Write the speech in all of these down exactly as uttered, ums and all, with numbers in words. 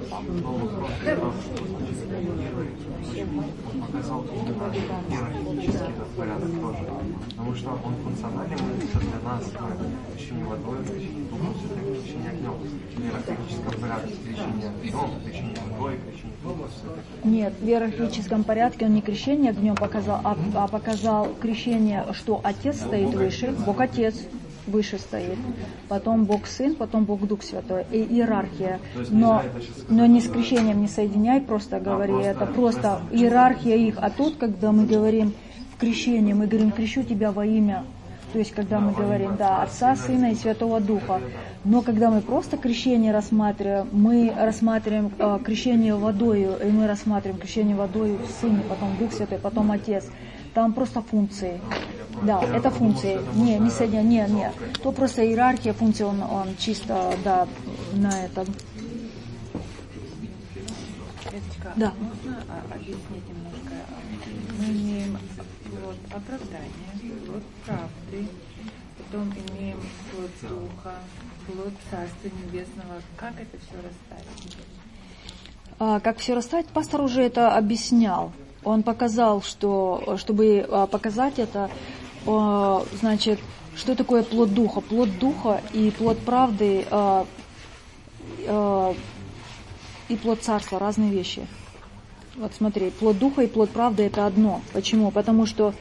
показал именно иерархический порядок тоже. Потому что он функциональный, он все для нас, крещение водой, крещение духом, крещение огнем. В иерархическом порядке крещение огнем, крещение водой, крещение духом. Нет, в иерархическом порядке он не крещение огнем показал, а, а показал крещение, что Отец стоит выше, Бог Отец выше стоит, потом Бог Сын, потом Бог Дух Святой, и иерархия. Но, но не с крещением не соединяй, просто говори, а, это просто иерархия их. А тут, когда мы говорим в крещении, мы говорим, крещу тебя во имя, то есть когда мы говорим, да, Отца, Сына и Святого Духа. Но когда мы просто крещение рассматриваем, мы рассматриваем э, крещение водою, и мы рассматриваем крещение водою в Сыне, потом Дух Святой, потом Отец. Там просто функции. Да, это функции. Не, не соединяй, не, не. То просто иерархия функций, он, он чисто, да, на этом. Светочка, да. Можно объяснить немножко? Мы имеем плод оправдания, плод правды, потом имеем плод духа, плод Царства Небесного. Как это все расставить? А, как все расставить? Пастор уже это объяснял. Он показал, что, чтобы показать это, значит, что такое плод духа. Плод духа и плод правды и плод царства — разные вещи. Вот смотри, плод духа и плод правды — это одно. Почему? Потому что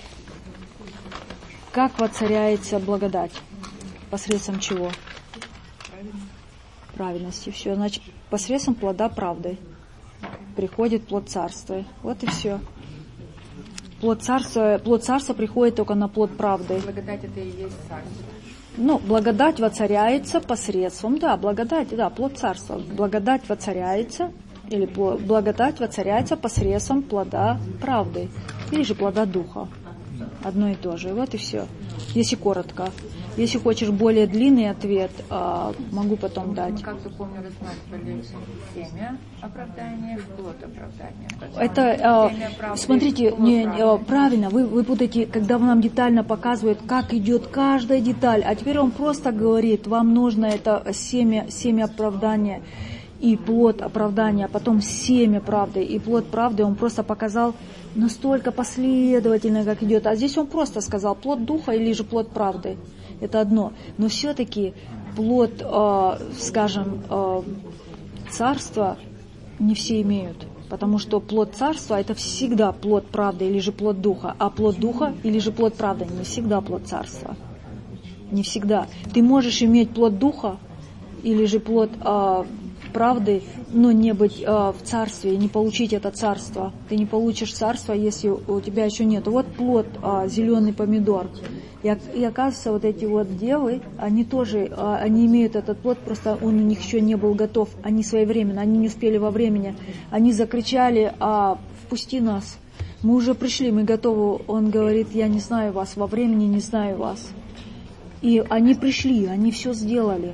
как воцаряется благодать? Посредством чего? Праведности. Все. Значит, посредством плода правды приходит плод царства. Вот и все. Плод царства, плод царства приходит только на плод правды. Благодать — это и есть царство. Ну, благодать воцаряется посредством, да, благодать, да, плод царства. Благодать воцаряется, или благодать воцаряется посредством плода правды, или же плода духа. Одно и то же. Вот и все. Если коротко. Если хочешь более длинный ответ, могу потом дать. Мы, как-то помню, рассматривали семя оправдания, плод оправдания. Это, э, смотрите, не, не, правильно, вы, вы путаете, когда вам детально показывают, как идет каждая деталь, а теперь он просто говорит, вам нужно это семя, семя оправдания и плод оправдания, а потом семя правды и плод правды. Он просто показал настолько последовательно, как идет. А здесь он просто сказал плод духа или же плод правды. Это одно. Но все-таки плод, э, скажем, э, царства не все имеют. Потому что плод царства — это всегда плод правды или же плод духа. А плод духа или же плод правды не всегда плод царства. Не всегда. Ты можешь иметь плод духа или же плод э, правды, но не быть э, в царстве, не получить это царство. Ты не получишь царство, если у тебя еще нет. Вот плод, э, зеленый помидор. И, и оказывается, вот эти вот девы, они тоже, э, они имеют этот плод, просто он у них еще не был готов. Они своевременно, они не успели во времени. Они закричали: а, «Впусти нас, мы уже пришли, мы готовы». Он говорит: «Я не знаю вас, во времени не знаю вас». И они пришли, они все сделали.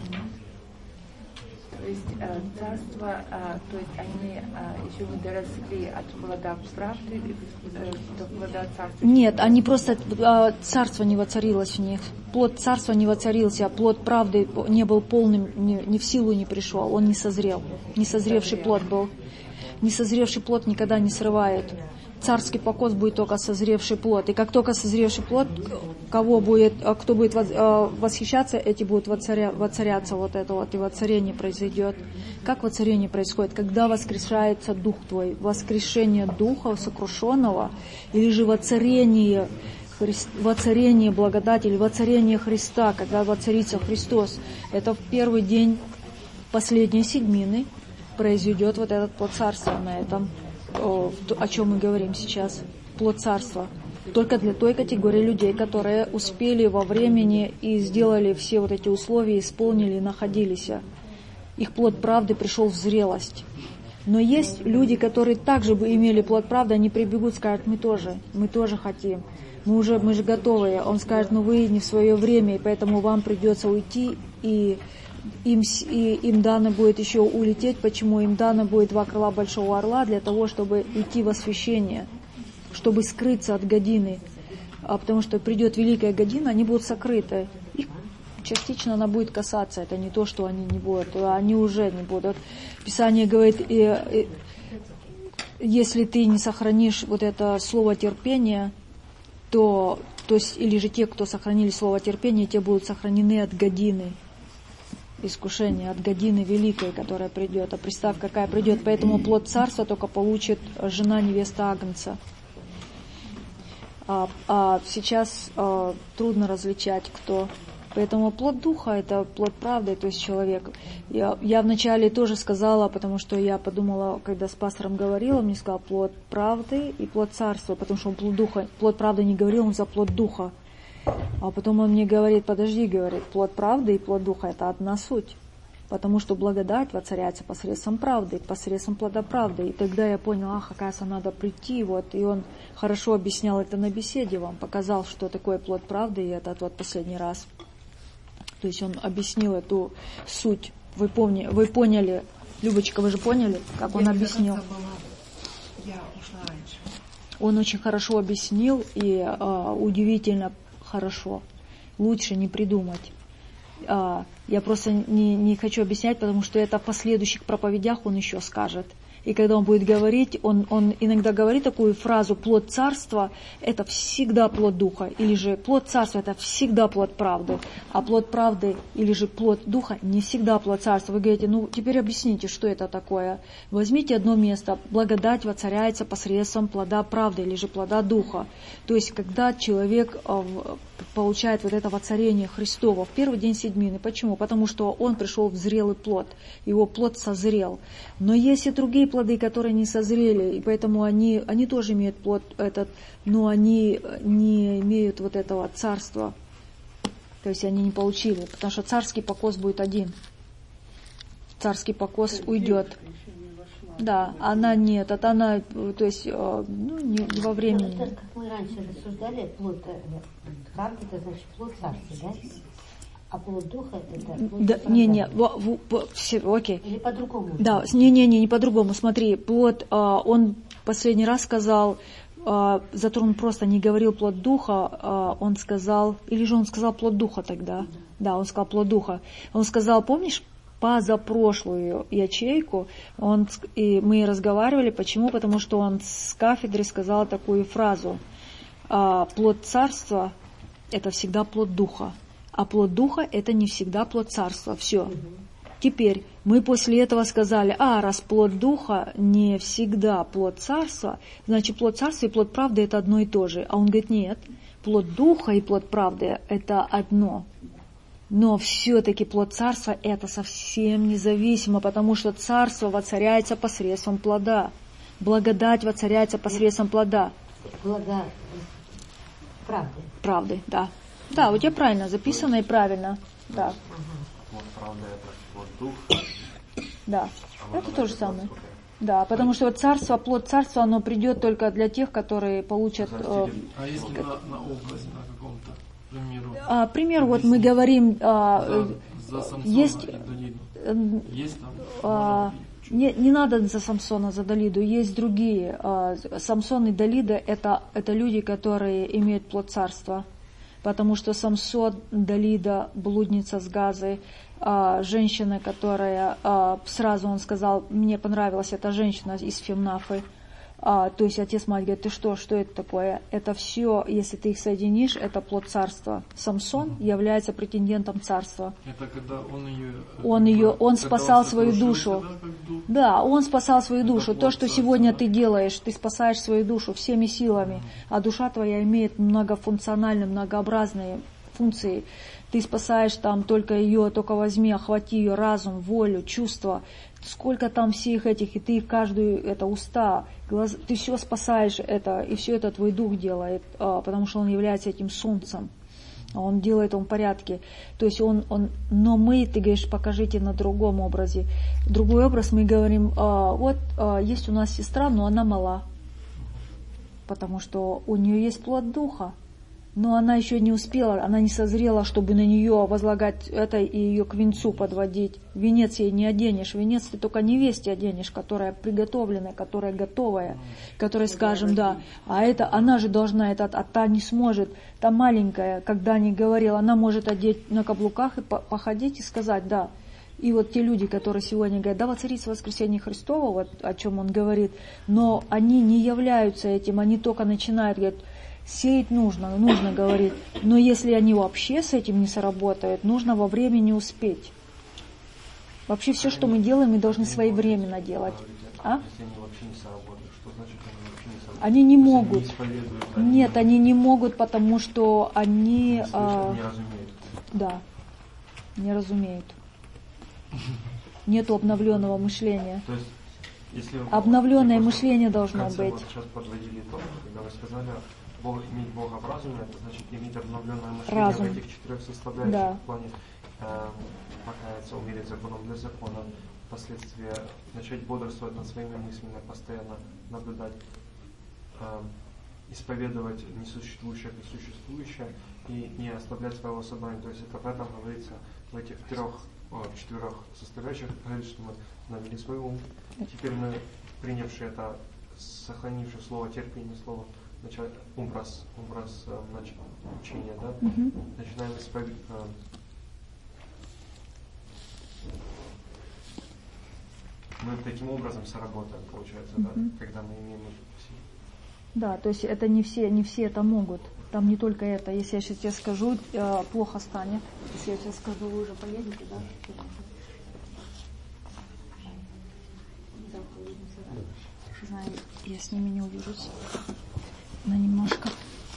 То есть э, царство, э, то есть они э, еще не доросли от плода правды э, до плода царства? Нет, они просто, э, царство не воцарилось в них. Плод царства не воцарился, а плод правды не был полным, не, не в силу не пришел, он не созрел. Несозревший плод был. Несозревший плод никогда не срывает. Царский покос будет только созревший плод. И как только созревший плод, кого будет, кто будет восхищаться, эти будут воцаря, воцаряться, вот это вот, и воцарение произойдет. Как воцарение происходит? Когда воскрешается дух твой, воскрешение духа сокрушенного, или же воцарение, воцарение благодати, или воцарение Христа, когда воцарится Христос. Это в первый день последней седьмины произойдет вот этот плод царства на этом, о чем мы говорим сейчас, плод царства. Только для той категории людей, которые успели во времени и сделали все вот эти условия, исполнили, находились. Их плод правды пришел в зрелость. Но есть люди, которые также бы имели плод правды, они прибегут, скажут: мы тоже, мы тоже хотим, мы уже, мы же готовы. Он скажет: ну вы не в свое время, и поэтому вам придется уйти, и Им, и им дано будет еще улететь. Почему? Им дано будет два крыла большого орла для того, чтобы идти в освящение, чтобы скрыться от годины. А потому что придет великая година, они будут сокрыты. Их частично она будет касаться, это не то, что они не будут, они уже не будут. Писание говорит, и, и, если ты не сохранишь вот это слово терпения, то, то есть, или же те, кто сохранили слово терпения, те будут сохранены от годины искушения, от годины великой, которая придет. А представь, какая придет. Поэтому плод царства только получит жена невеста Агнца. А, а сейчас а, трудно различать, кто. Поэтому плод духа — это плод правды, то есть человек. Я, я вначале тоже сказала, потому что я подумала, когда с пастором говорила, мне сказал плод правды и плод царства, потому что он плод духа, плод правды не говорил, он за плод духа. А потом он мне говорит, подожди, говорит, плод правды и плод духа — это одна суть. Потому что благодать воцаряется посредством правды, посредством плода правды. И тогда я поняла, ах, оказывается, надо прийти. Вот. И он хорошо объяснял это на беседе вам, показал, что такое плод правды, и это вот последний раз. То есть он объяснил эту суть. Вы, помни, вы поняли, Любочка, вы же поняли, как он объяснил? Я ушла раньше. Он очень хорошо объяснил, и а, удивительно хорошо. Лучше не придумать. А, я просто не, не хочу объяснять, потому что это в последующих проповедях он еще скажет. И когда он будет говорить, он, он иногда говорит такую фразу «плод царства» — это всегда плод духа, или же плод царства — это всегда плод правды, а плод правды или же плод духа не всегда плод царства. Вы говорите, ну теперь объясните, что это такое. Возьмите одно место, благодать воцаряется посредством плода правды или же плода духа. То есть когда человек получает вот это воцарение Христово в первый день седмины. Почему? Потому что он пришел в зрелый плод, его плод созрел. Но есть и другие плоды, которые не созрели, и поэтому они, они тоже имеют плод этот, но они не имеют вот этого царства. То есть они не получили, потому что царский покос будет один. Царский покос уйдет. Да, она нет, это она, то есть, ну, не, не во времени. Это, как мы раньше рассуждали, плод правды, это значит плод царства, да? А плод духа это плод да, не, не, в, в, в, все, окей. Или по-другому? Да, не, не, не, не по-другому. Смотри, плод, а, он последний раз сказал, а, зато он просто не говорил плод духа, а, он сказал, или же он сказал плод духа тогда? Да, да, он сказал плод духа. Он сказал, помнишь, позапрошлую ячейку, он, и мы разговаривали, почему? Потому что он с кафедры сказал такую фразу, а, плод царства это всегда плод духа. А плод духа это не всегда плод царства. Все. Угу. Теперь мы после этого сказали, а раз плод духа не всегда плод царства, значит плод царства и плод правды это одно и то же. А он говорит, нет, плод духа и плод правды это одно. Но все-таки плод царства это совсем независимо, потому что царство воцаряется посредством плода. Благодать воцаряется посредством плода. Плода правды. Правды, да. Да, у тебя правильно записано и правильно. Да. Вот правда это плод духа. Да, это то же самое. Да, потому что вот царство, плод царства, оно придет только для тех, которые получат... Э, а если на, на образе, на каком-то примеру? А, пример, вот мы говорим... А, за, за Самсона есть, и Далиду. Есть там? А, не, не надо за Самсона, за Далиду, есть другие. А, Самсон и Далида это, это люди, которые имеют плод царства. Потому что Самсон, Далида, блудница с Газы, а, женщина, которая, а, сразу он сказал, мне понравилась эта женщина из Фимнафы. А, то есть отец, мать говорит, ты что, что это такое? Это все, если ты их соединишь, это плод царства. Самсон является претендентом царства. Это когда он ее... Он ее, он спасал свою душу. Да, он спасал свою душу. То, что сегодня ты делаешь, ты спасаешь свою душу всеми силами, а душа твоя имеет многофункциональные, многообразные функции. Ты спасаешь там только ее, только возьми, охвати ее разум, волю, чувства. Сколько там всех этих, и ты каждую, это уста, глаз, ты все спасаешь это, и все это твой дух делает, а, потому что он является этим солнцем. Он делает он в порядке. То есть он, он, но мы, ты говоришь, покажите на другом образе. Другой образ мы говорим, а, вот а, есть у нас сестра, но она мала, потому что у нее есть плод духа. но она еще не успела, она не созрела, чтобы на нее возлагать это и ее к венцу подводить. Венец ей не оденешь, венец ты только невесте оденешь, которая приготовленная, которая готовая, которая, скажем, да, а это, она же должна это, а та не сможет, та маленькая, когда не говорила, она может одеть на каблуках и походить и сказать, да. И вот те люди, которые сегодня говорят, да, воцарится воскресение Христово, вот о чем он говорит, но они не являются этим, они только начинают, говорят, сеять нужно, нужно, говорит, но если они вообще с этим не сработают, нужно во времени успеть. Вообще все, что мы делаем, мы должны своевременно делать. А? Если они вообще не сработают, что значит они вообще не сработают? Они не могут. Если они не исповедуют, они Нет, они не могут, потому что они... слышат, а, не разумеют. Да, не разумеют. Нету обновленного мышления. То есть, если вы- Обновленное вы мышление в должно конце быть. вот сейчас подводили итог, когда вы сказали, Бог, иметь Бога в разуме, это значит иметь обновленное мышление Разум. в этих четырех составляющих Да. в плане э, покаяться, умереть законом для закона, последствия начать бодрствовать над своими мыслями, постоянно наблюдать, э, исповедовать несуществующее как существующее и не оставлять своего собрания. То есть это в этом говорится в этих трех, о, четырех составляющих, говорит, что мы навели свой ум. Теперь мы, принявшие это, сохранившие слово терпение, слово начать умбрас, умбрас э, нач, учение, да, Мгм. начинаем исповедовать. Э, мы таким образом сработаем, получается, да, Мгм. когда мы имеем все. Да, то есть это не все, не все это могут. Там не только это. Если я сейчас тебе скажу, э, плохо станет. Если я сейчас скажу, вы уже поедете, да? Завтра увидимся, да? Знаю, я с ними не увижусь. На немножко.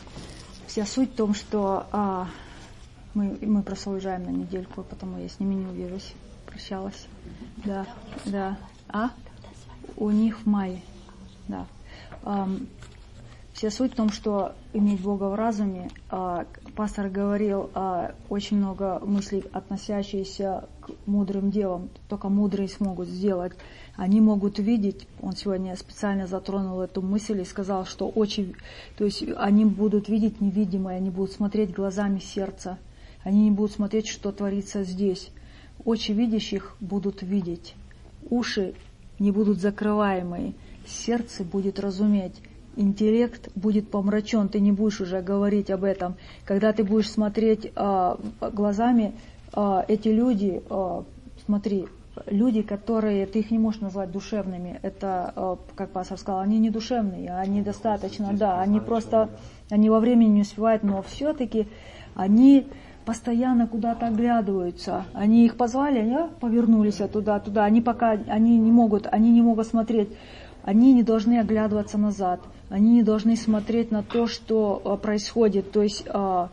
Вся суть в том, что а, мы, мы просто уезжаем на недельку, потому я с ними не увижусь. Прощалась. Да, да. А? У них в мае. Да. Ам, Вся суть в том, что иметь Бога в разуме, а, пастор говорил, а, очень много мыслей, относящихся к мудрым делам, только мудрые смогут сделать. Они могут видеть, он сегодня специально затронул эту мысль и сказал, что очи, то есть они будут видеть невидимое, они будут смотреть глазами сердца, они не будут смотреть, что творится здесь. Очи видящих будут видеть, уши не будут закрываемые, сердце будет разуметь. Интеллект будет помрачен, ты не будешь уже говорить об этом. Когда ты будешь смотреть а, глазами, а, эти люди, а, смотри, люди, которые, ты их не можешь назвать душевными, это, а, как пастор сказал, они не душевные, они достаточно, да, они просто, они во времени не успевают, но все-таки они постоянно куда-то оглядываются. Они их позвали, они повернулись туда-туда, они пока, они не могут, они не могут смотреть. Они не должны оглядываться назад, они не должны смотреть на то, что а, происходит, то есть а,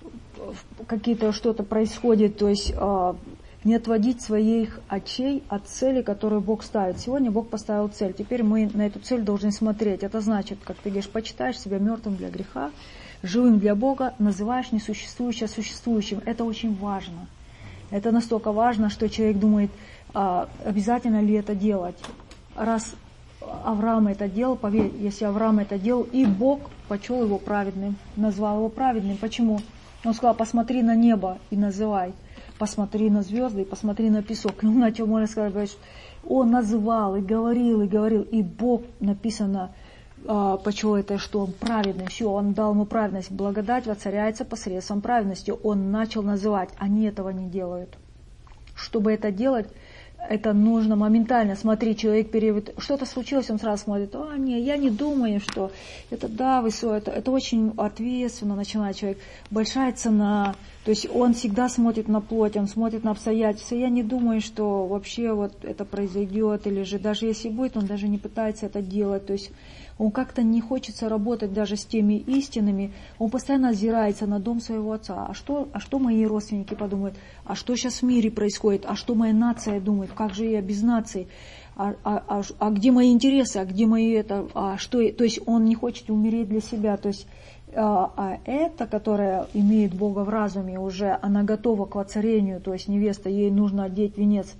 какие-то что-то происходит, то есть а, не отводить своих очей от цели, которую Бог ставит. Сегодня Бог поставил цель, теперь мы на эту цель должны смотреть. Это значит, как ты говоришь, почитаешь себя мертвым для греха, живым для Бога, называешь несуществующее существующим. Это очень важно. Это настолько важно, что человек думает, а, обязательно ли это делать. Раз Авраам это делал, поверь, если Авраам это делал, и Бог почел его праведным, назвал его праведным. Почему? Он сказал, посмотри на небо и называй, посмотри на звезды и посмотри на песок. Ну, на чем можно сказать, говорит, он называл и говорил, и говорил, и Бог, написано, почел это, что он праведный, все, он дал ему праведность. Благодать воцаряется посредством праведности. Он начал называть, они этого не делают. Чтобы это делать, это нужно моментально. Смотри, человек переводит, что-то случилось, он сразу смотрит, а, не, я не думаю, что это да, высо, это, это очень ответственно начинает человек. Большая цена, то есть он всегда смотрит на плоть, он смотрит на обстоятельства. Я не думаю, что вообще вот это произойдет, или же даже если будет, он даже не пытается это делать. То есть он как-то не хочется работать даже с теми истинами, он постоянно озирается на дом своего отца. А что, а что мои родственники подумают? А что сейчас в мире происходит? А что моя нация думает? Как же я без нации? А, а, а, а где мои интересы? А где мои это? А что? То есть он не хочет умереть для себя. То есть а, а эта, которая имеет Бога в разуме уже, она готова к воцарению. То есть невеста, ей нужно одеть венец.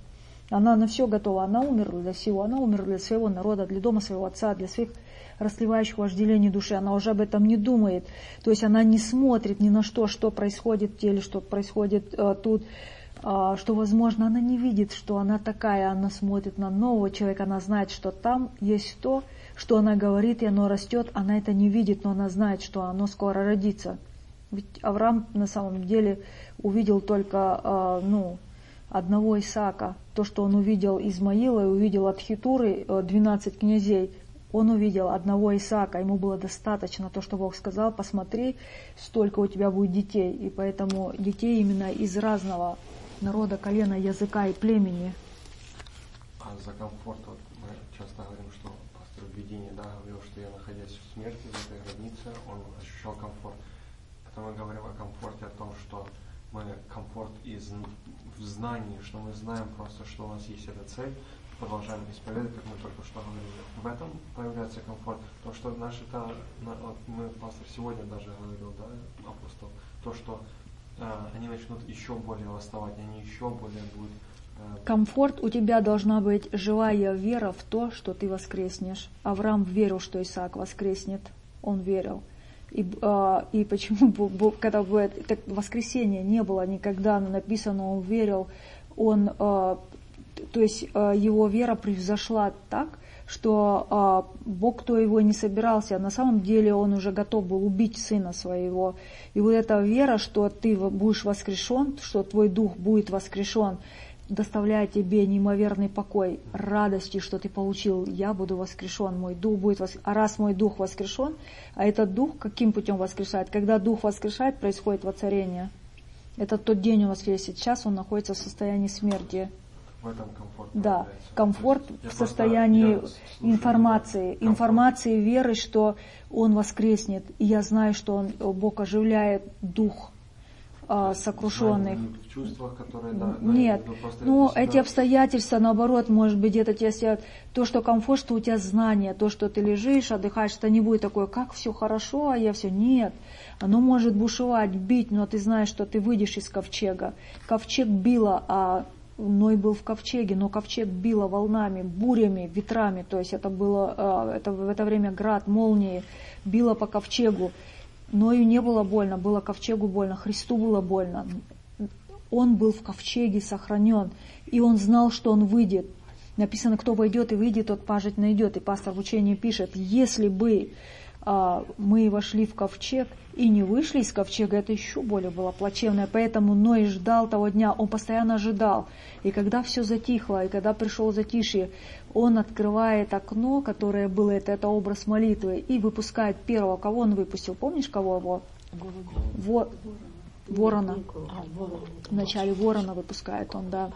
Она на все готова, она умерла для всего, она умерла для своего народа, для дома своего отца, для своих расливающих вожделений души, она уже об этом не думает, то есть она не смотрит ни на что, что происходит в теле, что происходит э, тут, э, что возможно, она не видит, что она такая, она смотрит на нового человека, она знает, что там есть то, что она говорит, и оно растет, она это не видит, но она знает, что оно скоро родится. Ведь Авраам на самом деле увидел только, э, ну, одного Исаака, то, что он увидел Измаила и увидел от Хитуры двенадцать князей, он увидел одного Исаака, ему было достаточно то, что Бог сказал, посмотри, столько у тебя будет детей, и поэтому детей именно из разного народа, колена, языка и племени. А за комфорт, вот мы часто говорим, что пастор в видении, да, говорил, что я, находясь в смерти, в этой гробнице, он ощущал комфорт. Это мы говорим о комфорте, о том, что мы комфорт из в знании, что мы знаем просто, что у нас есть эта цель, продолжаем исповедовать, как мы только что говорили. В этом появляется комфорт. То, что наши, это, вот мы, пастор сегодня даже говорил, да, апостол, то, что э, они начнут еще более восставать, они еще более будут... Э, Комфорт у тебя должна быть живая вера в то, что ты воскреснешь. Авраам верил, что Исаак воскреснет. Он верил. И, а, и почему, когда будет, так, воскресения не было никогда, написано, он верил, он, а, то есть а, его вера превзошла так, что а, Бог, кто его не собирался, на самом деле он уже готов был убить сына своего. И вот эта вера, что ты будешь воскрешен, что твой дух будет воскрешен, доставляет тебе неимоверный покой, радости, что ты получил. Я буду воскрешен, мой дух будет воскрешен. А раз мой дух воскрешен, а этот дух каким путем воскрешает? Когда дух воскрешает, происходит воцарение. Это тот день он воскресит. Сейчас он находится в состоянии смерти. В этом комфорт. Да, комфорт в состоянии информации, информации, веры, что он воскреснет. И я знаю, что он, Бог оживляет дух сокрушенных. В чувствах, которые, да, Нет, ну эти обстоятельства, наоборот, может быть, это тебе то, что комфорт, что у тебя знание, то, что ты лежишь, отдыхаешь, это не будет такое, как все хорошо, а я все, нет. Оно может бушевать, бить, но ты знаешь, что ты выйдешь из ковчега. Ковчег било, а Ной был в ковчеге, но ковчег било волнами, бурями, ветрами, то есть это было, это в это время град, молнии, било по ковчегу. Ною не было больно, было ковчегу больно, Христу было больно. Он был в ковчеге сохранен, и он знал, что он выйдет. Написано, кто войдет и выйдет, тот пажить найдет. И пастор в учении пишет, если бы а, мы вошли в ковчег и не вышли из ковчега, это еще более было плачевное. Поэтому Ной ждал того дня, он постоянно ожидал. И когда все затихло, и когда пришел затишье, он открывает окно, которое было, это, это образ молитвы, и выпускает первого. Кого он выпустил? Помнишь, кого его? Во... Ворона. Вначале ворона выпускает он, да.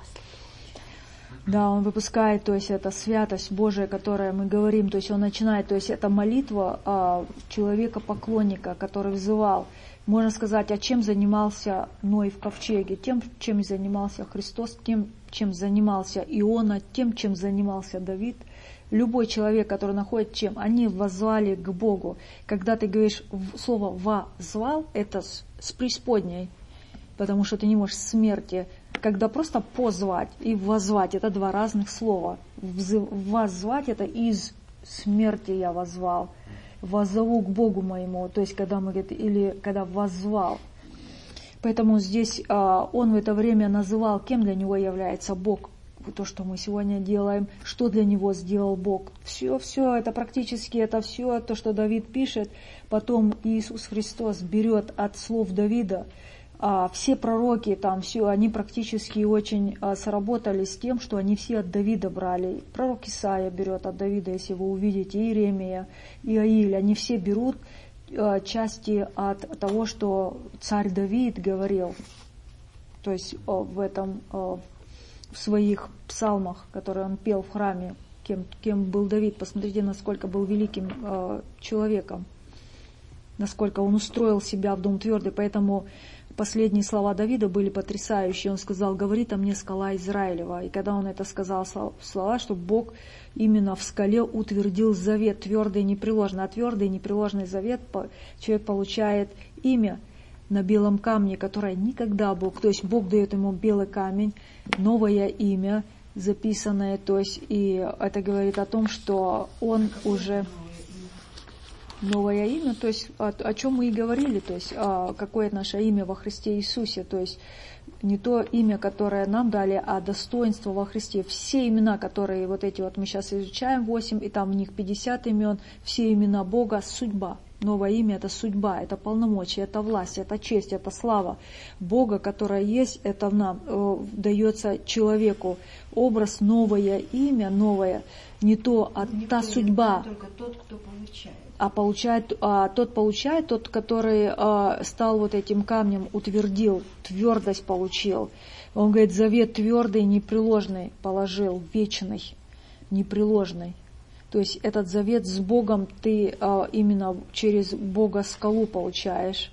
Да, он выпускает, то есть это святость Божия, которая мы говорим, то есть он начинает, то есть это молитва а, человека-поклонника, который взывал. Можно сказать, а чем занимался Ной в ковчеге? Тем, чем занимался Христос, тем, чем занимался Иона, тем, чем занимался Давид. Любой человек, который находит чем, они воззвали к Богу. Когда ты говоришь слово «возвал», это с, с преисподней, потому что ты не можешь смерти. Когда просто позвать и воззвать, это два разных слова. Воззвать это из смерти я воззвал. Воззову к Богу моему, то есть когда мы или когда воззвал. Поэтому здесь а, он в это время называл, кем для него является Бог. То, что мы сегодня делаем, что для него сделал Бог. Все, все, это практически, это все то, что Давид пишет. Потом Иисус Христос берет от слов Давида. А, все пророки там, все, они практически очень а, сработали с тем, что они все от Давида брали. Пророк Исаия берет от Давида, если вы увидите, Иеремия, Иаиль, они все берут а, части от того, что царь Давид говорил. То есть а, в этом, а, в своих псалмах, которые он пел в храме, кем, кем был Давид. Посмотрите, насколько был великим а, человеком, насколько он устроил себя в дом твердый, поэтому последние слова Давида были потрясающие. Он сказал, говорит о мне скала Израилева. И когда он это сказал, слова, что Бог именно в скале утвердил завет, твердый и непреложный. А твердый и непреложный завет человек получает имя на белом камне, которое никогда Бог, то есть Бог дает ему белый камень, новое имя, записанное, то есть, и это говорит о том, что он уже новое имя, то есть, о, о чем мы и говорили, то есть, а, какое наше имя во Христе Иисусе, то есть, не то имя, которое нам дали, а достоинство во Христе. Все имена, которые вот эти вот мы сейчас изучаем, восемь, и там в них пятьдесят имен, все имена Бога — судьба. Новое имя — это судьба, это полномочия, это власть, это честь, это слава Бога, которая есть, это нам э, дается человеку. Образ, новое имя, новое, не то, а Никто та не судьба. Только тот, кто получает. А получает, а тот получает, тот, который а, стал вот этим камнем, утвердил, твердость получил. Он говорит, завет твердый, непреложный положил, вечный, непреложный. То есть этот завет с Богом ты а, именно через Бога скалу получаешь,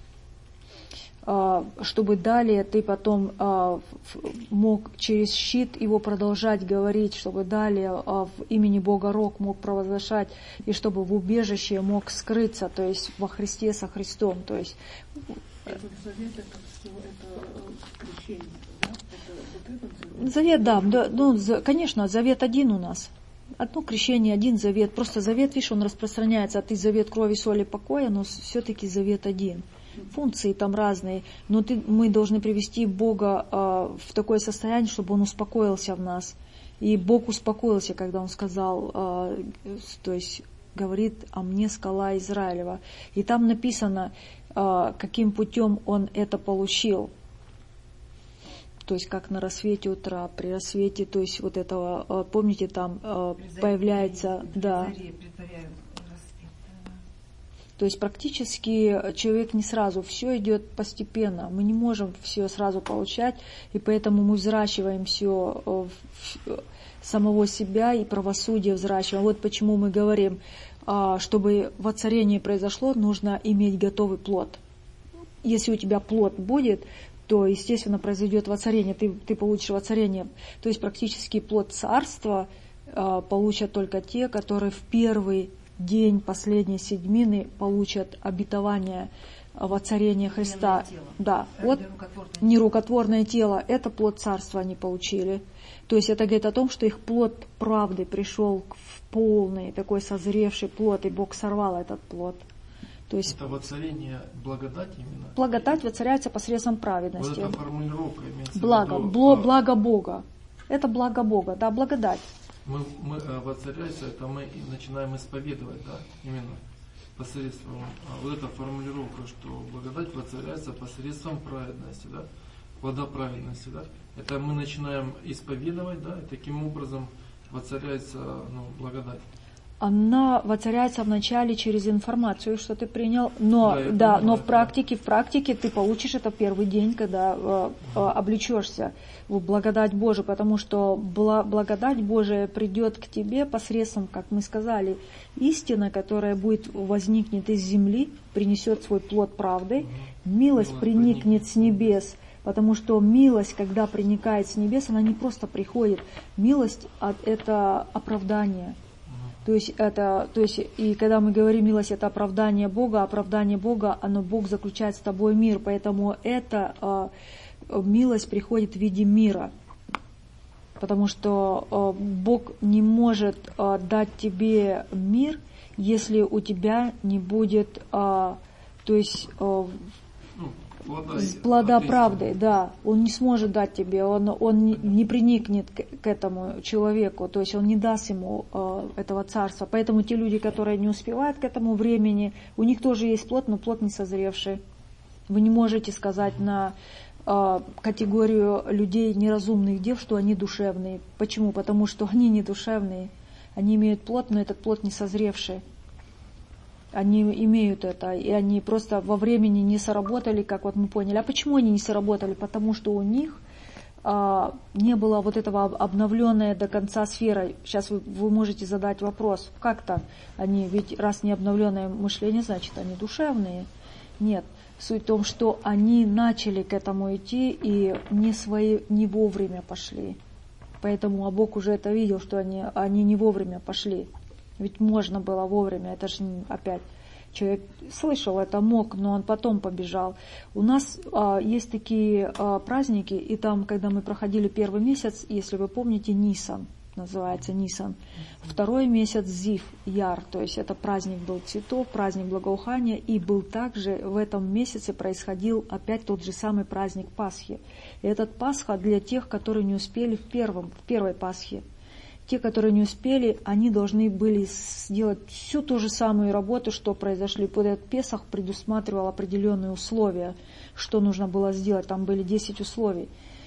а, чтобы далее ты потом а, мог через щит его продолжать говорить, чтобы далее а, в имени Бога Рог мог провозглашать, и чтобы в убежище мог скрыться, то есть во Христе со Христом. То есть Этот завет, это все, это крещение, да? Это вот этот завет? завет, да, да, ну, за, конечно, завет один у нас. Одно крещение, один завет. Просто завет, видишь, он распространяется, а ты завет крови, соли, покоя, но все-таки завет один. Функции там разные, но ты, мы должны привести Бога э, в такое состояние, чтобы Он успокоился в нас. И Бог успокоился, когда Он сказал, э, то есть говорит о мне скала Израилева. И там написано, э, каким путем Он это получил. То есть как на рассвете утра, при рассвете, то есть вот этого, э, помните, там э, появляется, да. То есть практически человек не сразу, все идет постепенно. Мы не можем все сразу получать, и поэтому мы взращиваем все самого себя и правосудие взращиваем. Вот почему мы говорим, чтобы воцарение произошло, нужно иметь готовый плод. Если у тебя плод будет, то, естественно, произойдет воцарение, ты, ты получишь воцарение. То есть практически плод царства получат только те, которые в первый день последней седьмины получат обетование воцарения Христа. Да, вот нерукотворное тело, это плод царства они получили. То есть это говорит о том, что их плод правды пришел в полный, такой созревший плод, и Бог сорвал этот плод. То есть это воцарение благодать именно? Благодать воцаряется посредством праведности. Вот эта формулировка имеется благо, в виду, бло, а... благо Бога. Это благо Бога, да, благодать. Мы, мы воцаряется, это мы начинаем исповедовать, да, именно посредством, а вот эта формулировка, что благодать воцаряется посредством праведности, да, плода праведности, да, это мы начинаем исповедовать, да, и таким образом воцаряется, ну, благодать. Она воцаряется вначале через информацию, что ты принял, но, да, да, но в практике, в практике ты получишь это первый день, когда э, э, облечешься в благодать Божию, потому что бла, благодать Божия придет к тебе посредством, как мы сказали, истина, которая будет возникнет из земли, принесет свой плод правды, милость Милость приникнет проникнет с небес. Потому что милость, когда проникает с небес, она не просто приходит. Милость – это оправдание. То есть, это, то есть, и когда мы говорим милость, это оправдание Бога, оправдание Бога, оно Бог заключает с тобой мир, поэтому эта э, милость приходит в виде мира, потому что э, Бог не может э, дать тебе мир, если у тебя не будет, э, то есть, э, Плода, плода правды, да, он не сможет дать тебе, он, он не, не приникнет к, к этому человеку, то есть он не даст ему э, этого царства. Поэтому те люди, которые не успевают к этому времени, у них тоже есть плод, но плод не созревший. Вы не можете сказать на э, категорию людей неразумных дев, что они душевные. Почему? Потому что они не душевные, они имеют плод, но этот плод не созревший. Они имеют это, и они просто во времени не сработали, как вот мы поняли. А почему они не сработали? Потому что у них а, не было вот этого обновленной до конца сферы. Сейчас вы, вы можете задать вопрос, как так? Они, ведь раз не обновленное мышление, значит они душевные. Нет. Суть в том, что они начали к этому идти и не, свои, не вовремя пошли. Поэтому а Бог уже это видел, что они, они не вовремя пошли. Ведь можно было вовремя, это же опять Человек слышал это, мог, но он потом побежал. У нас а, есть такие а, праздники, и там, когда мы проходили первый месяц, если вы помните, Нисан, называется Нисан. Второй месяц Зив, Яр, то есть это праздник был цветов, праздник благоухания, и был также в этом месяце происходил опять тот же самый праздник Пасхи. И этот Пасха для тех, которые не успели в, первом, в первой Пасхе. Те, которые не успели, они должны были сделать всю ту же самую работу, что произошли. Вот этот Песах предусматривал определенные условия, что нужно было сделать. Там были десять условий.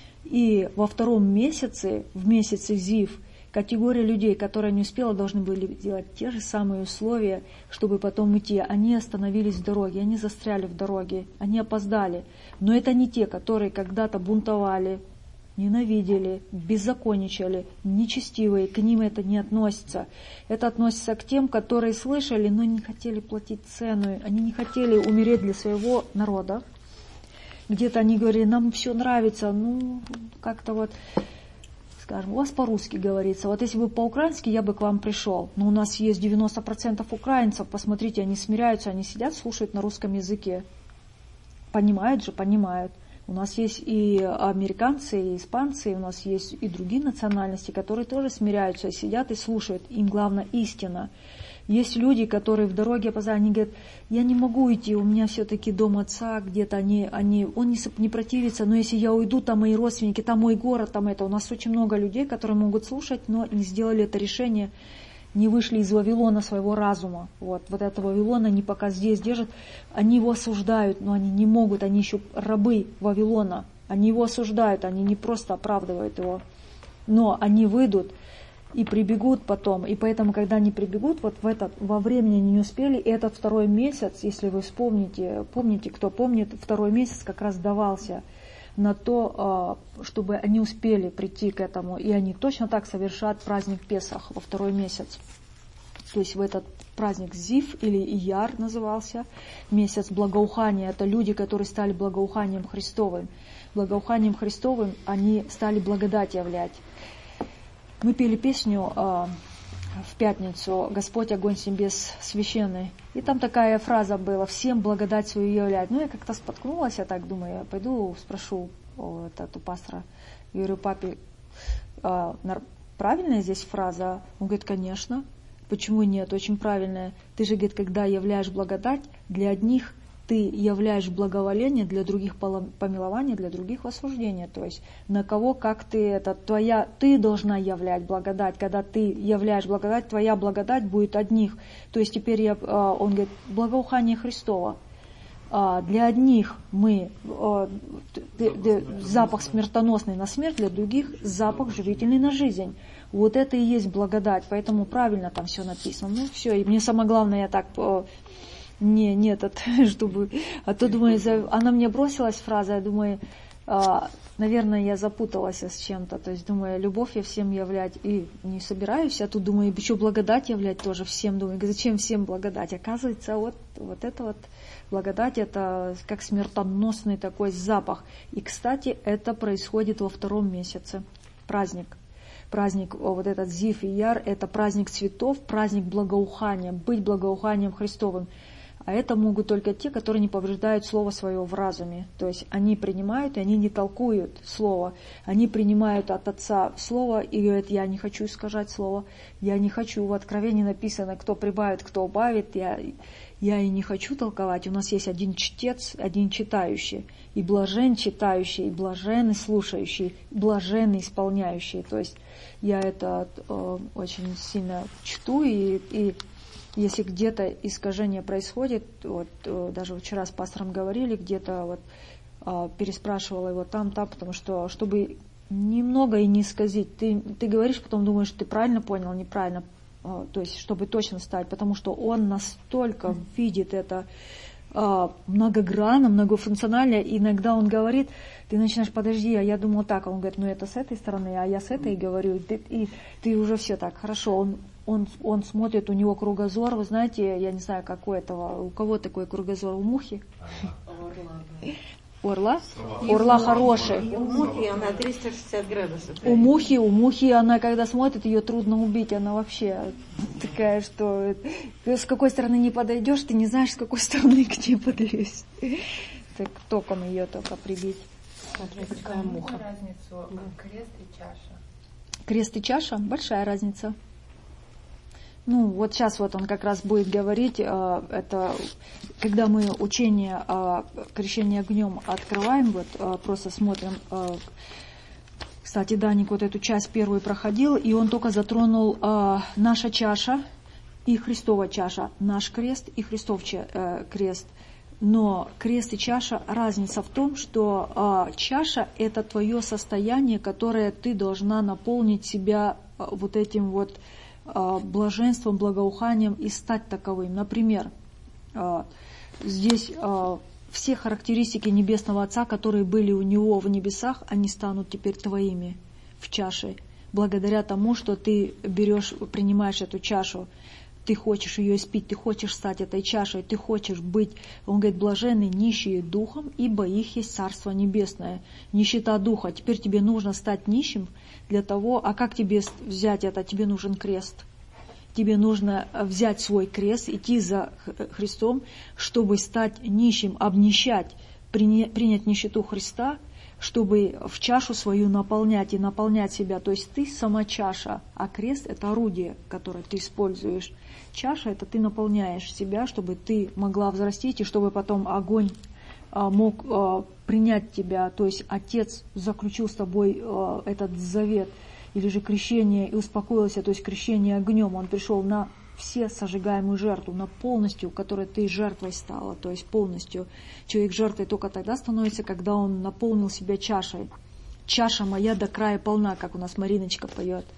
И во втором месяце, в месяце Зив, категория людей, которые не успела, должны были делать те же самые условия, чтобы потом идти. Они остановились в дороге, они застряли в дороге, они опоздали. Но это не те, которые когда-то бунтовали, ненавидели, беззаконничали, нечестивые, к ним это не относится. Это относится к тем, которые слышали, но не хотели платить цену, они не хотели умереть для своего народа. Где-то они говорили, нам все нравится, ну, как-то вот, скажем, у вас по-русски говорится, вот если бы по-украински, я бы к вам пришел, но у нас есть девяносто процентов украинцев, посмотрите, они смиряются, они сидят, слушают на русском языке. Понимают же, понимают. У нас есть и американцы, и испанцы, и у нас есть и другие национальности, которые тоже смиряются, сидят и слушают. Им главное истина. Есть люди, которые в дороге опоздали, они говорят, я не могу идти, у меня все-таки дом отца, где-то они, они, он не, не противится, но если я уйду, там мои родственники, там мой город, там это. У нас очень много людей, которые могут слушать, но не сделали это решение, не вышли из Вавилона своего разума. Вот, вот это Вавилон, они пока здесь держат, они его осуждают, но они не могут, они еще рабы Вавилона. Они его осуждают, они не просто оправдывают его, но они выйдут и прибегут потом. И поэтому, когда они прибегут, вот в этот, во времени они не успели, и этот второй месяц, если вы вспомните, помните, кто помнит, второй месяц как раз давался на то, чтобы они успели прийти к этому. И они точно так совершат праздник Песах во второй месяц. То есть в этот праздник Зив или Ияр назывался, месяц благоухания. Это люди, которые стали благоуханием Христовым. Благоуханием Христовым они стали благодать являть. Мы пели песню в пятницу «Господь, огонь с небес священный». И там такая фраза была «Всем благодать свою являть». Ну, я как-то споткнулась, я так думаю, я пойду спрошу вот, у пастора. Я говорю, папе, а, правильная здесь фраза? Он говорит, конечно. Почему нет? Очень правильная. Ты же, говорит, когда являешь благодать, для одних ты являешь благоволение, для других помилование, для других осуждение. То есть на кого, как ты, это твоя, ты должна являть благодать. Когда ты являешь благодать, твоя благодать будет одних. То есть теперь я, он говорит, благоухание Христова. Для одних мы запах смертоносный на смерть, для других запах живительный на жизнь. Вот это и есть благодать. Поэтому правильно там все написано. Ну все, и мне самое главное, я так... Не, нет, это, чтобы... А то, думаю, она мне бросилась фраза, я думаю, а, наверное, я запуталась с чем-то. То есть, думаю, любовь я всем являть и не собираюсь, а тут, думаю, еще благодать являть тоже всем. Думаю, зачем всем благодать? Оказывается, вот, вот это вот благодать, это как смертоносный такой запах. И, кстати, это происходит во втором месяце, праздник. Праздник, вот этот Зив и Яр, это праздник цветов, праздник благоухания, быть благоуханием Христовым. А это могут только те, которые не повреждают слово свое в разуме. То есть они принимают, и они не толкуют слово. Они принимают от Отца слово и говорят, я не хочу искажать слово, я не хочу. В Откровении написано, кто прибавит, кто убавит. Я, я и не хочу толковать. У нас есть один чтец, один читающий. И блажен читающий, и блаженный слушающий, и блаженный исполняющий. То есть я это э, очень сильно чту, и, и если где-то искажение происходит, вот э, даже вчера с пастором говорили, где-то вот э, переспрашивала его там, там, потому что, чтобы немного и не исказить, ты, ты говоришь, потом думаешь, ты правильно понял, неправильно, э, то есть чтобы точно стать, потому что он настолько видит это э, многогранно, многофункционально, и иногда он говорит, ты начинаешь, подожди, а я думал так, а он говорит, ну это с этой стороны, а я с этой говорю, и ты, и ты уже все так, хорошо, он, он, он смотрит, у него кругозор, вы знаете, я не знаю, какой этого, у кого такой кругозор, у мухи? У орла? У орла хороший. У мухи она триста шестьдесят градусов. У мухи, у мухи, она когда смотрит, ее трудно убить, она вообще такая, что с какой стороны не подойдешь, ты не знаешь, с какой стороны к тебе подойдешь. Так током ее только прибить. Смотри, какая муха. Разницу крест и чаша. Крест и чаша? Большая разница. Ну, вот сейчас вот он как раз будет говорить, это когда мы учение крещения огнем открываем, вот просто смотрим. Кстати, Даник вот эту часть первую проходил, и он только затронул наша чаша и Христова чаша, наш крест и Христов крест. Но крест и чаша, разница в том, что чаша – это твое состояние, которое ты должна наполнить себя вот этим вот блаженством, благоуханием и стать таковым. Например, здесь все характеристики Небесного Отца, которые были у Него в небесах, они станут теперь твоими в чаше. Благодаря тому, что ты берешь, принимаешь эту чашу, ты хочешь ее испить, ты хочешь стать этой чашей, ты хочешь быть, он говорит, блаженны нищие духом, ибо их есть Царство Небесное. Нищета духа. Теперь тебе нужно стать нищим для того, а как тебе взять это? Тебе нужен крест. Тебе нужно взять свой крест, идти за Христом, чтобы стать нищим, обнищать, принять нищету Христа, чтобы в чашу свою наполнять и наполнять себя. То есть ты сама чаша, а крест – это орудие, которое ты используешь. Чаша – это ты наполняешь себя, чтобы ты могла взрастить, и чтобы потом огонь мог принять тебя. То есть Отец заключил с тобой этот завет, или же крещение, и успокоился, то есть крещение огнем. Он пришел на все сожигаемую жертву, на полностью, которой ты жертвой стала, то есть полностью. Человек жертвой только тогда становится, когда он наполнил себя чашей. Чаша моя до края полна, как у нас Мариночка поет.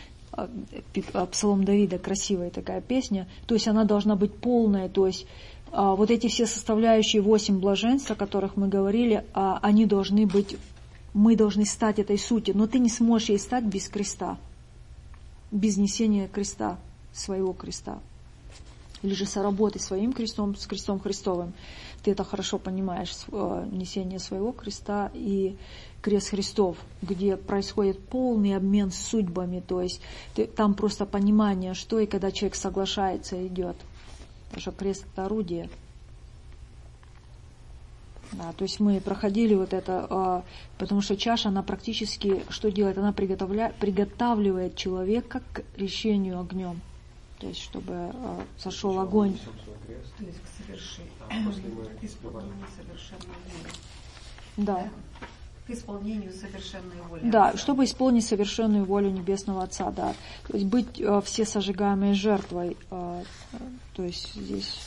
Псалом Давида, красивая такая песня. То есть она должна быть полная, то есть вот эти все составляющие восемь блаженств, о которых мы говорили, они должны быть, мы должны стать этой сути, но ты не сможешь ей стать без креста, без несения креста, своего креста. Или же соработай своим крестом с крестом Христовым. Ты это хорошо понимаешь, несение своего креста и крест Христов, где происходит полный обмен судьбами, то есть ты, там просто понимание, что и когда человек соглашается, идет. Потому что крест – это орудие. Да, то есть мы проходили вот это, потому что чаша, она практически, что делает? Она приготовля, приготавливает человека к крещению огнем. То есть, чтобы сошел огонь. То есть к совершению, к исполнению совершенной воли. Да. К исполнению совершенной воли. Да, чтобы исполнить совершенную волю Небесного Отца, да. То есть быть э, все сожигаемой жертвой. Э, то есть здесь...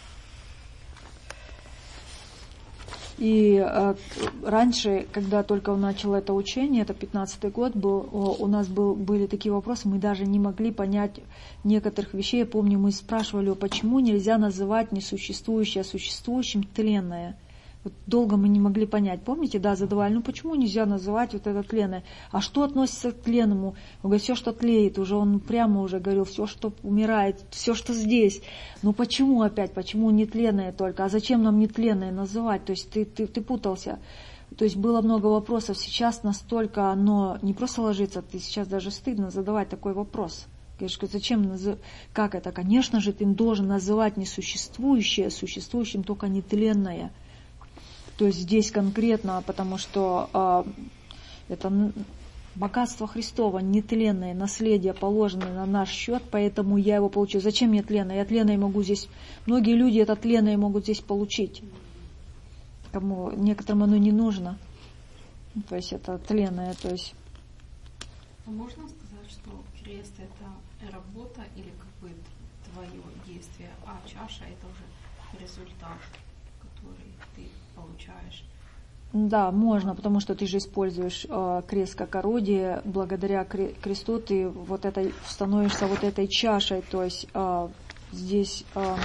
И э, раньше, когда только он начал это учение, это пятнадцатый год был, у нас был, были такие вопросы, мы даже не могли понять некоторых вещей. Я помню, мы спрашивали, почему нельзя называть несуществующее существующим тленное. Вот долго мы не могли понять. Помните, да, задавали, ну почему нельзя называть вот это тленное? А что относится к тленному? Он говорит, все, что тлеет, уже он прямо уже говорил, все, что умирает, все, что здесь. Ну почему опять, почему не тленное только? А зачем нам не тленное называть? То есть ты, ты, ты путался. То есть было много вопросов. Сейчас настолько оно не просто ложится, ты сейчас даже стыдно задавать такой вопрос. Говоришь, зачем, назыв... как это? Конечно же, ты должен называть несуществующее существующим, только не тленное. То есть здесь конкретно, потому что э, это богатство Христово, нетленное наследие, положенное на наш счет, поэтому я его получу. Зачем мне тленное? Я тленное могу здесь... Многие люди это тленное могут здесь получить. Кому некоторым оно не нужно. То есть это тленное, то есть... А можно сказать, что крест это работа или как бы твое действие, а чаша это уже результат, который ты получаешь? Да, можно, потому что ты же используешь э, крест как орудие. Благодаря кресту ты вот этой становишься вот этой чашей, то есть э, здесь... Э,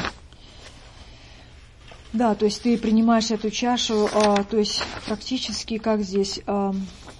да, то есть ты принимаешь эту чашу, э, то есть практически как здесь... Э,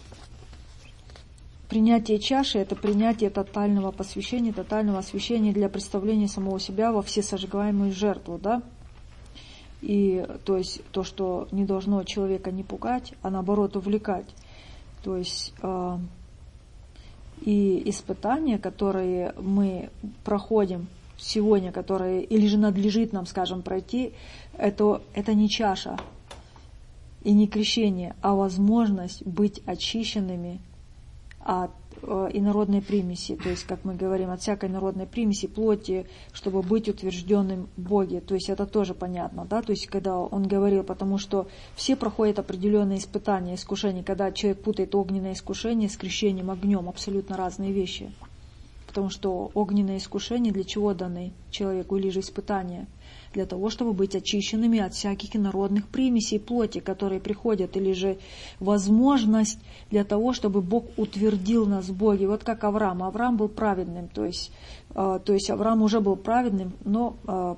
Принятие чаши – это принятие тотального посвящения, тотального освящения для представления самого себя во всесожигаемую жертву, да? И то есть то, что не должно человека не пугать, а наоборот увлекать. То есть э, И испытания, которые мы проходим сегодня, которые или же надлежит нам, скажем, пройти, это, это не чаша и не крещение, а возможность быть очищенными от э, инородной примеси, то есть, как мы говорим, от всякой инородной примеси плоти, чтобы быть утвержденным в Боге. То есть это тоже понятно, да, то есть когда он говорил, потому что все проходят определенные испытания, искушения, когда человек путает огненное искушение с крещением огнем, абсолютно разные вещи. Потому что огненное искушение для чего даны человеку, или же испытания? Для того, чтобы быть очищенными от всяких инородных примесей плоти, которые приходят, или же возможность для того, чтобы Бог утвердил нас в Боге. Вот как Авраам. Авраам был праведным, то есть, э, то есть Авраам уже был праведным, но э,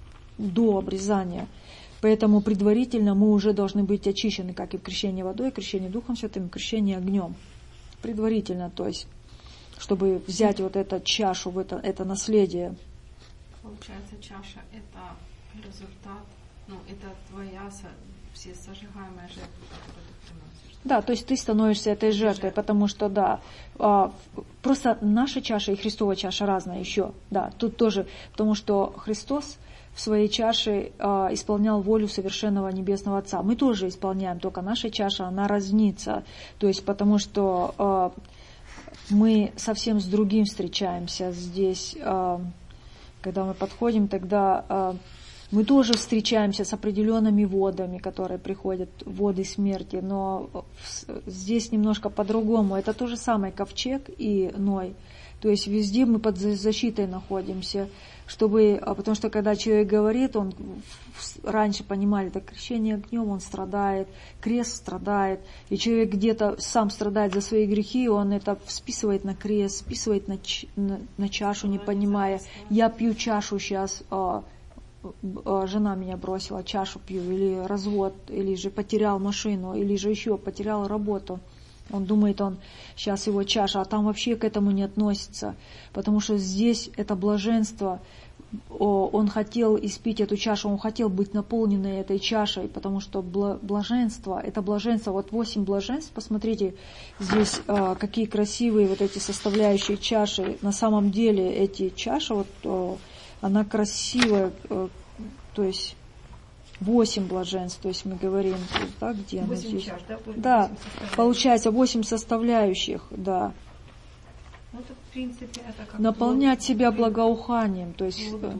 до обрезания. Поэтому предварительно мы уже должны быть очищены, как и в крещении водой, и крещении Духом Святым, и крещении огнем. Предварительно, то есть, чтобы взять вот эту чашу, это, это наследие. Получается, чаша – это результат, ну, это твоя все сожигаемая жертва, которую ты приносишь. Да, то есть ты становишься этой жертвой, потому что, да, просто наша чаша и Христова чаша разная еще, да, тут тоже, потому что Христос в своей чаше исполнял волю совершенного Небесного Отца. Мы тоже исполняем, только наша чаша, она разнится, то есть потому что мы совсем с другим встречаемся здесь. Когда мы подходим, тогда э, мы тоже встречаемся с определенными водами, которые приходят, воды смерти, но в, здесь немножко по-другому. Это то же самое ковчег и Ной. То есть везде мы под защитой находимся, чтобы, потому что когда человек говорит, он раньше понимали, это крещение огнем, он страдает, крест страдает, и человек где-то сам страдает за свои грехи, он это списывает на крест, списывает на, на, на чашу, не понимая, я пью чашу сейчас, а, а, жена меня бросила, чашу пью, или развод, или же потерял машину, или же еще потерял работу. Он думает, он сейчас его чаша, а там вообще к этому не относится, потому что здесь это блаженство, он хотел испить эту чашу, он хотел быть наполненной этой чашей, потому что блаженство, это блаженство, вот восемь блаженств, посмотрите, здесь какие красивые вот эти составляющие чаши, на самом деле эти чаши, вот она красивая, то есть восемь блаженств, то есть мы говорим, да, где она здесь? Чаш, да, да, получается восемь составляющих, да. Ну, это, в принципе, это как наполнять плод, себя благоуханием, то есть духа,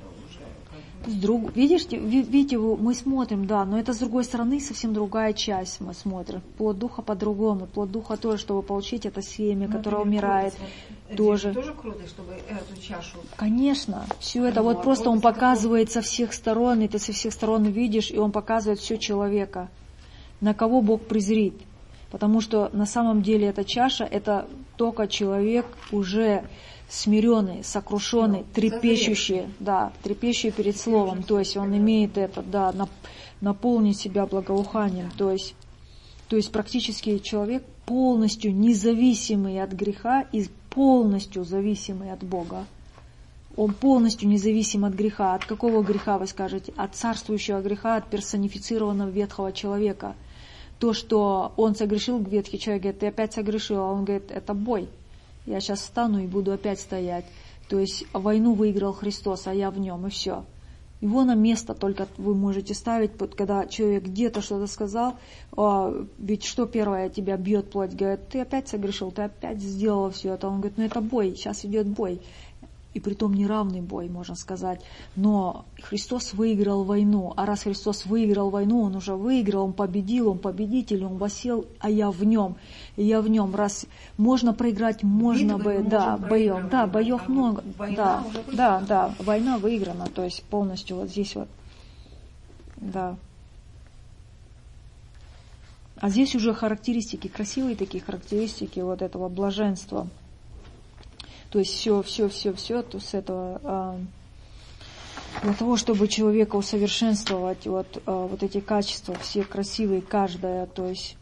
уже, с друг, видишь, видите, мы смотрим, да, но это с другой стороны совсем другая часть мы смотрим. Плод духа по-другому, плод духа тоже, чтобы получить это семя, ну, которое умирает, круто. тоже. Тоже круто, чтобы эту чашу. Конечно, все это, вот просто он показывает со всех сторон, и ты со всех сторон видишь, и он показывает все человека, на кого Бог презрит. Потому что на самом деле эта чаша, это только человек уже смиренный, сокрушенный, трепещущий, да, трепещущий перед Словом. То есть он имеет это, да, наполнить себя благоуханием. То есть, то есть практически человек полностью независимый от греха и полностью зависимый от Бога. Он полностью независим от греха. От какого греха, вы скажете? От царствующего греха, от персонифицированного ветхого человека. То, что он согрешил, ветхий человек говорит, ты опять согрешил, а он говорит, это бой. Я сейчас встану и буду опять стоять. То есть войну выиграл Христос, а я в нем, и все. Его на место только вы можете ставить, когда человек где-то что-то сказал, ведь что первое тебя бьет плоть, говорит, ты опять согрешил, ты опять сделал все это. Он говорит, ну это бой, сейчас идет бой. И притом неравный бой, можно сказать. Но Христос выиграл войну. А раз Христос выиграл войну, Он уже выиграл, Он победил, Он победитель, Он воссел, а я в Нем. И я в Нем. Раз можно проиграть, можно бы, да, боев. Да, боев много. Да, да, да, война выиграна. То есть полностью вот здесь вот. Да. А здесь уже характеристики, красивые такие характеристики вот этого блаженства. То есть все, все, все, все, то с этого, для того, чтобы человека усовершенствовать, вот, вот эти качества, все красивые, каждая, то есть,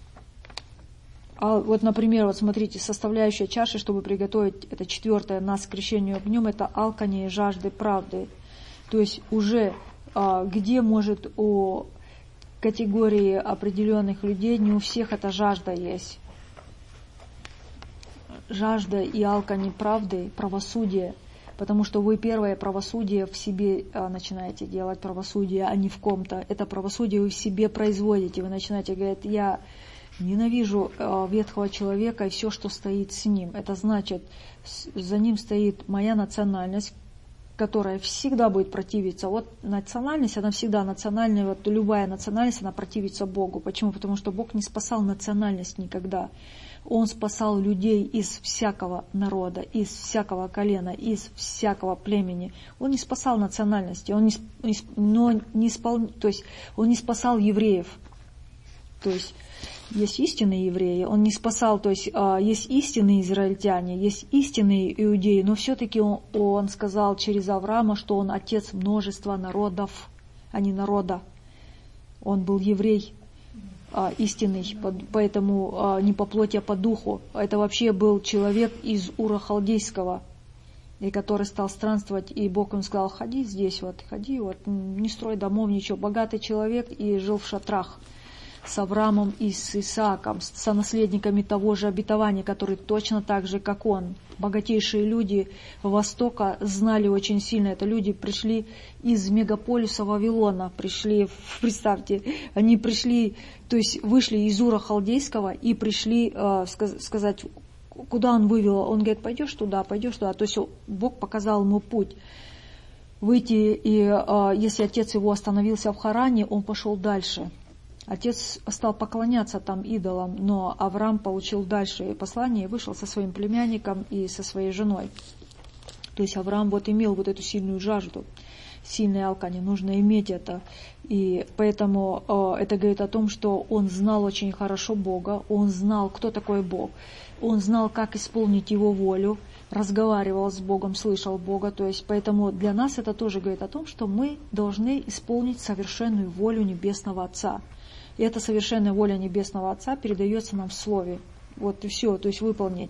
а вот, например, вот смотрите, составляющая чаши, чтобы приготовить, это четвертое, нас к крещению огнем, это алканье и жажды правды. То есть уже где может у категории определенных людей, не у всех эта жажда есть. жажда и алкани правды, правосудия, потому что вы первое правосудие в себе а, начинаете делать, правосудие, а не в ком-то. Это правосудие вы в себе производите. Вы начинаете говорить, я ненавижу а, ветхого человека и все, что стоит с ним. Это значит, с, за ним стоит моя национальность, которая всегда будет противиться. Вот национальность, она всегда национальная, вот любая национальность, она противится Богу. Почему? Потому что Бог не спасал национальность никогда. Он спасал людей из всякого народа, из всякого колена, из всякого племени. Он не спасал национальности, он не, но не спал, то есть он не спасал евреев. То есть есть истинные евреи, он не спасал, то есть есть истинные израильтяне, есть истинные иудеи, но все-таки он, он сказал через Авраама, что он отец множества народов, а не народа. Он был еврей. Истинный, поэтому не по плоти, а по духу. Это вообще был человек из Ура Халдейского, и который стал странствовать, и Бог ему сказал, ходи здесь, вот, ходи, вот, не строй домов, ничего. Богатый человек и жил в шатрах с Авраамом и с Исааком, с сонаследниками того же обетования, которые точно так же, как он. Богатейшие люди Востока знали очень сильно. Это люди пришли из мегаполиса Вавилона, пришли, представьте, они пришли, то есть вышли из Ура Халдейского и пришли э, сказать, куда он вывел. Он говорит, пойдешь туда, пойдешь туда. То есть Бог показал ему путь. Выйти, и э, если отец его остановился в Харане, он пошел дальше. Отец стал поклоняться там идолам, но Авраам получил дальше послание и вышел со своим племянником и со своей женой. То есть Авраам вот имел вот эту сильную жажду, сильное алкани, нужно иметь это. И поэтому э, это говорит о том, что он знал очень хорошо Бога, он знал, кто такой Бог, он знал, как исполнить Его волю, разговаривал с Богом, слышал Бога. То есть поэтому для нас это тоже говорит о том, что мы должны исполнить совершенную волю Небесного Отца. И эта совершенная воля Небесного Отца передается нам в Слове. Вот и все, то есть выполнить.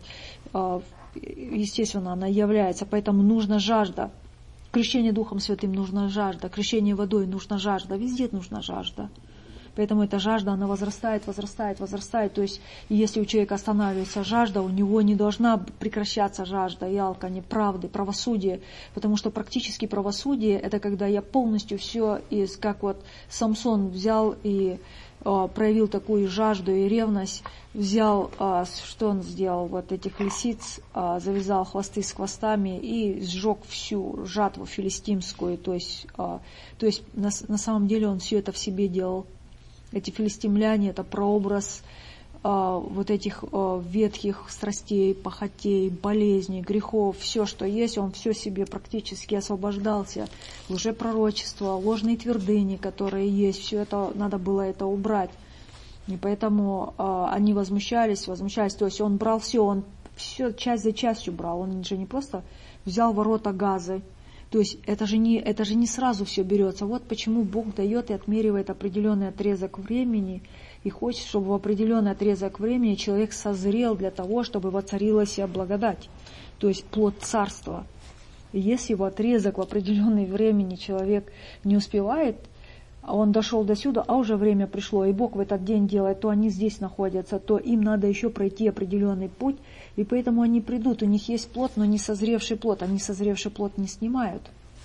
Естественно, она является, поэтому нужна жажда. Крещение Духом Святым нужна жажда, крещение водой нужна жажда, везде нужна жажда. Поэтому эта жажда, она возрастает, возрастает, возрастает. То есть, если у человека останавливается жажда, у него не должна прекращаться жажда и алкани, правды, правосудия. Потому что практически правосудие, это когда я полностью все, из, как вот Самсон взял и э, проявил такую жажду и ревность, взял, э, что он сделал, вот этих лисиц, э, завязал хвосты с хвостами и сжег всю жатву филистимскую. То есть, э, то есть на, на самом деле он все это в себе делал. Эти филистимляне, это прообраз э, вот этих э, ветхих страстей, похотей, болезней, грехов, все, что есть, он все себе практически освобождался. Лжепророчество, ложные твердыни, которые есть, все это, надо было это убрать. И поэтому э, они возмущались, возмущались, то есть он брал все, он все часть за частью брал, он же не просто взял ворота Газы. То есть это же, не, это же не сразу все берется. Вот почему Бог дает и отмеривает определенный отрезок времени и хочет, чтобы в определенный отрезок времени человек созрел для того, чтобы воцарилась благодать. То есть плод царства. И если в отрезок в определенное времени человек не успевает, а он дошел до сюда, а уже время пришло, и Бог в этот день делает, то они здесь находятся, то им надо еще пройти определенный путь, и поэтому они придут, у них есть плод, но не созревший плод, они созревший плод не снимают.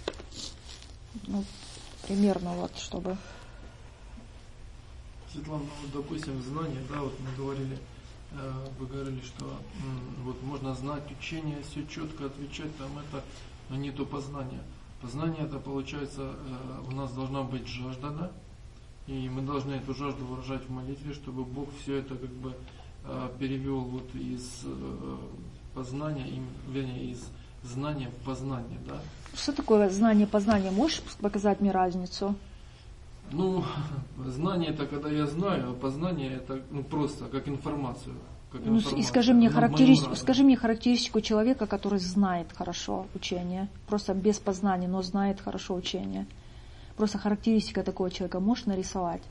Ну, примерно вот, чтобы... Светлана, вот, допустим, знание, да, вот мы говорили, э, вы говорили, что м, вот можно знать учение, все четко отвечать, там это, но нету познания. Познание это получается, э, у нас должна быть жажда, да? И мы должны эту жажду выражать в молитве, чтобы Бог все это как бы э, перевел вот из э, познания, и, вернее, из знания в познание, да? Что такое знание, познание? Можешь показать мне разницу? Ну, знание это когда я знаю, а познание это ну, просто как информацию. Как ну, и скажи мне, характеристику, скажи мне характеристику человека, который знает хорошо учение. Просто без познания, но знает хорошо учение. Просто характеристика такого человека можешь нарисовать?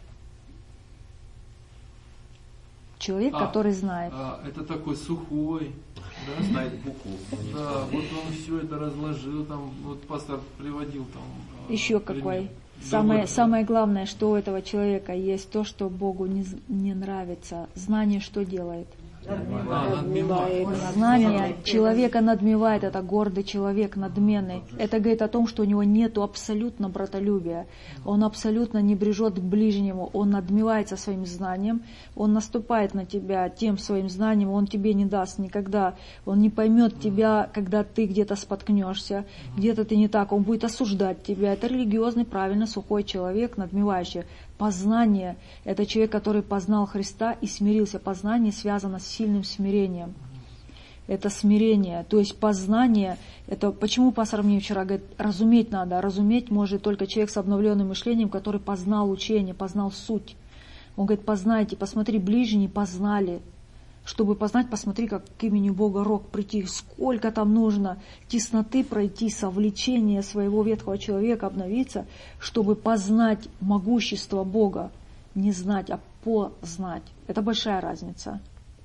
Человек, а, который знает. А, это такой сухой. Да? Знает букву. Да, вот он все это разложил, там, вот пастор приводил там. Еще пример. какой? Самое, самое главное, что у этого человека есть то, что Богу не, не нравится. Знание что делает? А, надмевает. Знамение человека надмевает, это гордый человек, надменный. Это говорит о том, что у него нет абсолютно братолюбия. Он абсолютно не брежет к ближнему, он надмевается своим знанием, он наступает на тебя тем своим знанием, он тебе не даст никогда, он не поймет тебя, когда ты где-то споткнешься, где-то ты не так, он будет осуждать тебя. Это религиозный, правильно, сухой человек, надмевающий. Познание – это человек, который познал Христа и смирился. Познание связано с сильным смирением. Это смирение. То есть познание – это почему пастор мне вчера говорит, разуметь надо. Разуметь может только человек с обновленным мышлением, который познал учение, познал суть. Он говорит, познайте, посмотри, ближние познали. Чтобы познать, посмотри, как к имени Бога рог прийти, сколько там нужно тесноты пройти, совлечения своего ветхого человека, обновиться, чтобы познать могущество Бога. Не знать, а познать. Это большая разница.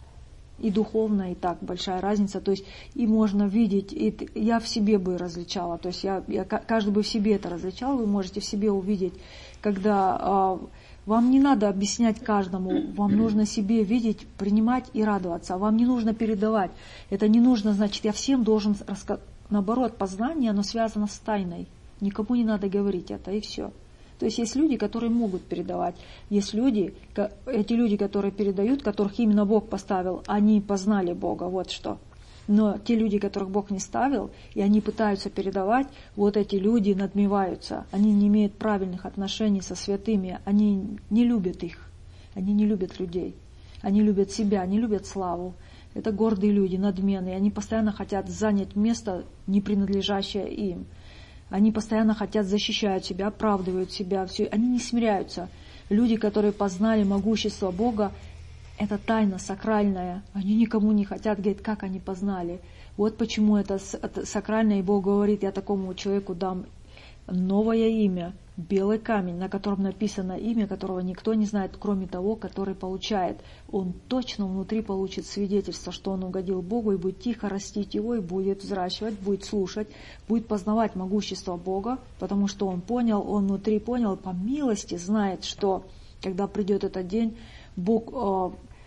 И духовно, и так большая разница. То есть и можно видеть, и я в себе бы различала, то есть я, я, каждый бы в себе это различал, вы можете в себе увидеть, когда... Вам не надо объяснять каждому, вам нужно себе видеть, принимать и радоваться. Вам не нужно передавать. Это не нужно, значит, я всем должен рассказать. Наоборот, познание, оно связано с тайной. Никому не надо говорить это, и все. То есть есть люди, которые могут передавать. Есть люди, эти люди, которые передают, которых именно Бог поставил, они познали Бога, вот что. Но те люди, которых Бог не ставил, и они пытаются передавать, вот эти люди надмеваются. Они не имеют правильных отношений со святыми, они не любят их, они не любят людей, они любят себя, они любят славу. Это гордые люди, надменные, они постоянно хотят занять место, не принадлежащее им. Они постоянно хотят защищать себя, оправдывают себя, все. Они не смиряются. Люди, которые познали могущество Бога, это тайна сакральная. Они никому не хотят говорить, как они познали. Вот почему это сакральное, и Бог говорит, я такому человеку дам новое имя, белый камень, на котором написано имя, которого никто не знает, кроме того, который получает. Он точно внутри получит свидетельство, что он угодил Богу, и будет тихо растить его, и будет взращивать, будет слушать, будет познавать могущество Бога, потому что он понял, он внутри понял, по милости знает, что когда придет этот день, Бог э,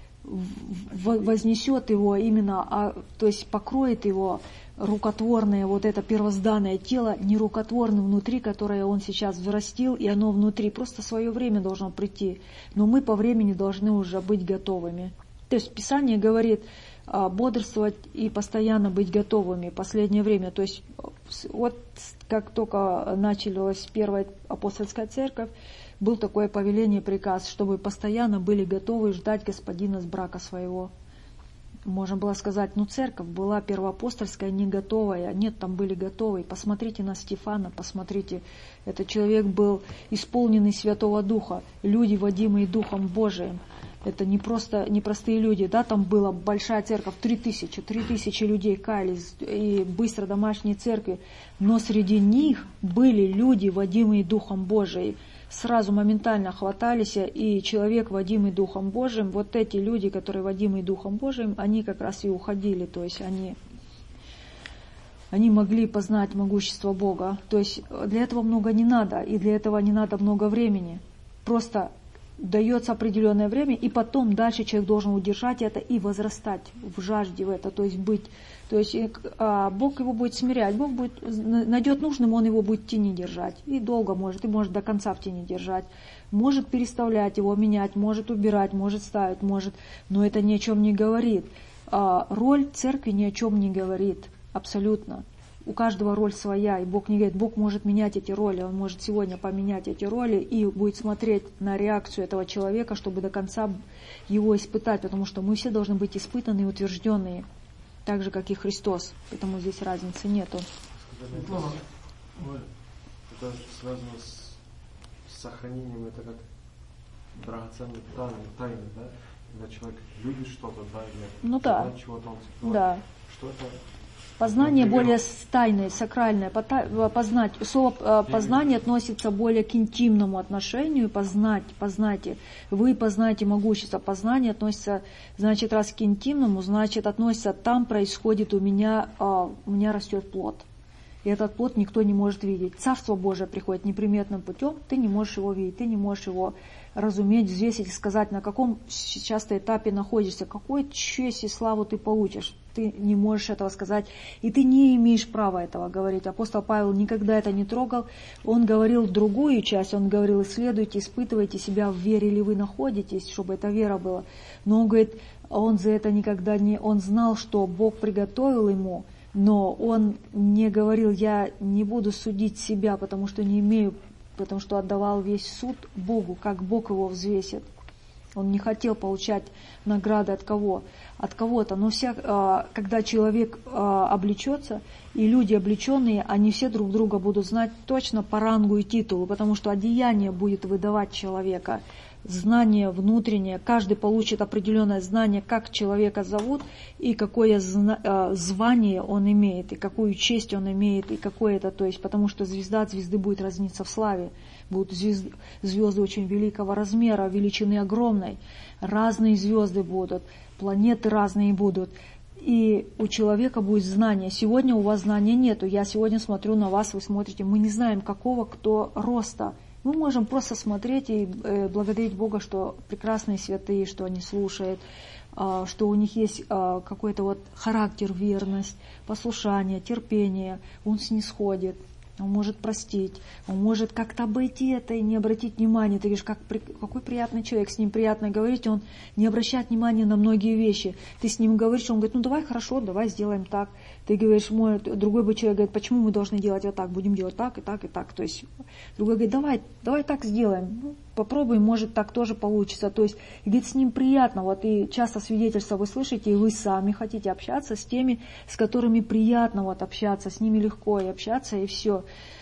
вознесет его именно, а, то есть покроет его рукотворное, вот это первозданное тело, не рукотворным внутри, которое он сейчас взрастил, и оно внутри, просто свое время должно прийти. Но мы по времени должны уже быть готовыми. То есть Писание говорит э, бодрствовать и постоянно быть готовыми в последнее время. То есть вот как только началась первая апостольская церковь, был такое повеление, приказ, чтобы постоянно были готовы ждать Господина с брака своего. Можно было сказать, ну церковь была первоапостольская, не готовая. Нет, там были готовые. Посмотрите на Стефана, посмотрите. Этот человек был исполненный Святого Духа. Люди, водимые Духом Божиим. Это не просто не простые люди. Да, там была большая церковь, три тысячи. Три тысячи людей каялись, и быстро домашние церкви. Но среди них были люди, водимые Духом Божиим. Сразу моментально хватались, и человек, водимый Духом Божиим, вот эти люди, которые водимы Духом Божиим, они как раз и уходили, то есть они, они могли познать могущество Бога. То есть для этого много не надо, и для этого не надо много времени. Просто дается определенное время, и потом дальше человек должен удержать это и возрастать в жажде в это, то есть быть. То есть а, Бог его будет смирять, Бог будет, найдет нужным, Он его будет в тени держать. И долго может, и может до конца в тени держать. Может переставлять его, менять, может убирать, может ставить, может. Но это ни о чем не говорит. А, роль церкви ни о чем не говорит. Абсолютно. У каждого роль своя, и Бог не говорит, Бог может менять эти роли, Он может сегодня поменять эти роли и будет смотреть на реакцию этого человека, чтобы до конца его испытать, потому что мы все должны быть испытаны и утвержденные. Так же, как и Христос. Поэтому здесь разницы нету. Это связано с сохранением, это как драгоценные тайны, тайны, да? Когда человек любит что-то, да, или ну, да. чего-то он скрывает. Да. Что это? Познание более тайное, сакральное. Познать. Слово познание относится более к интимному отношению. Познать, познайте. Вы познаете могущество. Познание относится, значит, раз к интимному, значит, относится, там происходит у меня, у меня растет плод. и этот плод никто не может видеть. Царство Божие приходит неприметным путем, ты не можешь его видеть, ты не можешь его разуметь, взвесить, сказать, на каком сейчас ты этапе находишься, какой честь и славу ты получишь. Ты не можешь этого сказать, и ты не имеешь права этого говорить. Апостол Павел никогда это не трогал. Он говорил другую часть, он говорил: исследуйте, испытывайте себя, в вере ли вы находитесь, чтобы эта вера была. Но он говорит, он за это никогда не... Он знал, что Бог приготовил ему, но он не говорил: я не буду судить себя, потому что не имею, потому что отдавал весь суд Богу, как Бог его взвесит. Он не хотел получать награды от кого? От кого-то. Но вся, когда человек облечется, и люди облеченные, они все друг друга будут знать точно по рангу и титулу, потому что одеяние будет выдавать человека. Знание внутреннее, каждый получит определенное знание, как человека зовут, и какое звание он имеет, и какую честь он имеет, и какое это, то есть, потому что звезда от звезды будет разниться в славе. Будут звезды, звезды очень великого размера, величины огромной, разные звезды будут, планеты разные будут, и у человека будет знание. Сегодня у вас знания нету, я сегодня смотрю на вас, вы смотрите, мы не знаем, какого кто роста. Мы можем просто смотреть и э, благодарить Бога, что прекрасные святые, что они слушают, э, что у них есть э, какой-то вот характер, верность, послушание, терпение, он снисходит. Он может простить, он может как-то обойти это и не обратить внимания. Ты говоришь, как, какой приятный человек, с ним приятно говорить, он не обращает внимания на многие вещи. Ты с ним говоришь, он говорит, ну давай хорошо, давай сделаем так. Ты говоришь, мой, другой бы человек говорит, почему мы должны делать вот так, будем делать так и так и так. То есть другой говорит, давай, давай так сделаем, ну, попробуем, может так тоже получится. То есть, и говорит, с ним приятно. Вот и часто свидетельства вы слышите, и вы сами хотите общаться с теми, с которыми приятно вот общаться, с ними легко и общаться, и все.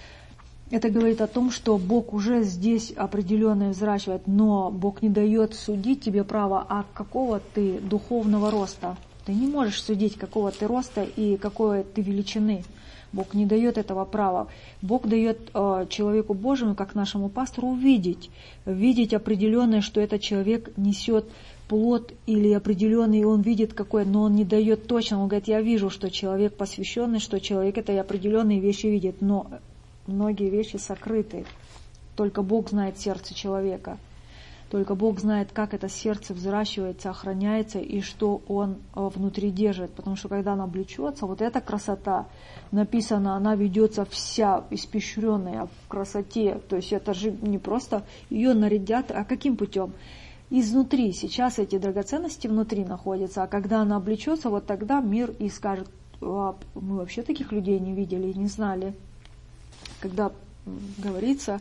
Это говорит о том, что Бог уже здесь определенно взращивает, но Бог не дает судить тебе право, а какого ты духовного роста. Ты не можешь судить, какого ты роста и какой ты величины. Бог не дает этого права. Бог дает э, человеку Божьему, как нашему пастору, увидеть, видеть определенное, что этот человек несет плод или определенный, и он видит какой, но он не дает точно. Он говорит, я вижу, что человек посвященный, что человек это и определенные вещи видит, но многие вещи сокрыты. Только Бог знает сердце человека. Только Бог знает, как это сердце взращивается, охраняется и что он внутри держит. Потому что когда она облечется, вот эта красота, написано, она ведется вся испещренная в красоте. То есть это же не просто ее нарядят, а каким путем? Изнутри. Сейчас эти драгоценности внутри находятся, а когда она облечется, вот тогда мир и скажет, мы вообще таких людей не видели и не знали. Когда говорится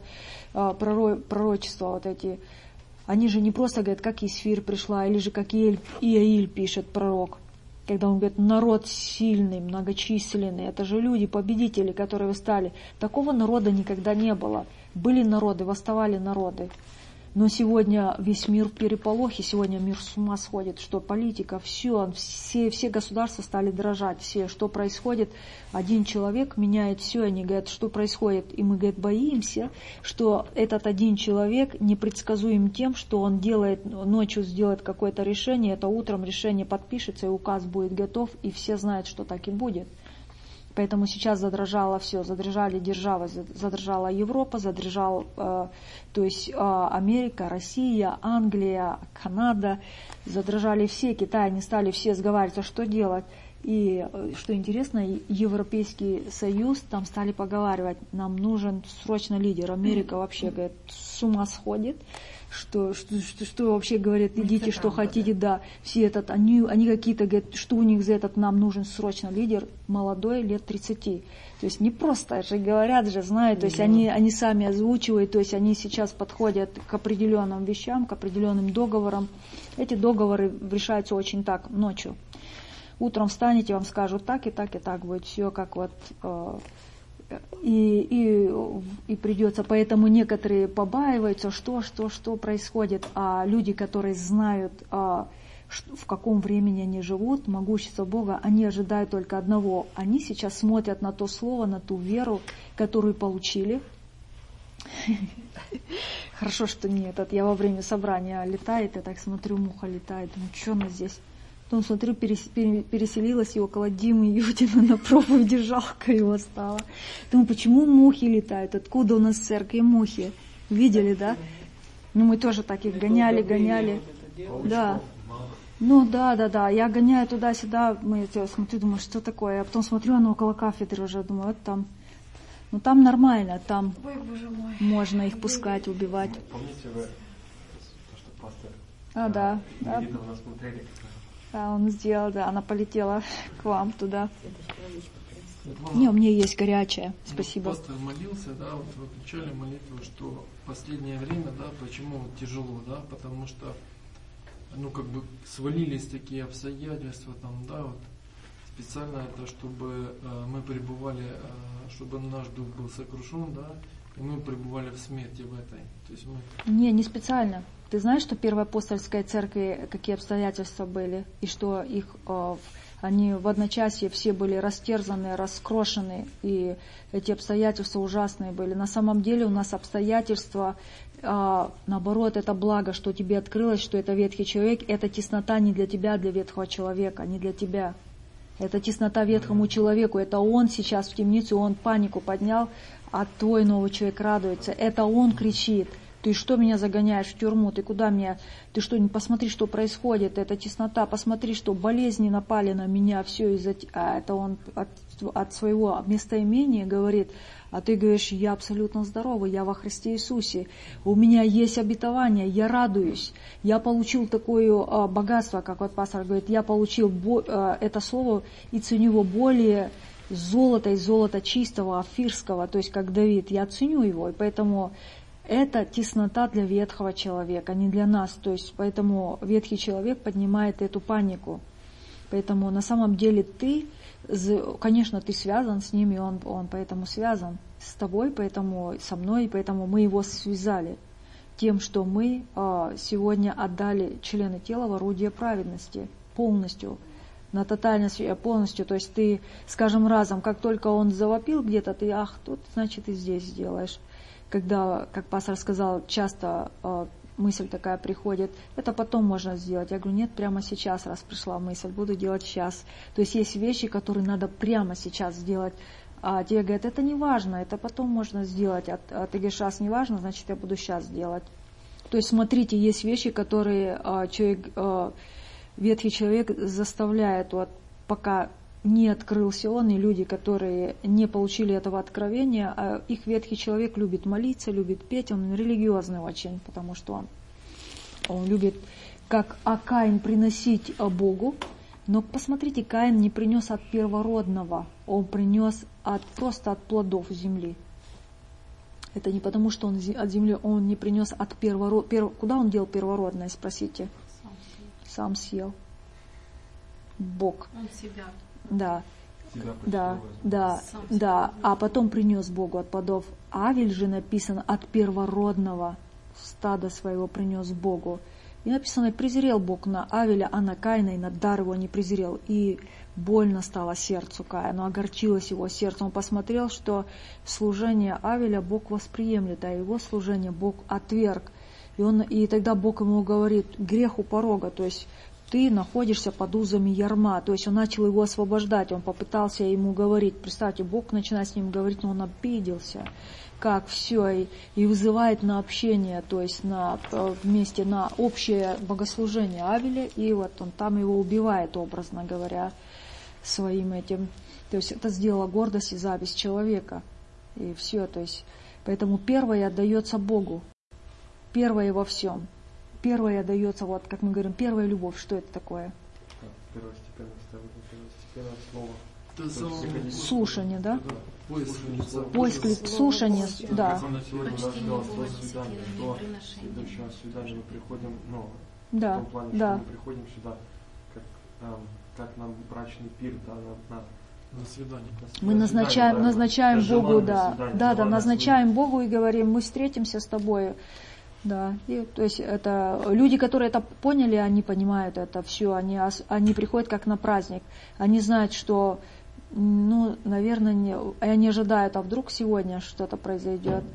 пророчества вот эти, они же не просто говорят, как Исфир пришла, или же как Иель, Иаиль пишет пророк, когда он говорит, народ сильный, многочисленный, это же люди, победители, которые восстали. Такого народа никогда не было. Были народы, восставали народы. Но сегодня весь мир в переполохе, сегодня мир с ума сходит, что политика, все, все, все государства стали дрожать, все, что происходит, один человек меняет все, они говорят, что происходит, и мы, говорят, боимся, что этот один человек непредсказуем тем, что он делает, ночью сделает какое-то решение, это утром решение подпишется, и указ будет готов, и все знают, что так и будет. Поэтому сейчас задрожало все, задрожали державы, задрожала Европа, задрожал, э, то есть э, Америка, Россия, Англия, Канада, задрожали все, Китай, они стали все сговариваться, что делать. И, что интересно, Европейский Союз, там стали поговаривать, нам нужен срочно лидер. Америка вообще, говорит, с ума сходит. Что, что, что, что вообще говорят, идите, что хотите, да, все этот, они, они какие-то говорят, что у них за этот нам нужен срочно лидер, молодой, лет тридцати. То есть не просто же говорят же, знают, то есть да. они, они сами озвучивают, то есть они сейчас подходят к определенным вещам, к определенным договорам. Эти договоры решаются очень так, ночью. Утром встанете, вам скажут так и так и так будет, все как вот... Э, И, и, и придется, поэтому некоторые побаиваются, что, что, что происходит, а люди, которые знают, а, что, в каком времени они живут, могущество Бога, они ожидают только одного. Они сейчас смотрят на то слово, на ту веру, которую получили. Хорошо, что не этот. Я во время собрания летает, я так смотрю, муха летает, думаю, что она здесь? Потом, смотрю, перес, переселилась и около Димы Юдина на проповеди, жалко его стало. Думаю, почему мухи летают? Откуда у нас в церкви мухи? Видели, да? Ну, мы тоже так их гоняли, гоняли. Да. Ну, да, да, да. Я гоняю туда-сюда, мы, я смотрю, думаю, что такое? А потом смотрю, оно около кафедры уже, думаю, вот там. Ну, там нормально, там Ой, боже мой. можно их пускать, убивать. Помните вы то, что пастор А, да, да. недавно смотрели, как Да, он сделал, да, она полетела к вам туда. Светлана, Не, у меня есть горячая, ну, спасибо. Пастор молился, да, вот вы включали молитву, что в последнее время, да, почему тяжело, да, потому что, ну, как бы свалились такие обстоятельства, там, да, вот, специально это, чтобы э, мы пребывали, э, чтобы наш дух был сокрушен, да, и мы пребывали в смерти в этой, то есть мы... Не, не специально. Ты знаешь, что в Первой апостольской церкви какие обстоятельства были, и что их, э, они в одночасье все были растерзаны, раскрошены, и эти обстоятельства ужасные были. На самом деле у нас обстоятельства, э, наоборот, это благо, что тебе открылось, что это ветхий человек, это теснота не для тебя, а для ветхого человека, не для тебя. Это теснота ветхому человеку, это он сейчас в темницу, он панику поднял, а твой новый человек радуется. Это он кричит: ты что меня загоняешь в тюрьму, ты куда меня, ты что, не посмотри, что происходит, это теснота, посмотри, что болезни напали на меня, все из-за... А это он от, от своего местоимения говорит, а ты говоришь, я абсолютно здоровый, я во Христе Иисусе, у меня есть обетование, я радуюсь, я получил такое а, богатство, как вот пастор говорит, я получил бо, а, это слово и ценю его более золота из золота чистого, афирского, то есть как Давид, я ценю его, и поэтому это теснота для ветхого человека, не для нас, то есть поэтому ветхий человек поднимает эту панику, поэтому на самом деле ты, конечно, ты связан с ними, он, он поэтому связан с тобой, поэтому со мной, поэтому мы его связали тем, что мы э, сегодня отдали члены тела в орудие праведности полностью, на тотальность полностью, то есть ты, скажем, разом, как только он завопил где-то, ты, ах, тут, значит, и здесь сделаешь. Когда, как пастор сказал, часто э, мысль такая приходит, это потом можно сделать. Я говорю, нет, прямо сейчас, раз пришла мысль, буду делать сейчас. То есть есть вещи, которые надо прямо сейчас сделать. А тебе говорят, это не важно, это потом можно сделать. А, а ты говоришь, раз не важно, значит, я буду сейчас делать. То есть смотрите, есть вещи, которые э, человек, э, ветхий человек заставляет, вот, пока не открылся он, и люди, которые не получили этого откровения, а их ветхий человек любит молиться, любит петь, он религиозный очень, потому что он, он любит, как а Каин, приносить Богу, но посмотрите, Каин не принес от первородного, он принес от, просто от плодов земли. Это не потому, что он от земли, он не принес от первородного. Перв... Куда он дел первородное, спросите? Сам съел. Сам съел. Бог. Он себя. Да, себя да, да, Сам да. себя. А потом принес Богу от плодов. Авель же написано от первородного стада своего принес Богу. И написано, презрел Бог на Авеля, а на Каина и на дар его не презрел. И больно стало сердцу Каину, огорчилось его сердце. Он посмотрел, что служение Авеля Бог восприемлет, а его служение Бог отверг. И, он, и тогда Бог ему говорит, грех у порога, то есть ты находишься под узами ярма. То есть он начал его освобождать, он попытался ему говорить. Представьте, Бог начинает с ним говорить, но он обиделся. Как все, и, и вызывает на общение, то есть на, вместе на общее богослужение Авеля, и вот он там его убивает, образно говоря, своим этим. То есть это сделала гордость и зависть человека. И все, то есть, поэтому первое отдается Богу. Первое во всем. Первое дается, вот как мы говорим, первая любовь. Что это такое? Первостепенное, первостепенное слово. Это само- Слушание, да? Поиск лица. Поиск лица, слушание, да. Как он сегодня Почти нас вел свое не свидание, было что приношения. следующее свидание мы приходим, ну, Да, в том плане, да. что мы приходим сюда, как, эм, как нам брачный пир, да, на, на До свидания. Мы на назначаем, свидание, да, назначаем на Богу, желанное да, свидание, да, да, желанное назначаем свидание. Богу и говорим, мы встретимся с тобой. Да, и, то есть это люди, которые это поняли, они понимают это все, они, они приходят как на праздник, они знают, что, ну, наверное, не, они ожидают, а вдруг сегодня что-то произойдет.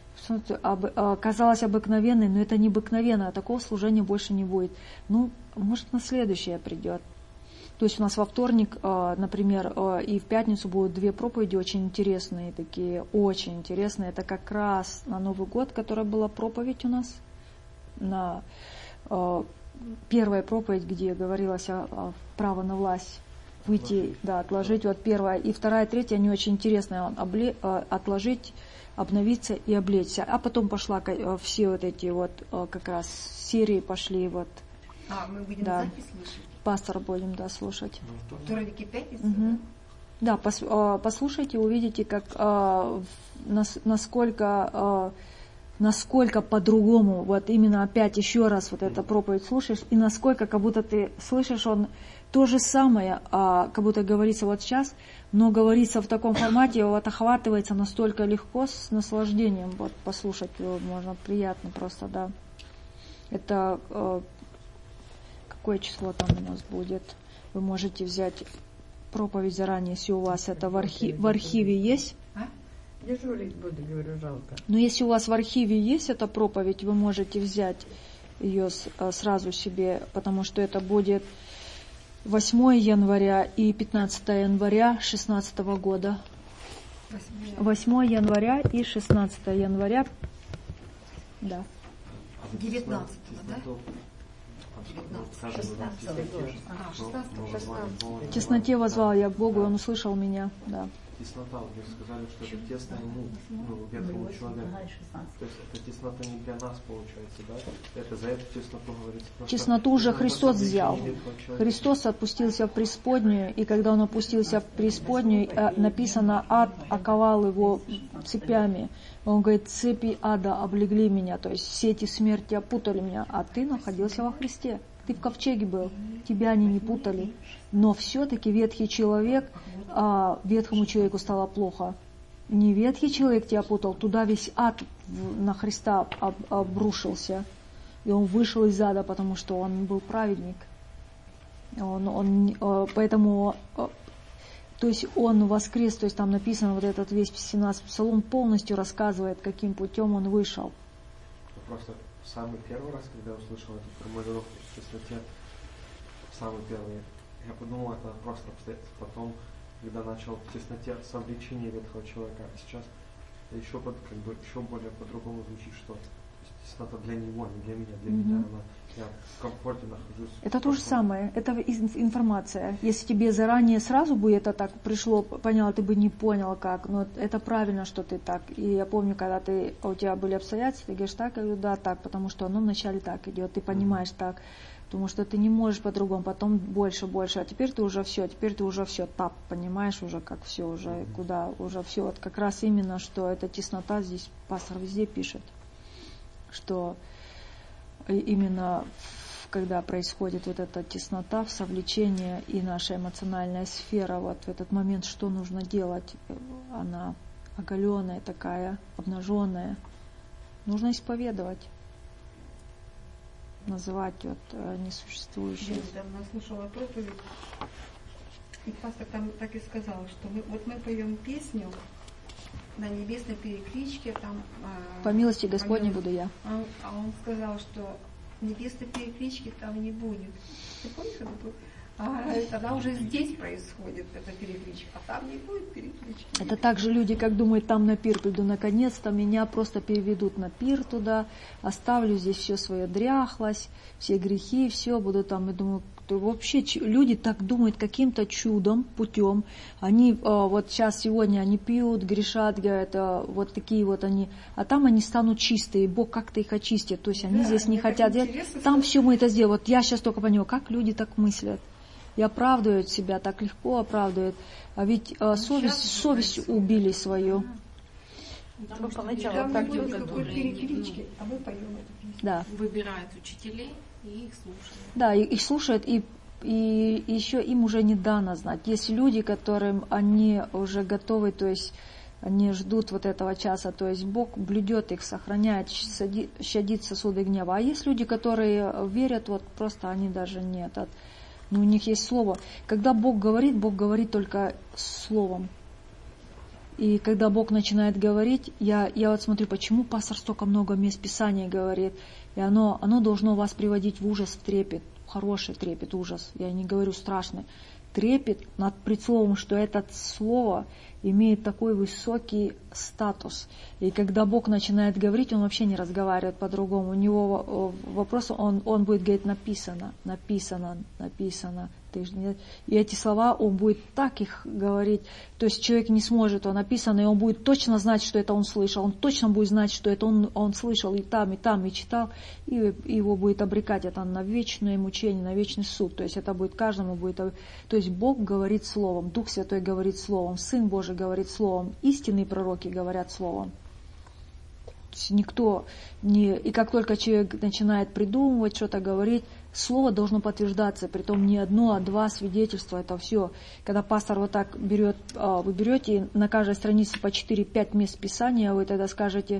Казалось обыкновенной, но это не обыкновенно, такого служения больше не будет. Ну, может, на следующее придет. То есть у нас во вторник, например, и в пятницу будут две проповеди очень интересные, такие, очень интересные. Это как раз на Новый год, которая была проповедь у нас, на первая проповедь, где говорилось о, о право на власть, выйти, да, отложить, вот первая, и вторая, третья, они очень интересные, обле, отложить, обновиться и облечься. А потом пошла все вот эти вот как раз серии пошли вот. А, мы будем да. запись слышать? Пастора будем, да, слушать. Вторники, пятница? Угу. Да, пос, послушайте, увидите, как, насколько, насколько по-другому, вот именно опять еще раз вот эта проповедь слушаешь, и насколько как будто ты слышишь, он то же самое, как будто говорится вот сейчас, но говорится в таком формате, вот охватывается настолько легко, с наслаждением, вот послушать его можно, приятно просто, да. Это... Какое число там у нас будет? Вы можете взять проповедь заранее, если у вас это в, архи... в архиве есть. А? Дежурить буду, говорю, жалко. Но если у вас в архиве есть эта проповедь, вы можете взять ее сразу себе, потому что это будет восьмое января и пятнадцатое января шестнадцатого года. восьмое января и шестнадцатое января. Да. девятнадцатого, да? В тесноте возвал я к Богу, и Он услышал меня, да. Теснота, вы сказали, что это тесно ему, ну, ветхому человеку. То есть это теснота не для нас получается, да? Это за эту тесноту говорится. Тесноту уже Христос взял. Христос опустился в преисподнюю, и когда Он опустился в преисподнюю, написано, ад оковал его цепями. Он говорит, цепи ада облегли меня, то есть сети смерти опутали меня, а ты находился во Христе. Ты в ковчеге был, тебя они не путали. Но все-таки ветхий человек, а ветхому человеку стало плохо. Не ветхий человек тебя путал, туда весь ад на Христа об, обрушился. И он вышел из ада, потому что он был праведник. Он, он, поэтому, то есть он воскрес, то есть там написано, вот этот весь семнадцатый псалом полностью рассказывает, каким путем он вышел. Просто самый первый раз, когда я услышал эту формулировку в чистоте, самый первый, я подумал, это просто обстоятельство. Потом, когда начал в тесноте совлечение ветхого человека, а сейчас еще, под, как бы, еще более по-другому звучит, что теснота для него, не для меня, для mm-hmm. меня она, я в комфорте нахожусь. Это то же самое, это информация. Если тебе заранее сразу бы это так пришло, поняла, ты бы не поняла как, но это правильно, что ты так. И я помню, когда ты, у тебя были обстоятельства, ты говоришь так, я говорю, да, так, потому что оно вначале так идет, ты понимаешь mm-hmm. так. Потому что ты не можешь по-другому, потом больше, больше, а теперь ты уже все, теперь ты уже все, так, понимаешь уже, как все уже, mm-hmm. куда, уже все. Вот как раз именно, что эта теснота здесь, пастор везде пишет, что именно когда происходит вот эта теснота, в совлечении и наша эмоциональная сфера, вот в этот момент, что нужно делать, она оголенная такая, обнаженная, нужно исповедовать. Называть вот несуществующее. Я давно слушала проповедь, и пастор там так и сказал, что мы, вот мы поем песню на небесной перекличке, там... По милости Господней буду я. А, а он сказал, что небесной переклички там не будет. Ты помнишь, это было? А тогда уже здесь происходит эта перекличка, а там не будет переклички. Это также люди, как думают, там на пир приду, наконец-то меня просто переведут на пир туда, оставлю здесь все свое дряхлость, все грехи, все, буду там, я думаю, вообще люди так думают каким-то чудом, путем, они вот сейчас, сегодня они пьют, грешат, говорят, вот такие вот они, а там они станут чистые, Бог как-то их очистит, то есть они да, здесь не хотят делать, там все мы это сделаем, вот я сейчас только понимаю, как люди так мыслят. И оправдывают себя, так легко оправдывают. А ведь а, совесть, совесть убили свою. Там поначалу так будет какой переклички, а мы поем эту песню. Да. Выбирают учителей и их слушают. Да, и, их слушают, и, и еще им уже не дано знать. Есть люди, которым они уже готовы, то есть они ждут вот этого часа, то есть Бог блюдет их, сохраняет, щадит сосуды гнева. А есть люди, которые верят, вот просто они даже нет. Но у них есть слово. Когда Бог говорит, Бог говорит только словом. И когда Бог начинает говорить, я, я вот смотрю, почему пастор столько много мест Писания говорит. И оно, оно должно вас приводить в ужас, в трепет. хороший трепет, ужас, я не говорю страшный, трепет над предсловом, что это слово имеет такой высокий статус. И когда Бог начинает говорить, Он вообще не разговаривает по-другому. У него вопрос, он, он будет говорить написано, написано, написано. И эти слова Он будет так их говорить, то есть человек не сможет, он написано, и он будет точно знать, что это он слышал, он точно будет знать, что это он, он слышал и там, и там, и читал, и его будет обрекать это на вечное мучение, на вечный суд. То есть это будет каждому будет. То есть Бог говорит словом, Дух Святой говорит словом, Сын Божий говорит словом, истинные пророки говорят словом. Никто не... И как только человек начинает придумывать, что-то говорить, слово должно подтверждаться, притом не одно, а два свидетельства, это все. Когда пастор вот так берет, вы берете на каждой странице по четыре-пять мест Писания, вы тогда скажете,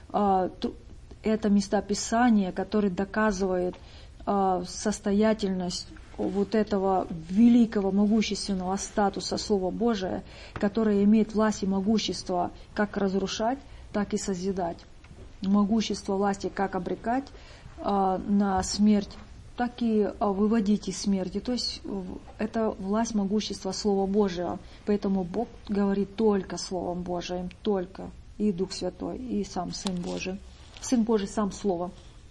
это места Писания, которые доказывают состоятельность вот этого великого, могущественного статуса Слова Божия, которое имеет власть и могущество как разрушать, так и созидать. Могущество власти как обрекать э, на смерть, так и э, выводить из смерти. То есть э, это власть, могущество Слова Божьего. Поэтому Бог говорит только Словом Божиим, только. И Дух Святой, и сам Сын Божий. Сын Божий сам Слово.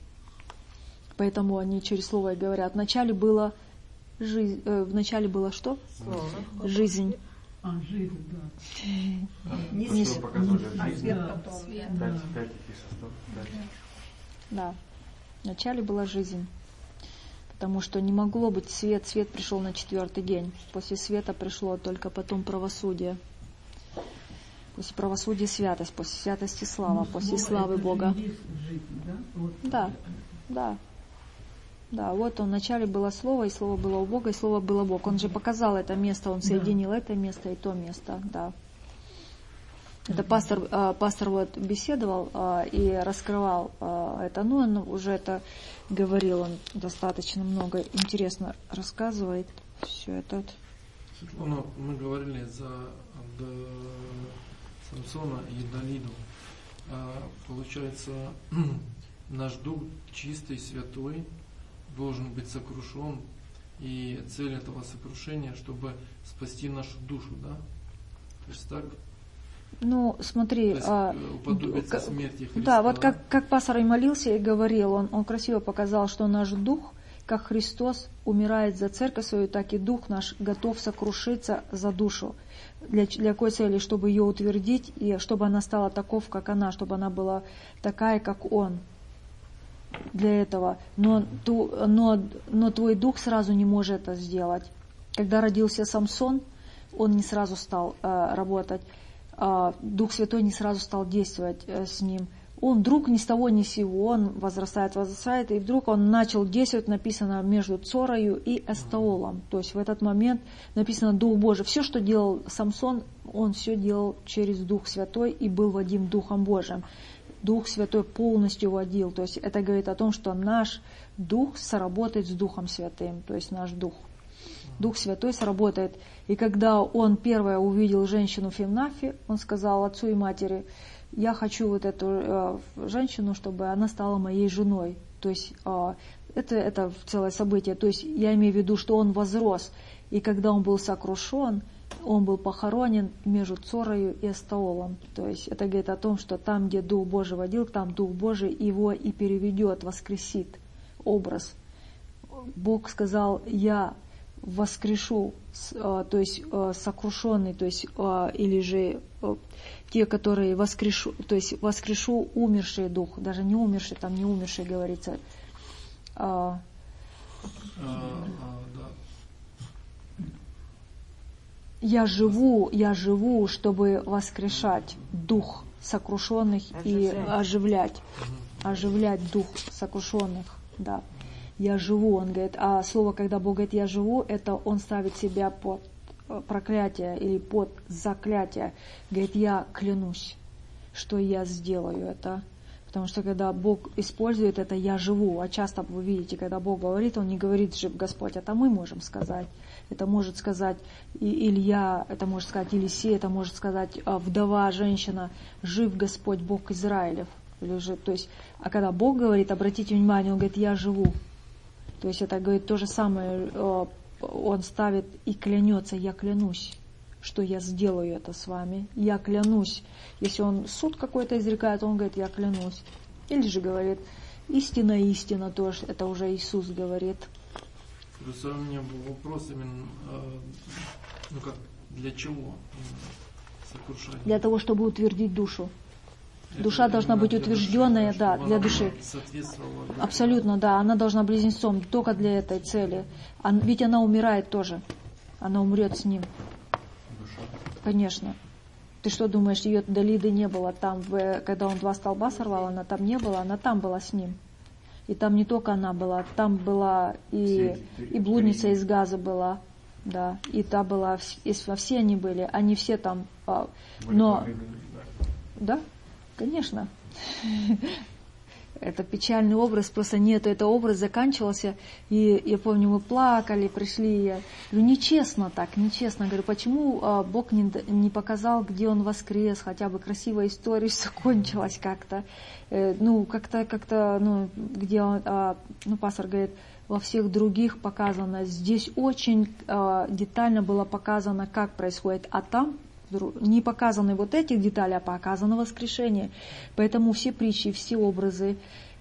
Поэтому они через Слово и говорят. Вначале было жизнь, э, вначале было что? Слово. Жизнь. А, жизнь, да. Не А что показали? а Жизнь. свет Да. потом. Свет. Да. Пять, пять таких составов. Пять. Да. Вначале была жизнь. Потому что не могло быть свет. Свет пришел на четвертый день. После света пришло только потом правосудие. После правосудия святость, после святости слава, Ну, после слово славы это Бога. же есть жизнь, да? Вот. Да, да. Да, вот он, вначале было Слово, и Слово было у Бога, и Слово было Бог. Он же показал это место, он соединил да. это место и то место, да. Это пастор, э, пастор вот беседовал э, и раскрывал э, это, ну, он уже это говорил, он достаточно много интересно рассказывает все это. Светлана, мы говорили за до Самсона и Далиду. А, получается, наш дух чистый, святой, должен быть сокрушен, и цель этого сокрушения, чтобы спасти нашу душу, да? То есть так? Ну, смотри, То есть, а, уподобиться смерти Христа. да, вот как, как пастор и молился и говорил, он, он красиво показал, что наш дух, как Христос умирает за церковь свою, так и дух наш готов сокрушиться за душу. Для, для какой цели? Чтобы ее утвердить, и чтобы она стала таков, как она, чтобы она была такая, как Он. Для этого. Но, но, но твой дух сразу не может это сделать. Когда родился Самсон, он не сразу стал э, работать. Э, Дух Святой не сразу стал действовать э, с ним. Он вдруг ни с того ни с сего, он возрастает, возрастает, и вдруг он начал действовать, написано, между Цорою и Эстаолом. То есть в этот момент написано Дух Божий. Все, что делал Самсон, он все делал через Дух Святой и был водим Духом Божиим. Дух Святой полностью водил. То есть это говорит о том, что наш Дух сработает с Духом Святым. То есть наш Дух. Дух Святой сработает. И когда он первое увидел женщину в Фимнафе, он сказал отцу и матери, я хочу вот эту э, женщину, чтобы она стала моей женой. То есть э, это, это целое событие. То есть я имею в виду, что он возрос. И когда он был сокрушен, он был похоронен между Цорою и Эстаолом. То есть это говорит о том, что там, где Дух Божий водил, там Дух Божий его и переведет, воскресит образ. Бог сказал, я воскрешу, то есть сокрушенный, то есть или же те, которые воскрешу, то есть воскрешу умерший дух, даже не умерший, там не умерший говорится. А, а, да. Я живу, я живу, чтобы воскрешать дух сокрушенных и оживлять, оживлять дух сокрушенных, да. Я живу, он говорит, а слово, когда Бог говорит «я живу», это он ставит себя под проклятие или под заклятие. Говорит, я клянусь, что я сделаю это. Потому что когда Бог использует это «я живу», а часто вы видите, когда Бог говорит, Он не говорит «жив Господь», это мы можем сказать. Это может сказать и Илья, это может сказать Елисей, это может сказать вдова, женщина «жив Господь, Бог Израилев». Или же, то есть, а когда Бог говорит, обратите внимание, Он говорит «я живу». То есть это, говорит, то же самое, он ставит и клянется, я клянусь, что я сделаю это с вами, я клянусь. Если он суд какой-то изрекает, он говорит, я клянусь. Или же говорит, истина, истина тоже, это уже Иисус говорит. Просто у меня был вопрос именно, ну как, для чего сокрушение? Для того, чтобы утвердить душу. Это Душа должна быть утвержденная, души, да, для она души. соответствовала. Абсолютно, да, она должна близнецом только для этой цели. А ведь она умирает тоже. Она умрет с ним. Душа. Конечно. Ты что думаешь, ее Далиды не было там, в, когда он два столба сорвал, она там не была, она там была с ним. И там не только она была, там была и, и блудница из Газа была, да, и та была, и все они были, они все там, но, да, конечно. Это печальный образ, просто нет, это образ заканчивался, и я помню, мы плакали, пришли, я говорю, нечестно так, нечестно, говорю, почему а, Бог не, не показал, где Он воскрес, хотя бы красивая история закончилась как-то, э, ну, как-то, как-то, ну, где он, а, ну, пастор говорит, во всех других показано, здесь очень а, детально было показано, как происходит, а там не показаны вот эти детали, а показано воскрешение. Поэтому все притчи, все образы,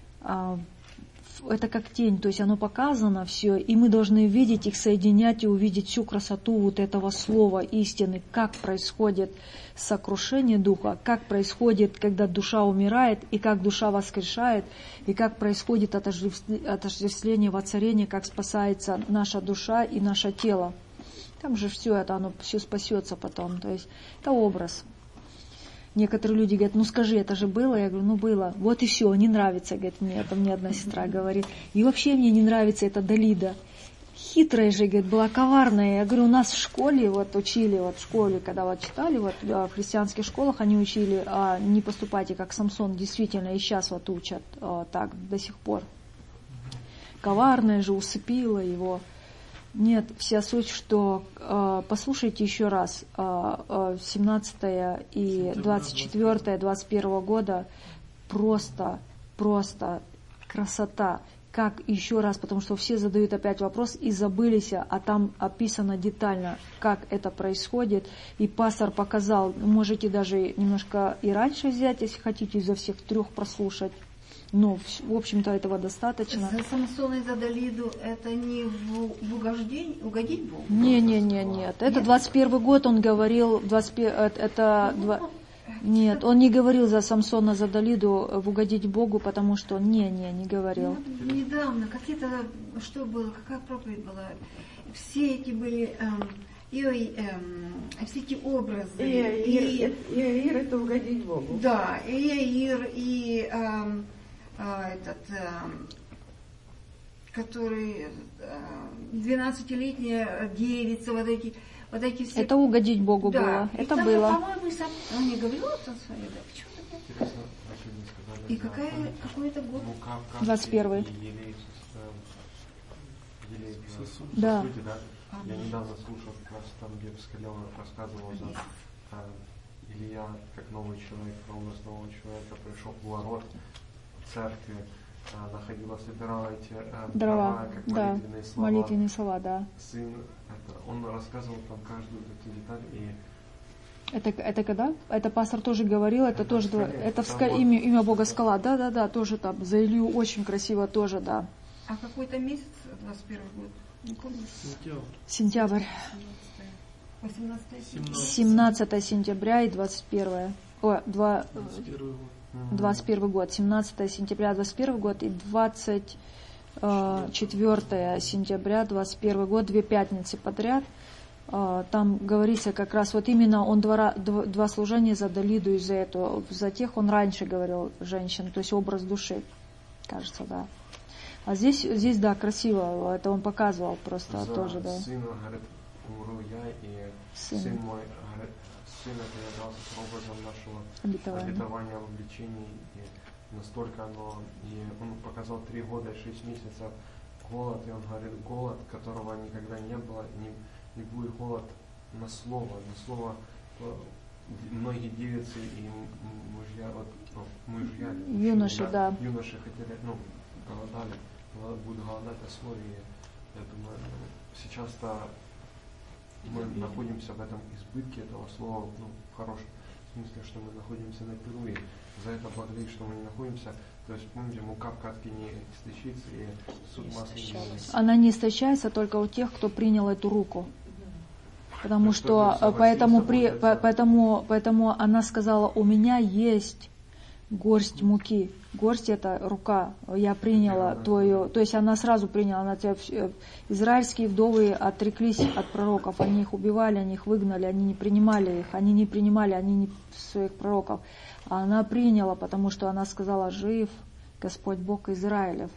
это как тень, то есть оно показано все, и мы должны видеть их, соединять и увидеть всю красоту вот этого слова истины, как происходит сокрушение духа, как происходит, когда душа умирает, и как душа воскрешает, и как происходит отождествление, воцарение, как спасается наша душа и наше тело. Там же все это, оно все спасется потом. То есть это образ. Некоторые люди говорят, ну скажи, это же было? Я говорю, ну было. Вот и все, не нравится, говорит, мне. Это мне одна сестра говорит. И вообще мне не нравится эта Далида. Хитрая же, говорит, была коварная. Я говорю, у нас в школе вот учили, вот в школе, когда вот читали, вот в христианских школах они учили, а, не поступайте как Самсон, действительно, и сейчас вот учат а, так до сих пор. Коварная же, усыпила его. Нет, вся суть, что э, послушайте еще раз, э, семнадцатое и двадцать четвёртое двадцать первого года просто, просто красота. Как еще раз, потому что все задают опять вопрос и забылись, а там описано детально, как это происходит. И пастор показал, можете даже немножко и раньше взять, если хотите, изо всех трех прослушать. Но, в общем-то, этого достаточно. За Самсона и за Далиду это не в, в угождение, угодить Богу? Не, не, не, нет. Это двадцать первый год он говорил, двадцать первый, это, два, нет, он не говорил за Самсона, за Далиду в угодить Богу, потому что не, не, не говорил. Ну, недавно какие-то, что было, какая проповедь была, все эти были... Эм, И, эм, все эти образы. Иаир, и, Иаир это угодить Богу. Да, и Иаир, и эм, э, этот, эм, который двенадцатилетняя девица, вот эти, вот эти все. Это угодить Богу да. было. И это там, было. По-моему, сам, он не говорил это свое, да? Почему такое? И какая, какой-то год? двадцать первый. Да. Я недавно слушал, как раз там, где Пскалев рассказывал за а, Илья, как новый человек, образ нового человека, пришел в ворот церкви, а, находила, собирала эти а, дрова, дрова, как да, молитвенные слова. молитвенные слова, да. Сын, это, он рассказывал там каждую такую деталь. И это, это когда? Это пастор тоже говорил, это, это тоже, скале, это в ска... вот... имя, имя Бога скала, да, да, да, тоже там, за Илью очень красиво тоже, да. А какой-то месяц, двадцать первый год? Не помню. Сентябрь. семнадцатое сентября и двадцать первое. О, два, двадцать первый год. семнадцатое сентября двадцать первый год и двадцать четвёртое сентября двадцать первый год. Две пятницы подряд. Там говорится как раз вот именно он два, два служения за Далиду и за эту. За тех он раньше говорил женщин, то есть образ души, кажется, да. А здесь, здесь, да, красиво, это он показывал просто за тоже, да. Сына, говорит, умру я, и сын, сын мой, говорит, сын это являлся образом нашего обетования, обетования в обличении, и настолько оно, и он показал три года и шесть месяцев голод, и он говорит, голод, которого никогда не было, не, не будет голод на слово, на слово, многие девицы и мужья, вот, ну, мужья, юноши, да, юноши хотели, ну, голодали, будет голодать о слове. Я думаю, сейчас-то мы находимся в этом избытке этого слова, ну, в хорошем смысле, что мы находимся на перу, и за это благодарить, что мы не находимся. То есть, помните, мука в катке не истощится, и суд масла не... Она не истощается только у тех, кто принял эту руку. Потому что, поэтому, при, поэтому, поэтому она сказала, у меня есть горсть муки. Горсть — это рука. Я приняла твою... То есть она сразу приняла. Она тебя, израильские вдовы отреклись от пророков. Они их убивали, они их выгнали, они не принимали их. Они не принимали, они не своих пророков. А она приняла, потому что она сказала, жив Господь Бог Израилев.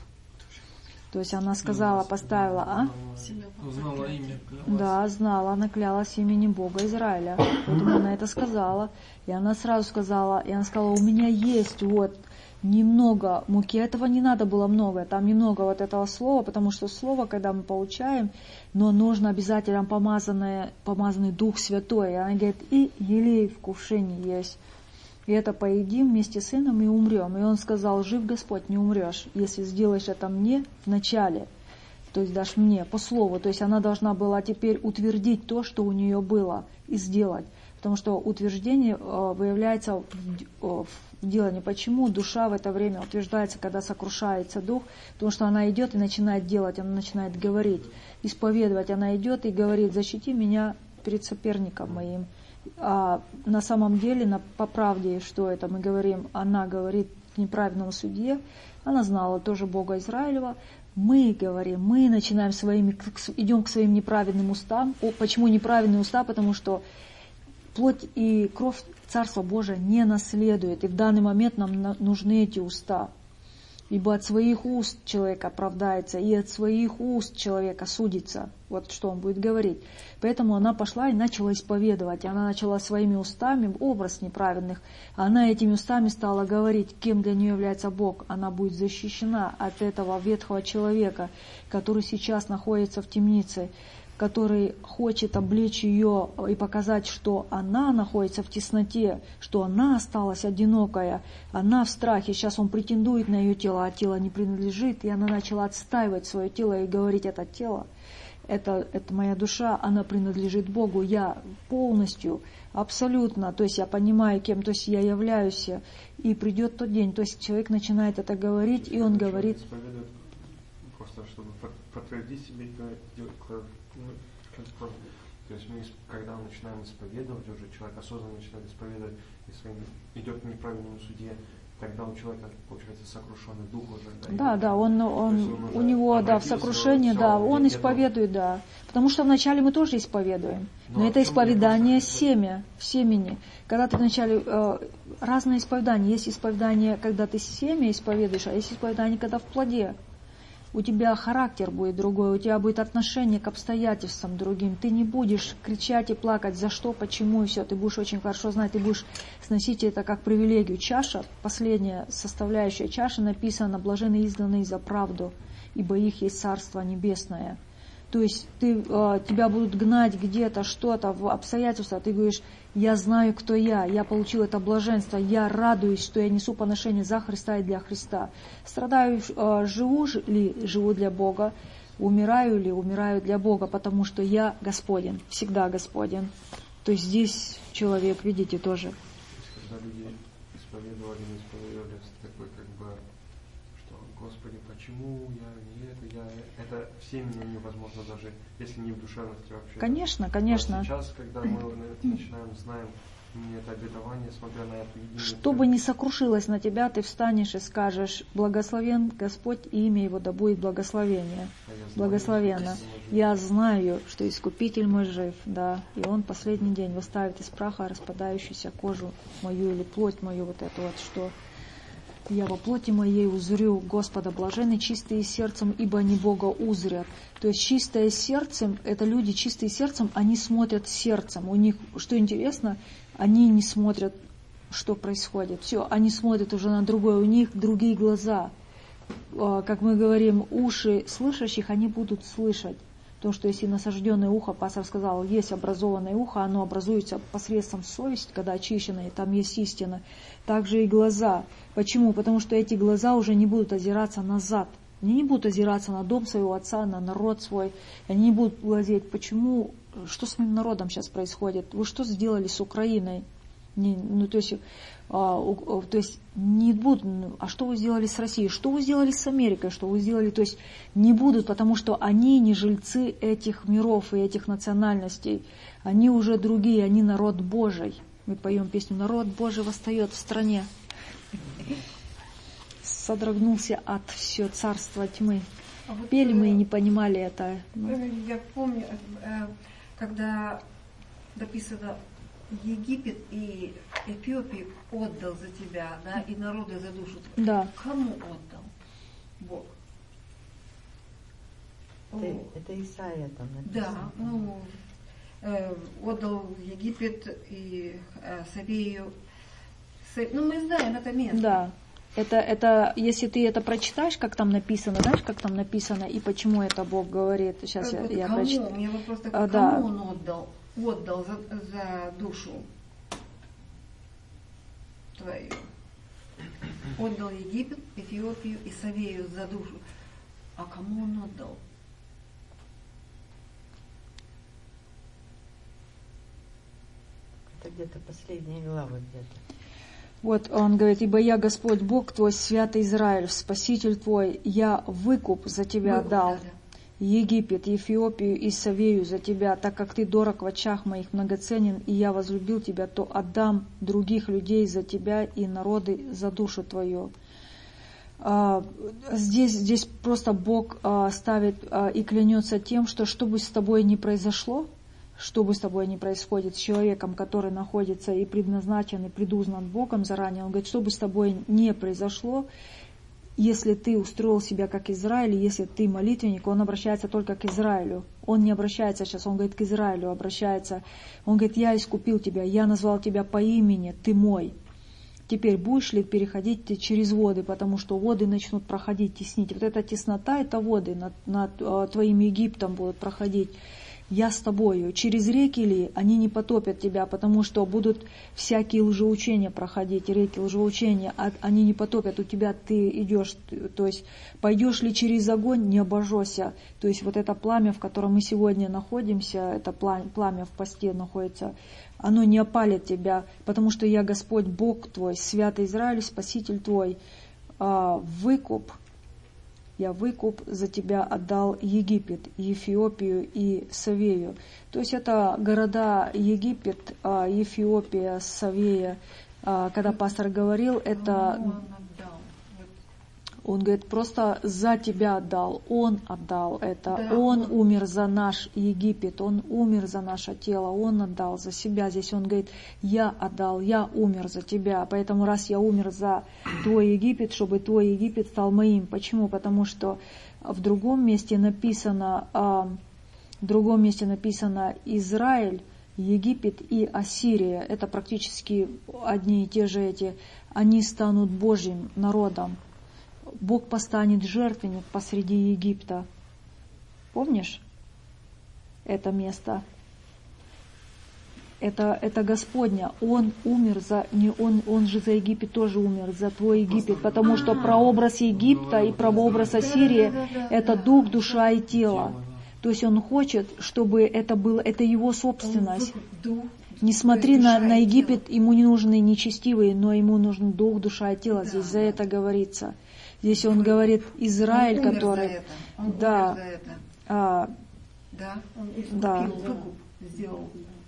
То есть она сказала, поставила, а? Знала имя. Да, знала, она клялась именем Бога Израиля. Поэтому она это сказала. И она сразу сказала, и она сказала, у меня есть вот немного муки. Этого не надо было много, там немного вот этого слова, потому что слово, когда мы получаем, но нужно обязательно помазанное, помазанный Дух Святой. И она говорит, и елей в кувшине есть. И это поедим вместе с сыном и умрем. И он сказал, жив Господь, не умрешь, если сделаешь это мне вначале, то есть дашь мне по слову. То есть она должна была теперь утвердить то, что у нее было, и сделать. Потому что утверждение выявляется в делании. Почему душа в это время утверждается, когда сокрушается дух? Потому что она идет и начинает делать, она начинает говорить, исповедовать. Она идет и говорит, защити меня перед соперником моим. А на самом деле, на, по правде, что это мы говорим, она говорит неправедному судье, она знала тоже Бога Израилева. Мы говорим, мы начинаем своими, идем к своим неправедным устам. О, почему неправедные уста? Потому что плоть и кровь Царства Божия не наследует. И в данный момент нам нужны эти уста. Ибо от своих уст человек оправдается, и от своих уст человек осудится. Вот что он будет говорить. Поэтому она пошла и начала исповедовать. Она начала своими устами образ неправедных. Она этими устами стала говорить, кем для нее является Бог. Она будет защищена от этого ветхого человека, который сейчас находится в темнице, который хочет облечь ее и показать, что она находится в тесноте, что она осталась одинокая, она в страхе. Сейчас он претендует на ее тело, а тело не принадлежит, и она начала отстаивать свое тело и говорить, это тело, это, это моя душа, она принадлежит Богу, я полностью, абсолютно, то есть я понимаю, кем, то есть я являюсь, и придет тот день, то есть человек начинает это говорить, и он говорит... Просто чтобы подтвердить себе, ну, то есть мы, когда мы начинаем исповедовать, уже человек осознанно начинает исповедовать и своим, идет к неправильному суде, тогда у человека, получается, сокрушенный дух уже. Да, да, да, он, он, он у него, да, в сокрушении, все, да, он исповедует, да. Потому что вначале мы тоже исповедуем, но, но это исповедание семя, в семени. Когда ты вначале, э, разное исповедание, есть исповедание, когда ты семя исповедуешь, а есть исповедание, когда в плоде. У тебя характер будет другой, у тебя будет отношение к обстоятельствам другим. Ты не будешь кричать и плакать, за что, почему и все. Ты будешь очень хорошо знать, ты будешь сносить это как привилегию. Чаша, последняя составляющая чаши, написано, блаженны изгнанные за правду, ибо их есть Царство Небесное. То есть ты, э, тебя будут гнать где-то, что-то, в обстоятельства, ты говоришь, я знаю, кто я, я получил это блаженство, я радуюсь, что я несу поношение за Христа и для Христа. Страдаю, э, живу ли, живу для Бога, умираю ли, умираю для Бога, потому что я Господен, всегда Господен. То есть здесь человек, видите, тоже. Когда люди исповедовали, не исповедовали, такой как бы, что, Господи, почему я не это, я это всем мне невозможно даже, если не в душевности вообще. Конечно, конечно. А сейчас, когда мы начинаем, знаем это обетование, смотря на эту единицу. Что бы ни сокрушилось на тебя, ты встанешь и скажешь, благословен Господь, и имя Его да будет благословение. А благословенно. Я знаю, что Искупитель мой жив, да, и Он последний день восставит из праха распадающуюся кожу мою или плоть мою, вот эту вот, что я во плоти моей узрю Господа, блаженны чистые сердцем, ибо они Бога узрят. То есть чистое сердцем, это люди чистые сердцем, они смотрят сердцем. У них, что интересно, они не смотрят, что происходит. Все, они смотрят уже на другое, у них другие глаза. Как мы говорим, уши слышащих, они будут слышать. То, что если насажденное ухо, пастор сказал, есть образованное ухо, оно образуется посредством совести, когда очищенное, там есть истина. Также и глаза. Почему? Потому что эти глаза уже не будут озираться назад. Они не будут озираться на дом своего отца, на народ свой. Они не будут глазеть, почему, что с моим народом сейчас происходит. Вы что сделали с Украиной? Не, ну, то есть, а, у, то есть не будут, а что вы сделали с Россией, что вы сделали с Америкой, что вы сделали, то есть не будут, потому что они не жильцы этих миров и этих национальностей, они уже другие, они народ Божий. Мы поем песню «Народ Божий восстает в стране». Содрогнулся от все царства тьмы. А вот, Пели мы и не понимали это. Я помню, когда написано Египет и Эфиопию отдал за тебя, да, и народы за душу. Да. Кому отдал Бог? Это, это Исаия там написано. Да, ну, э, отдал Египет и э, Савею. Са- ну, мы знаем это место. Да. Это, это, если ты это прочитаешь, как там написано, знаешь, как там написано, и почему это Бог говорит. Сейчас Вот я, я кому? прочитаю. У меня вопрос такой, А, кому да. он отдал? Отдал за, за душу твою. Отдал Египет, Эфиопию и Савею за душу. А кому он отдал? Это где-то последняя глава где-то. Вот он говорит, ибо я Господь Бог твой, святый Израиль, Спаситель твой, я выкуп за тебя Выкуп, дал. да, да. Египет, Эфиопию и Савею за тебя, так как ты дорог в очах моих, многоценен, и я возлюбил тебя, то отдам других людей за тебя и народы за душу твою. А, здесь, здесь просто Бог а, ставит а, и клянется тем, что что бы с тобой ни произошло, что бы с тобой ни происходит с человеком, который находится и предназначен, и предузнан Богом заранее, он говорит, что бы с тобой не произошло, если ты устроил себя как Израиль, если ты молитвенник, он обращается только к Израилю. Он не обращается сейчас, он говорит к Израилю, обращается. Он говорит, я искупил тебя, я назвал тебя по имени, ты мой. Теперь будешь ли переходить ты через воды, потому что воды начнут проходить, теснить. Вот эта теснота, это воды над, над твоим Египтом будут проходить. Я с тобою. Через реки ли они не потопят тебя, потому что будут всякие лжеучения проходить, реки лжеучения, а они не потопят у тебя, ты идешь, то есть пойдешь ли через огонь, не обожжешься. То есть вот это пламя, в котором мы сегодня находимся, это пламя, пламя в посте находится, оно не опалит тебя, потому что я Господь Бог твой, святый Израиль, Спаситель твой, выкуп. Я выкуп за тебя отдал Египет, Эфиопию и Савею. То есть это города Египет, Эфиопия, Савея. Когда пастор говорил, это... Он говорит, просто за тебя отдал, он отдал это, да, он, он умер за наш Египет, он умер за наше тело, он отдал за себя. Здесь он говорит, я отдал, я умер за тебя, поэтому раз я умер за твой Египет, чтобы твой Египет стал моим. Почему? Потому что в другом месте написано, в другом месте написано Израиль, Египет и Ассирия. Это практически одни и те же эти. Они станут Божьим народом. Бог постанет жертвенник посреди Египта. Помнишь это место? Это, это Господня. Он умер за... Не он, он же за Египет тоже умер, за твой Египет, потому что прообраз Египта и прообраз Ассирии – это дух, душа и тело. То есть он хочет, чтобы это было, это его собственность. Не смотри на, на Египет, ему не нужны нечестивые, но ему нужен дух, душа и тело. Здесь за это говорится. Здесь он говорит Израиль, он умер который... За это. Он да, умер за это. А, Да, он искупил, да. выкуп сделал.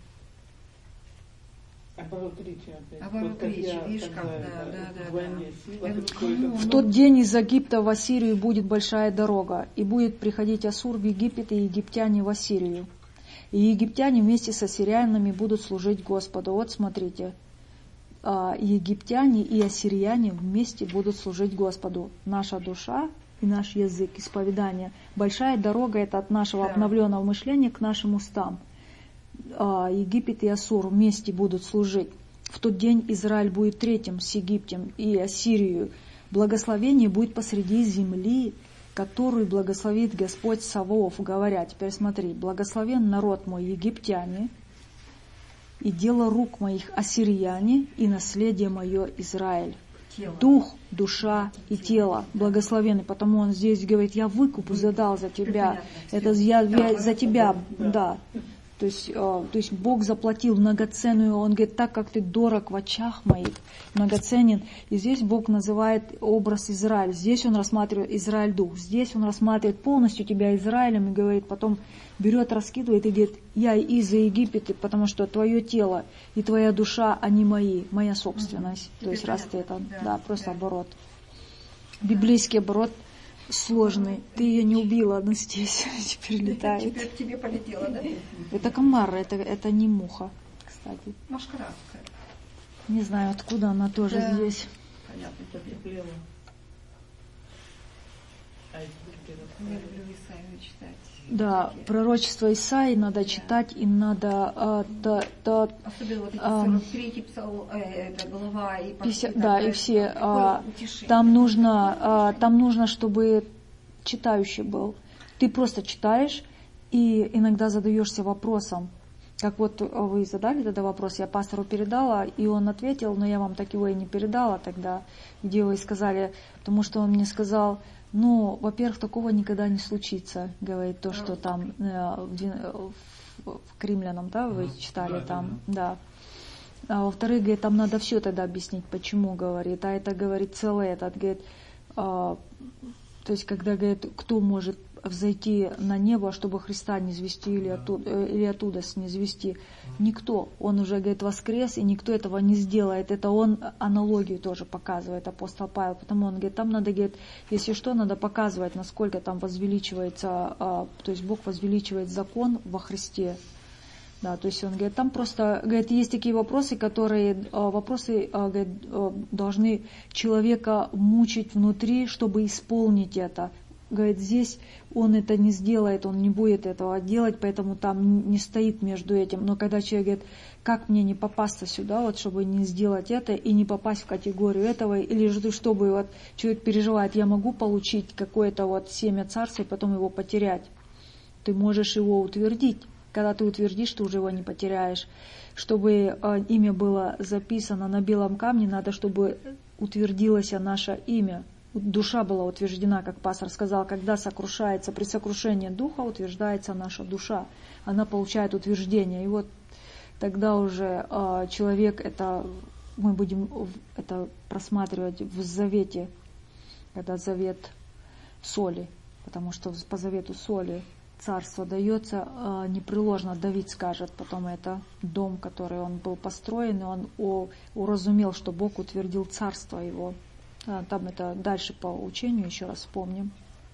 Оборот речи опять. Оборот Вот как речи, я, видишь, когда как, да, это да, да, вдвойне да. сила, Я тут говорю, какой-то- кому? в тот день из Египта в Ассирию будет большая дорога, и будет приходить Ассур в Египет, и египтяне в Ассирию. И египтяне вместе с ассирянами будут служить Господу. Вот смотрите, египтяне и ассирияне вместе будут служить Господу. Наша душа и наш язык, исповедание. Большая дорога – это от нашего Да. обновленного мышления к нашим устам. Египет и Ассур вместе будут служить. В тот день Израиль будет третьим с Египтом и Ассирией. Благословение будет посреди земли, которую благословит Господь Саваоф, говоря, теперь смотри, благословен народ мой египтяне, и дело рук моих ассирияне, и наследие мое Израиль. Тело. Дух, душа и тело благословенный, потому он здесь говорит, я выкуп задал за тебя, это я, я за тебя, да. То есть, э, то есть Бог заплатил многоценную, он говорит, так как ты дорог в очах моих, многоценен. И здесь Бог называет образ Израиль, здесь он рассматривает Израиль дух, здесь он рассматривает полностью тебя Израилем и говорит, потом берет, раскидывает и говорит, я из-за Египета, потому что твое тело и твоя душа, они мои, моя собственность. Угу. То есть раз ты это, да, да просто да. оборот. Библейский оборот сложный. Ты ее не убила, она здесь теперь летает. Теперь к тебе полетела, да? Это комар, это, это не муха, кстати. Машкарадская. Не знаю, откуда она тоже да. здесь. Понятно, это приплела. Я люблю Исаию читать. Да, пророчество Исаии надо да. читать, и надо... А, да, да, особенно вот эти а, сорок третий псалом, э, это голова и пятьдесят, да, да, и все. А, там нужно, а, там нужно, чтобы читающий был. Ты просто читаешь, и иногда задаешься вопросом. Как вот вы задали тогда вопрос, я пастору передала, и он ответил, но я вам так его и не передала тогда, где вы сказали, потому что он мне сказал... Ну, во-первых, такого никогда не случится, говорит то, что там э, в, в, в Кремлянам, да, вы читали да, там, да. да. А во-вторых, говорит, там надо все тогда объяснить, почему, говорит, а это, говорит, целый этот, говорит, э, то есть, когда, говорит, кто может взойти на небо, чтобы Христа не звести или оттуда, э, или оттуда не звести? Никто. Он уже, говорит, воскрес, и никто этого не сделает. Это он аналогию тоже показывает, апостол Павел. Потому он говорит, там надо, говорит, если что, надо показывать, насколько там возвеличивается, э, то есть Бог возвеличивает закон во Христе. Да, то есть он говорит, там просто, говорит, есть такие вопросы, которые, э, вопросы, э, говорит, э, должны человека мучить внутри, чтобы исполнить это. Говорит, здесь он это не сделает, он не будет этого делать, поэтому там не стоит между этим. Но когда человек говорит, как мне не попасться сюда, вот, чтобы не сделать это и не попасть в категорию этого, или же чтобы вот, человек переживает, я могу получить какое-то вот семя царства и потом его потерять. Ты можешь его утвердить. Когда ты утвердишь, ты уже его не потеряешь. Чтобы э, имя было записано на белом камне, надо, чтобы утвердилось наше имя. Душа была утверждена, как пастор сказал, когда сокрушается, при сокрушении духа утверждается наша душа. Она получает утверждение. И вот тогда уже э, человек, это мы будем это просматривать в завете, когда завет соли, потому что по завету соли царство дается э, непреложно. Давид скажет потом, это дом, который он был построен, и он о, уразумел, что Бог утвердил царство его. Там это дальше по учению, еще раз вспомним.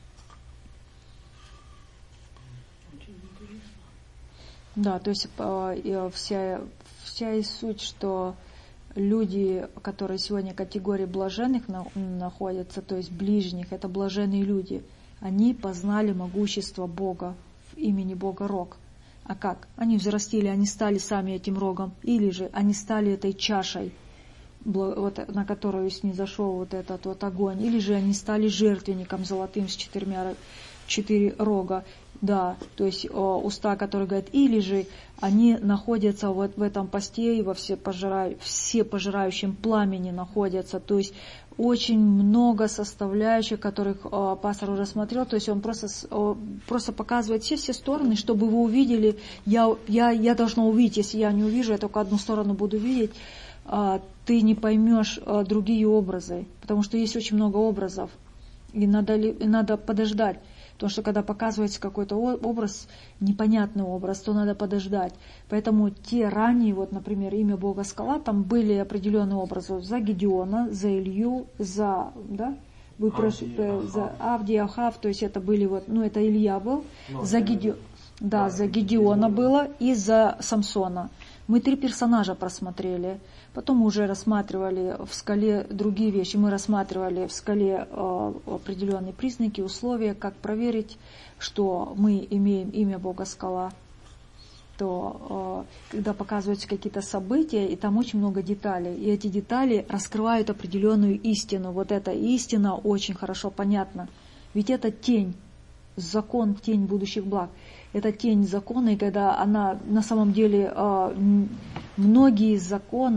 Да, то есть вся, вся и суть, что люди, которые сегодня в категории блаженных находятся, то есть ближних, это блаженные люди, они познали могущество Бога в имени Бога Рог. А как? Они взрастили, они стали сами этим рогом, или же они стали этой чашей, вот, на которую снизошел вот этот вот огонь, или же они стали жертвенником золотым с четырьмя, четыре рога, да, то есть о, уста, которые говорят, или же они находятся вот в этом посте и во все, пожира... все пожирающем пламени находятся, то есть очень много составляющих, которых о, пастор уже смотрел, то есть он просто, о, просто показывает все-все стороны, чтобы вы увидели, я, я, я должна увидеть, если я не увижу, я только одну сторону буду видеть, ты не поймешь другие образы, потому что есть очень много образов, и надо, и надо подождать, потому что когда показывается какой-то образ, непонятный образ, то надо подождать. Поэтому те ранние, вот, например, имя Бога Скала, там были определенные образы за Гедеона, за Илью, за, да, вы прошу, за Авдия, Ахав, то есть это были вот, ну это Илья был, ну, за Гедеона, да, за Гедеона было и за Самсона. Мы три персонажа просмотрели. Потом уже рассматривали в скале другие вещи. Мы рассматривали в скале э, определенные признаки, условия, как проверить, что мы имеем имя Бога Скала. То э, когда показываются какие-то события, и там очень много деталей. И эти детали раскрывают определенную истину. Вот эта истина очень хорошо понятна. Ведь это тень, закон, тень будущих благ. Это тень закона, и когда она на самом деле, многие законы,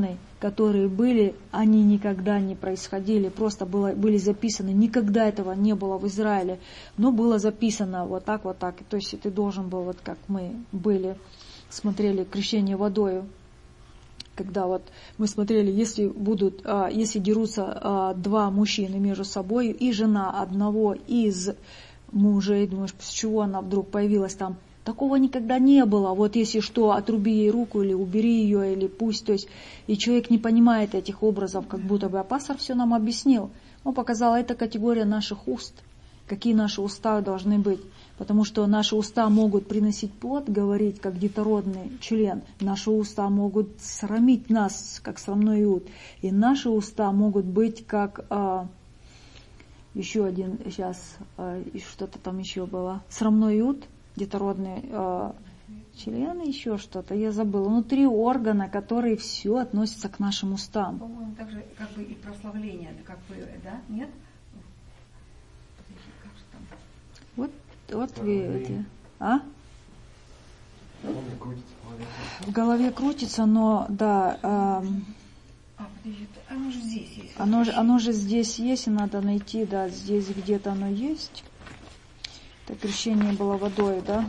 которые были, они никогда не происходили, просто было, были записаны, никогда этого не было в Израиле, но было записано вот так, вот так. То есть ты должен был, вот как мы были, смотрели крещение водою, когда вот мы смотрели, если будут, если дерутся два мужчины между собой, и жена одного из мужей, думаешь, с чего она вдруг появилась там? Такого никогда не было. Вот если что, отруби ей руку, или убери ее, или пусть. То есть, и человек не понимает этих образов, как будто бы. А пастор все нам объяснил. Он показал, это категория наших уст. Какие наши уста должны быть. Потому что наши уста могут приносить плод, говорить, как детородный член. Наши уста могут срамить нас, как срамной Иуд. И наши уста могут быть как... А, еще один, сейчас, а, что-то там еще было. Срамной Иуд. Детородные э, члены, еще что-то, я забыла. Внутри органа, которые все относятся к нашим устам. По-моему, также как бы и прославление, как бы, да, нет? Как же там? Вот, вот вы эти. А? В голове крутится, но да. Э, а, подожди, оно же здесь есть. Оно же, оно же здесь есть, и надо найти, да, здесь где-то оно есть. Это крещение было водой, да?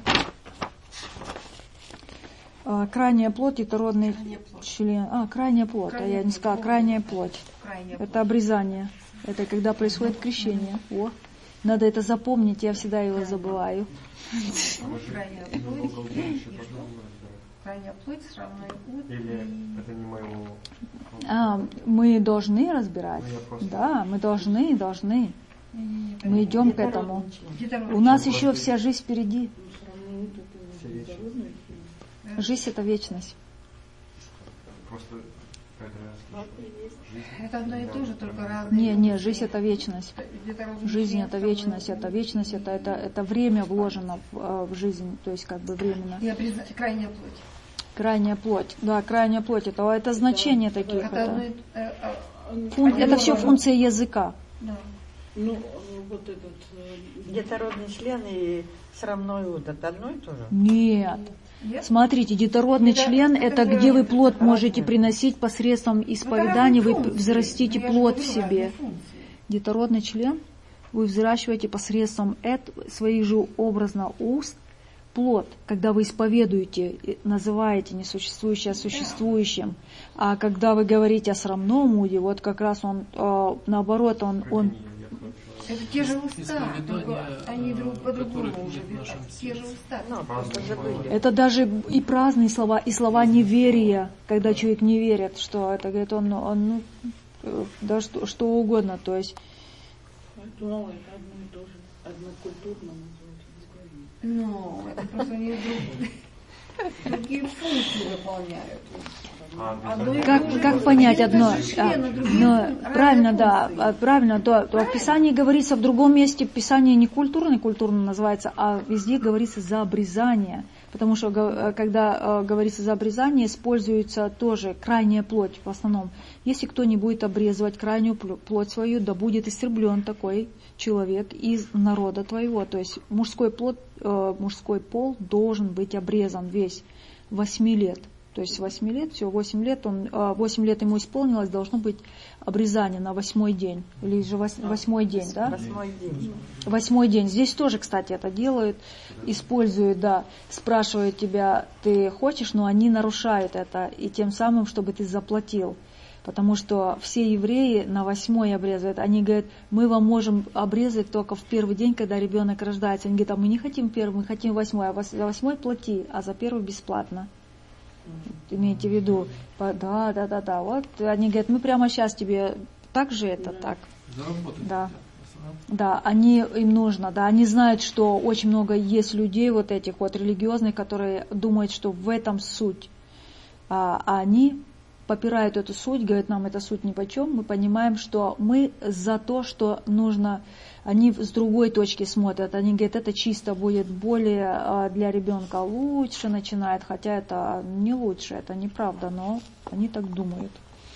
А, крайняя плоть, детородный член. А, крайняя плоть, крайняя а я не сказала, крайняя плоть. Крайняя это плоть. Обрезание. Это когда происходит крещение. О, надо это запомнить, я всегда его забываю. Крайняя плоть. Крайняя плоть, сравная плоть. Или это не моего... А, мы должны разбирать. Да, мы должны, должны. Мы идем к этому. У нас еще вся жизнь впереди. Жизнь — это вечность. Просто это одно и то же, только разные. Не, не, жизнь — это вечность. Жизнь — это вечность. Это вечность, это, это, это время вложено в, в жизнь, то есть как бы временно. И обрезать крайняя плоть. Крайняя плоть. Да, крайняя плоть. Это, это значение да, таких. Это, это, э, э, Фун, это все функция языка. Да. Ну, вот этот э, детородный член и срамной Иуд, это одно и то же? Нет. Нет? Смотрите, детородный это, член это, это где вы плод можете приносить посредством исповедания, вы взрастите плод в себе. Детородный член вы взращиваете посредством этого, своих же образно уст плод, когда вы исповедуете, называете несуществующее существующим. А когда вы говорите о срамном Иуде, вот как раз он, э, наоборот, он... он это те же уста, только они друг по-другому уже. Те же уста. No, это даже и праздные слова, и слова неверия, когда человек не верит, что это, говорит, он, он ну, да что, что угодно, то есть. Ну, это одно и то же, однокультурно называется. Ну, это просто они другие функции выполняют. Как, как понять одно? А, но, правильно, да, правильно, то, то в Писании говорится в другом месте, Писание не культурно, культурно называется, а везде говорится за обрезание. Потому что когда говорится за обрезание, используется тоже крайняя плоть в основном. Если кто не будет обрезывать крайнюю плоть свою, да будет истреблен такой человек из народа твоего. То есть мужской, плод, мужской пол должен быть обрезан весь восьми лет. То есть восемь лет, все, восемь лет, он, восемь лет ему исполнилось, должно быть обрезание на восьмой день. Или же восьмой день, да? Восьмой день. Восьмой день. Здесь тоже, кстати, это делают, используют, да, спрашивают тебя, ты хочешь, но они нарушают это, и тем самым, чтобы ты заплатил. Потому что все евреи на восьмой обрезают. Они говорят, мы вам можем обрезать только в первый день, когда ребенок рождается. Они говорят, а мы не хотим первый, мы хотим восьмой, а за восьмой плати, а за первый бесплатно. Имейте в виду, да, да, да, да, вот они говорят, мы прямо сейчас тебе так же это, так. Да. Да, они, им нужно, да, они знают, что очень много есть людей вот этих вот религиозных, которые думают, что в этом суть. А, а они попирают эту суть, говорят, нам эта суть нипочем, мы понимаем, что мы за то, что нужно, они с другой точки смотрят, они говорят, это чисто будет более для ребенка лучше начинает, хотя это не лучше, это неправда, но они так думают.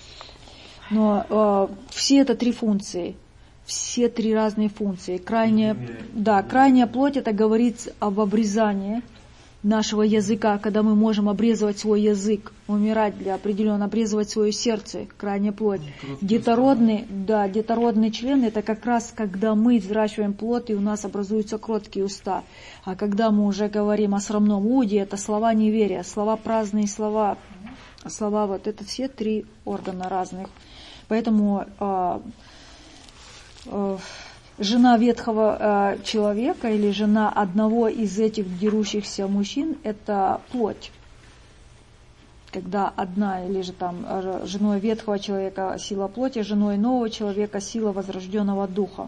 Но э, все это три функции, все три разные функции. Крайняя, да, крайняя плоть, это говорит об обрезании, нашего языка, когда мы можем обрезывать свой язык, умирать для определенного, обрезывать свое сердце, крайняя плоть. Детородный, да, детородный член — это как раз когда мы взращиваем плод, и у нас образуются кроткие уста. А когда мы уже говорим о срамном уде, это слова неверия, слова праздные слова, слова вот это все три органа разных. Поэтому э, э, жена ветхого э, человека или жена одного из этих дерущихся мужчин — это плоть. Когда одна, или же там э, женой ветхого человека сила плоти, женой нового человека сила возрожденного духа.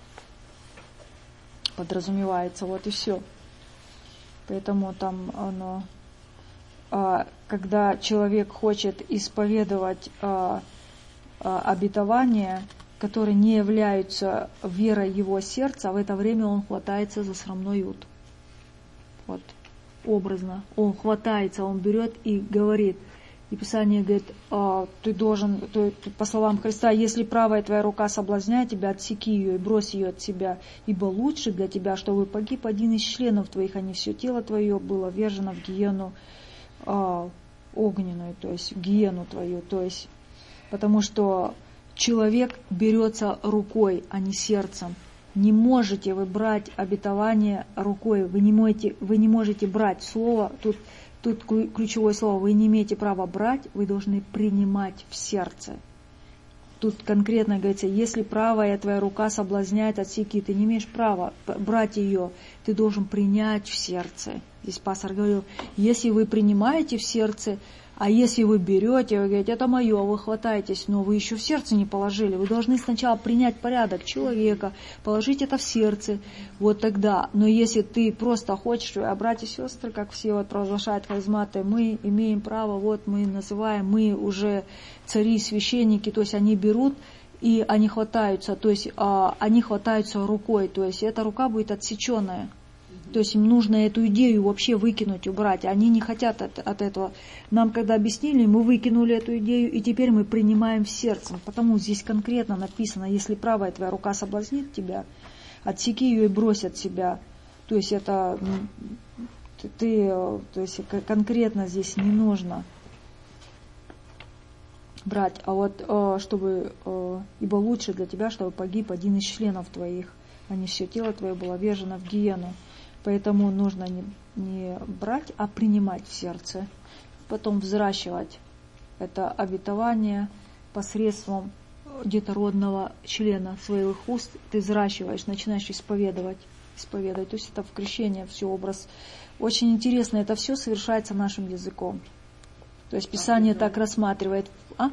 Подразумевается, вот и все. Поэтому там оно, э, когда человек хочет исповедовать э, э, обетование, которые не являются верой его сердца, а в это время он хватается за срамной уд. Вот, образно. Он хватается, он берет и говорит. И Писание говорит, а, ты должен, ты, по словам Христа, если правая твоя рука соблазняет тебя, отсеки ее и брось ее от себя, ибо лучше для тебя, чтобы погиб один из членов твоих, а не все тело твое было ввержено в гиену а, огненную, то есть в гиену твою, то есть, потому что человек берется рукой, а не сердцем. Не можете вы брать обетование рукой, вы не можете, вы не можете брать слово, тут, тут ключевое слово, вы не имеете права брать, вы должны принимать в сердце. Тут конкретно говорится, если правая твоя рука соблазняет, отсеки, ты не имеешь права брать ее, ты должен принять в сердце. Здесь пастор говорил, если вы принимаете в сердце, а если вы берете, вы говорите, это мое, вы хватаетесь, но вы еще в сердце не положили. Вы должны сначала принять порядок человека, положить это в сердце, вот тогда. Но если ты просто хочешь, а братья и сестры, как все вот провозглашают харизматы, мы имеем право, вот мы называем, мы уже цари, священники, то есть они берут и они хватаются, то есть а, они хватаются рукой, то есть эта рука будет отсеченная. То есть им нужно эту идею вообще выкинуть, убрать. Они не хотят от, от этого. Нам когда объяснили, мы выкинули эту идею, и теперь мы принимаем в сердце. Потому здесь конкретно написано, если правая твоя рука соблазнит тебя, отсеки ее и брось от себя. То есть это ты, ты, то есть конкретно здесь не нужно брать. А вот чтобы, ибо лучше для тебя, чтобы погиб один из членов твоих, а не все тело твое было ввержено в гиену. Поэтому нужно не, не брать, а принимать в сердце. Потом взращивать это обетование посредством детородного члена своих уст. Ты взращиваешь, начинаешь исповедовать. исповедовать. То есть это в крещении все образ. Очень интересно, это все совершается нашим языком. То есть Писание Обрезание. Так рассматривает. А?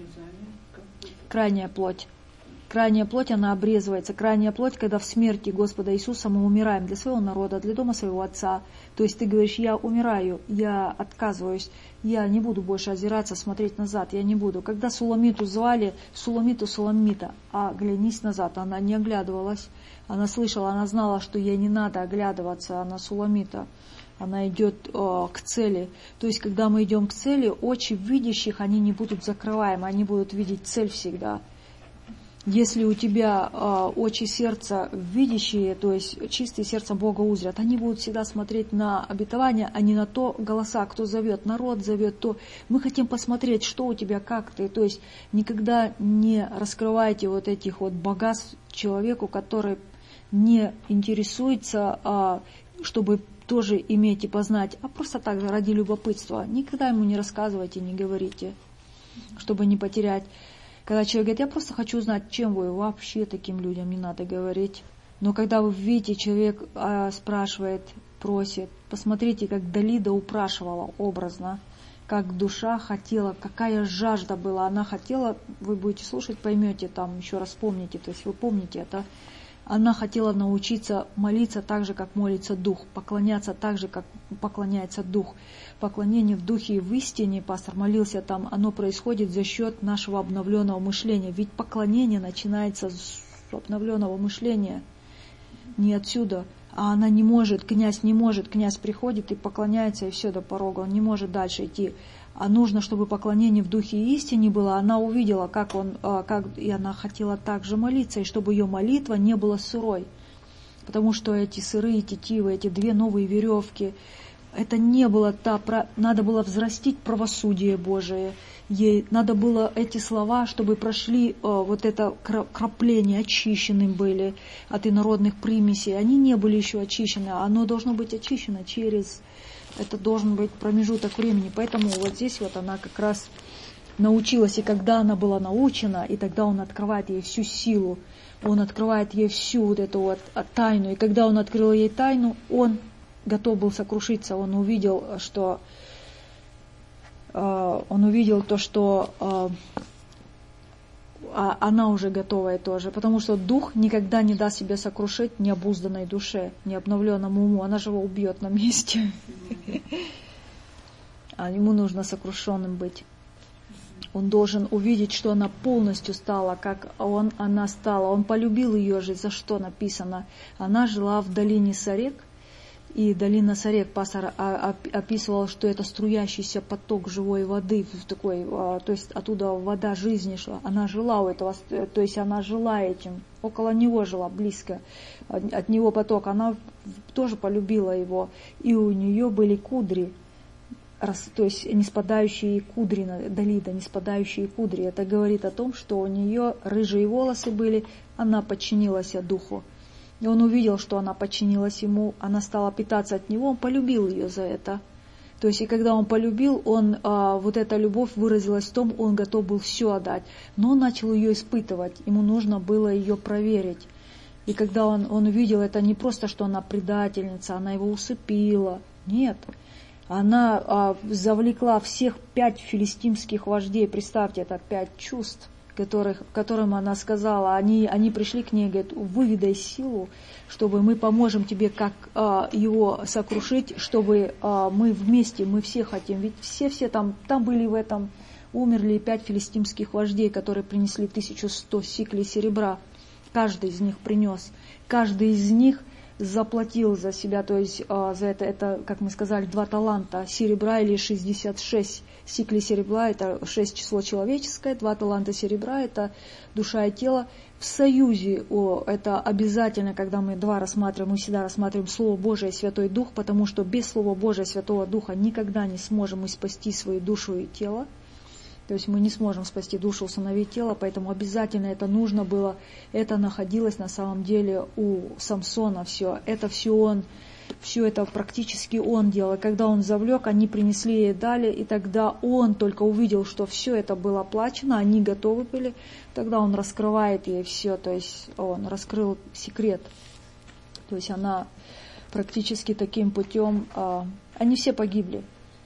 Крайняя плоть. Крайняя плоть, она обрезывается. Крайняя плоть, когда в смерти Господа Иисуса мы умираем для своего народа, для дома своего Отца. То есть ты говоришь, я умираю, я отказываюсь, я не буду больше озираться, смотреть назад, я не буду. Когда Суламиту звали, Суламиту Суламита, а глянись назад, она не оглядывалась. Она слышала, она знала, что ей не надо оглядываться, она Суламита. Она идет э, к цели. То есть, когда мы идем к цели, очи видящих, они не будут закрываемы, они будут видеть цель всегда. Если у тебя э, очи сердца видящие, то есть чистые сердца Бога узрят, они будут всегда смотреть на обетование, а не на то голоса, кто зовет, народ зовет, то мы хотим посмотреть, что у тебя, как ты. То есть никогда не раскрывайте вот этих вот богатств человеку, который не интересуется, э, чтобы тоже иметь и познать, а просто так ради любопытства. Никогда ему не рассказывайте, не говорите, чтобы не потерять. Когда человек говорит, я просто хочу узнать, чем вы, вообще таким людям не надо говорить. Но когда вы видите, человек а, спрашивает, просит, посмотрите, как Далида упрашивала образно, как душа хотела, какая жажда была. Она хотела, вы будете слушать, поймете, там еще раз помните, то есть вы помните это. Она хотела научиться молиться так же, как молится Дух, поклоняться так же, как поклоняется Дух. Поклонение в Духе и в истине, пастор молился там, оно происходит за счет нашего обновленного мышления. Ведь поклонение начинается с обновленного мышления, не отсюда. А она не может, князь не может, князь приходит и поклоняется, и все, до порога, он не может дальше идти. А нужно, чтобы поклонение в Духе и истине было. Она увидела, как он, как, и она хотела также молиться, и чтобы ее молитва не была сырой. Потому что эти сырые тетивы, эти две новые веревки, это не было та, надо было взрастить правосудие Божие. Ей надо было эти слова, чтобы прошли вот это крапление, очищенным были от инородных примесей. Они не были еще очищены, оно должно быть очищено через, это должен быть промежуток времени. Поэтому вот здесь вот она как раз научилась, и когда она была научена, и тогда он открывает ей всю силу, он открывает ей всю вот эту вот тайну. И когда он открыл ей тайну, он готов был сокрушиться, он увидел, что э, он увидел то, что э, она уже готовая тоже, потому что дух никогда не даст себе сокрушить необузданной душе, необновленному уму, она же его убьет на месте. А ему нужно сокрушенным быть. Он должен увидеть, что она полностью стала, как он, она стала. Он полюбил ее же, за что написано. Она жила в долине Сарек, и долина Сарек, пастор описывал, что это струящийся поток живой воды, такой, то есть оттуда вода жизни шла. Она жила у этого, то есть она жила этим, около него жила, близко от него поток. Она тоже полюбила его, и у нее были кудри. То есть не спадающие кудри, Далида, не спадающие кудри. Это говорит о том, что у нее рыжие волосы были, она подчинилась духу. И он увидел, что она подчинилась ему, она стала питаться от него, он полюбил ее за это. То есть и когда он полюбил, он, а, вот эта любовь выразилась в том, он готов был все отдать. Но он начал ее испытывать, ему нужно было ее проверить. И когда он, он увидел, это не просто, что она предательница, она его усыпила. Нет. Она а, завлекла всех пять филистимских вождей, представьте, это пять чувств, которых, которым она сказала, они, они пришли к ней и говорят, выведай силу, чтобы мы поможем тебе, как а, его сокрушить, чтобы а, мы вместе, мы все хотим, ведь все-все там, там были в этом, умерли пять филистимских вождей, которые принесли тысячу сто сиклей серебра, каждый из них принес, каждый из них заплатил за себя, то есть э, за это, это, как мы сказали, два таланта серебра или шестьдесят шесть сиклей серебра, это шесть число человеческое, два таланта серебра, это душа и тело. В союзе о, это обязательно, когда мы два рассматриваем, мы всегда рассматриваем Слово Божие и Святой Дух, потому что без Слова Божия и Святого Духа никогда не сможем мы спасти свою душу и тело. То есть мы не сможем спасти душу, усыновить тело, поэтому обязательно это нужно было. Это находилось на самом деле у Самсона все. Это все он, все это практически он делал. Когда он завлек, они принесли и дали, и тогда он только увидел, что все это было оплачено, они готовы были. Тогда он раскрывает ей все, то есть он раскрыл секрет. То есть она практически таким путем, они все погибли.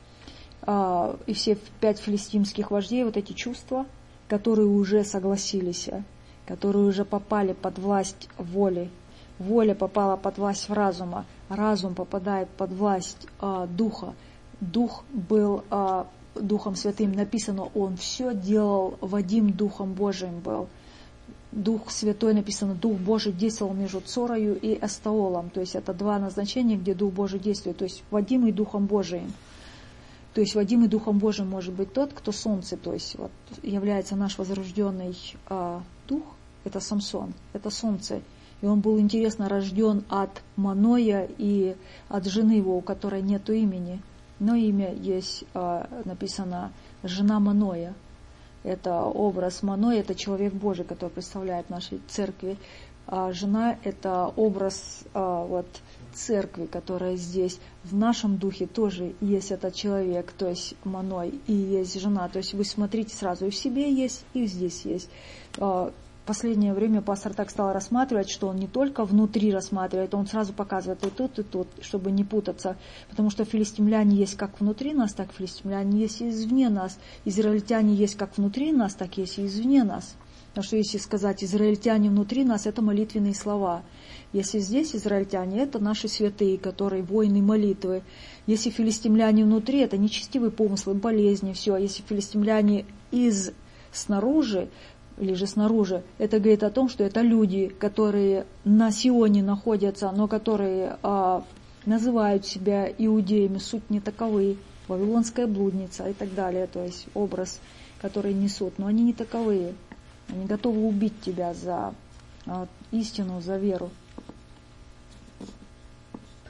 И все пять филистимских вождей, вот эти чувства, которые уже согласились, которые уже попали под власть воли. Воля попала под власть разума, разум попадает под власть а, духа. Дух был а, Духом Святым, написано, он все делал, Вадим Духом Божиим был. Дух Святой, написано, Дух Божий действовал между Цорою и Эстаолом. То есть это два назначения, где Дух Божий действует. То есть Вадим и Духом Божиим. То есть Вадим и Духом Божиим может быть тот, кто солнце, то есть вот, является наш возрожденный а, дух, это Самсон, это солнце. И он был, интересно, рожден от Маноя и от жены его, у которой нет имени. Но имя есть, а, написано, жена Маноя. Это образ Маноя, это человек Божий, который представляет в нашей церкви. А жена – это образ а, вот, церкви, которая здесь. В нашем духе тоже есть этот человек, то есть Маной, и есть жена. То есть вы смотрите сразу, и в себе есть, и здесь есть. В последнее время пастор так стал рассматривать, что он не только внутри рассматривает, он сразу показывает и тут, и тут, чтобы не путаться. Потому что филистимляне есть как внутри нас, так филистимляне есть и извне нас. Израильтяне есть как внутри нас, так есть и извне нас. Потому что если сказать израильтяне внутри нас, это молитвенные слова. Если здесь израильтяне, это наши святые, которые воины молитвы. Если филистимляне внутри, это нечестивые помыслы, болезни, все. Если филистимляне из снаружи, или же снаружи, это говорит о том, что это люди, которые на Сионе находятся, но которые а, называют себя иудеями, суть не таковы, вавилонская блудница и так далее. То есть образ, который несут, но они не таковые. Они готовы убить тебя за а, истину, за веру.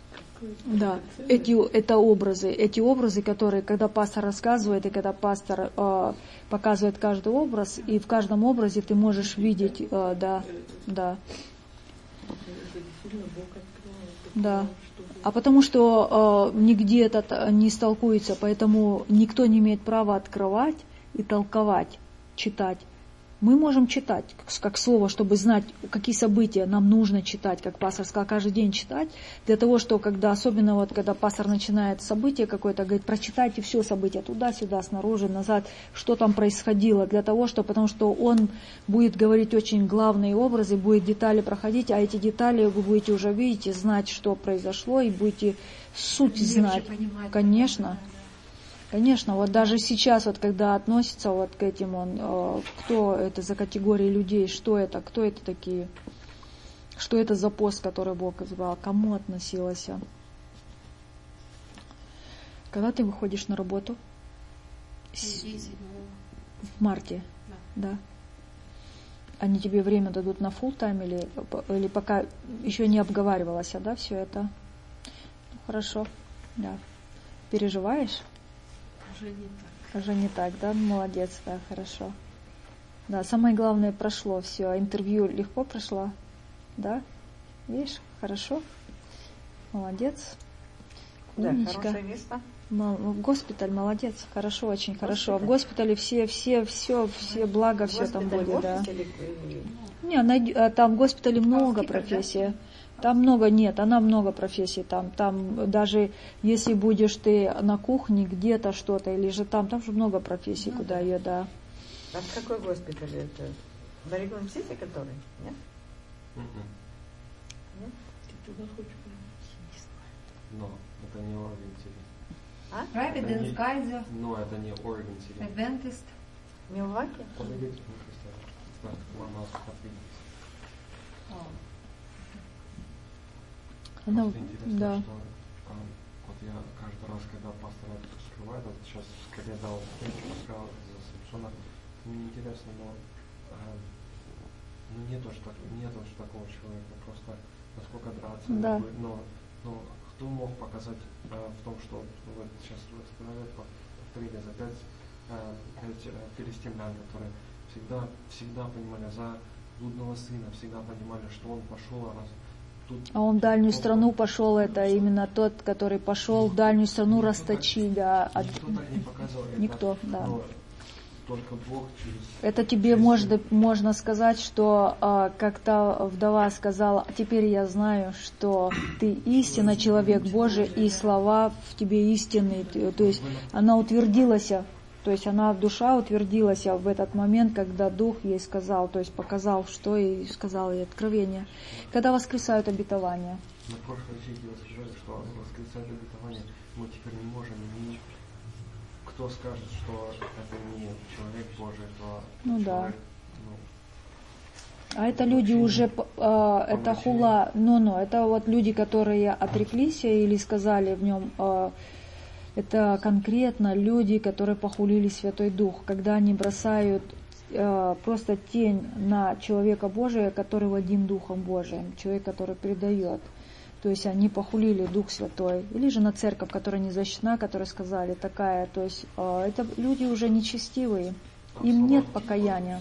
Да, эти, это образы, эти образы, которые, когда пастор рассказывает, и когда пастор э, показывает каждый образ, и в каждом образе ты можешь видеть, э, да, да. Да. А потому что э, нигде это не истолкуется, поэтому никто не имеет права открывать и толковать, читать. Мы можем читать, как, как слово, чтобы знать, какие события нам нужно читать, как пастор сказал, каждый день читать, для того, что когда, особенно вот когда пастор начинает событие какое-то, говорит, прочитайте все события, туда-сюда, снаружи, назад, что там происходило, для того, что, потому что он будет говорить очень главные образы, будет детали проходить, а эти детали вы будете уже видеть и знать, что произошло, и будете суть знать. Конечно. Конечно, вот даже сейчас, вот когда относится вот к этим, он, э, кто это за категории людей, что это, кто это такие, что это за пост, который Бог избрал, кому относилось. Когда ты выходишь на работу? В марте, да. да. Они тебе время дадут на full time или, или пока еще не обговаривалось, да, все это? Ну, хорошо, да. Переживаешь? Уже не так. Уже не так, да? Молодец, да, хорошо. Да, самое главное прошло все. Интервью легко прошло, да? Видишь, хорошо. Молодец. Да, Умничка. хорошее место. В госпиталь, молодец, хорошо, очень хорошо. В госпитале все, все, все, все блага, все там будет, да. Не, там в госпитале много профессий. Там много, нет, она много профессий, там, там даже если будешь ты на кухне где-то что-то, или же там, там же много профессий, ну, куда ее, да. А в какой госпиталь это? В Орегон-Сити, который? Нет? Mm-mm. Нет? Ты туда хочешь? Но это не Орегон-Сити. А? Providence, Kaiser. Но это не Орегон-Сити. Adventist. Милваки? Подойдите, мама, ответите. Она, Просто интересно, да. что а, вот я каждый раз, когда пастор раскрывает, вот сейчас, как я дал сказал за Самсона, мне интересно, но а, ну, нет уж, так, нет уж такого человека, просто насколько драться, да. но, но кто мог показать а, в том, что вот сейчас вы сказали, повторили за пять, а, пять а, филистимлян, которые всегда, всегда понимали за блудного сына, всегда понимали, что он пошел раз. А он в дальнюю страну пошел, это именно тот, который пошел в дальнюю страну расточить, да. Никто так не показывал. Никто, да. Только Бог через... Это тебе можно, можно сказать, что а, как-то вдова сказала, теперь я знаю, что ты истинно человек Божий, и слова в тебе истинные. То есть она утвердилась, то есть она, душа утвердилась в этот момент, когда Дух ей сказал, то есть показал, что ей сказал ей откровение. Когда воскресают обетования. На прошлой сети вы сказали, что воскресают обетования мы теперь не можем, ни кто скажет, что это не человек Божий, то ну, человек, да. ну, а это люди уже, э, это хула, ну-ну, это вот люди, которые отреклись или сказали в нем, э, это конкретно люди, которые похулили Святой Дух, когда они бросают э, просто тень на человека Божия, который водим Духом Божиим, человек, который предает. То есть они похулили Дух Святой. Или же на церковь, которая не защищена, которая сказали такая. То есть э, это люди уже нечестивые, им нет покаяния.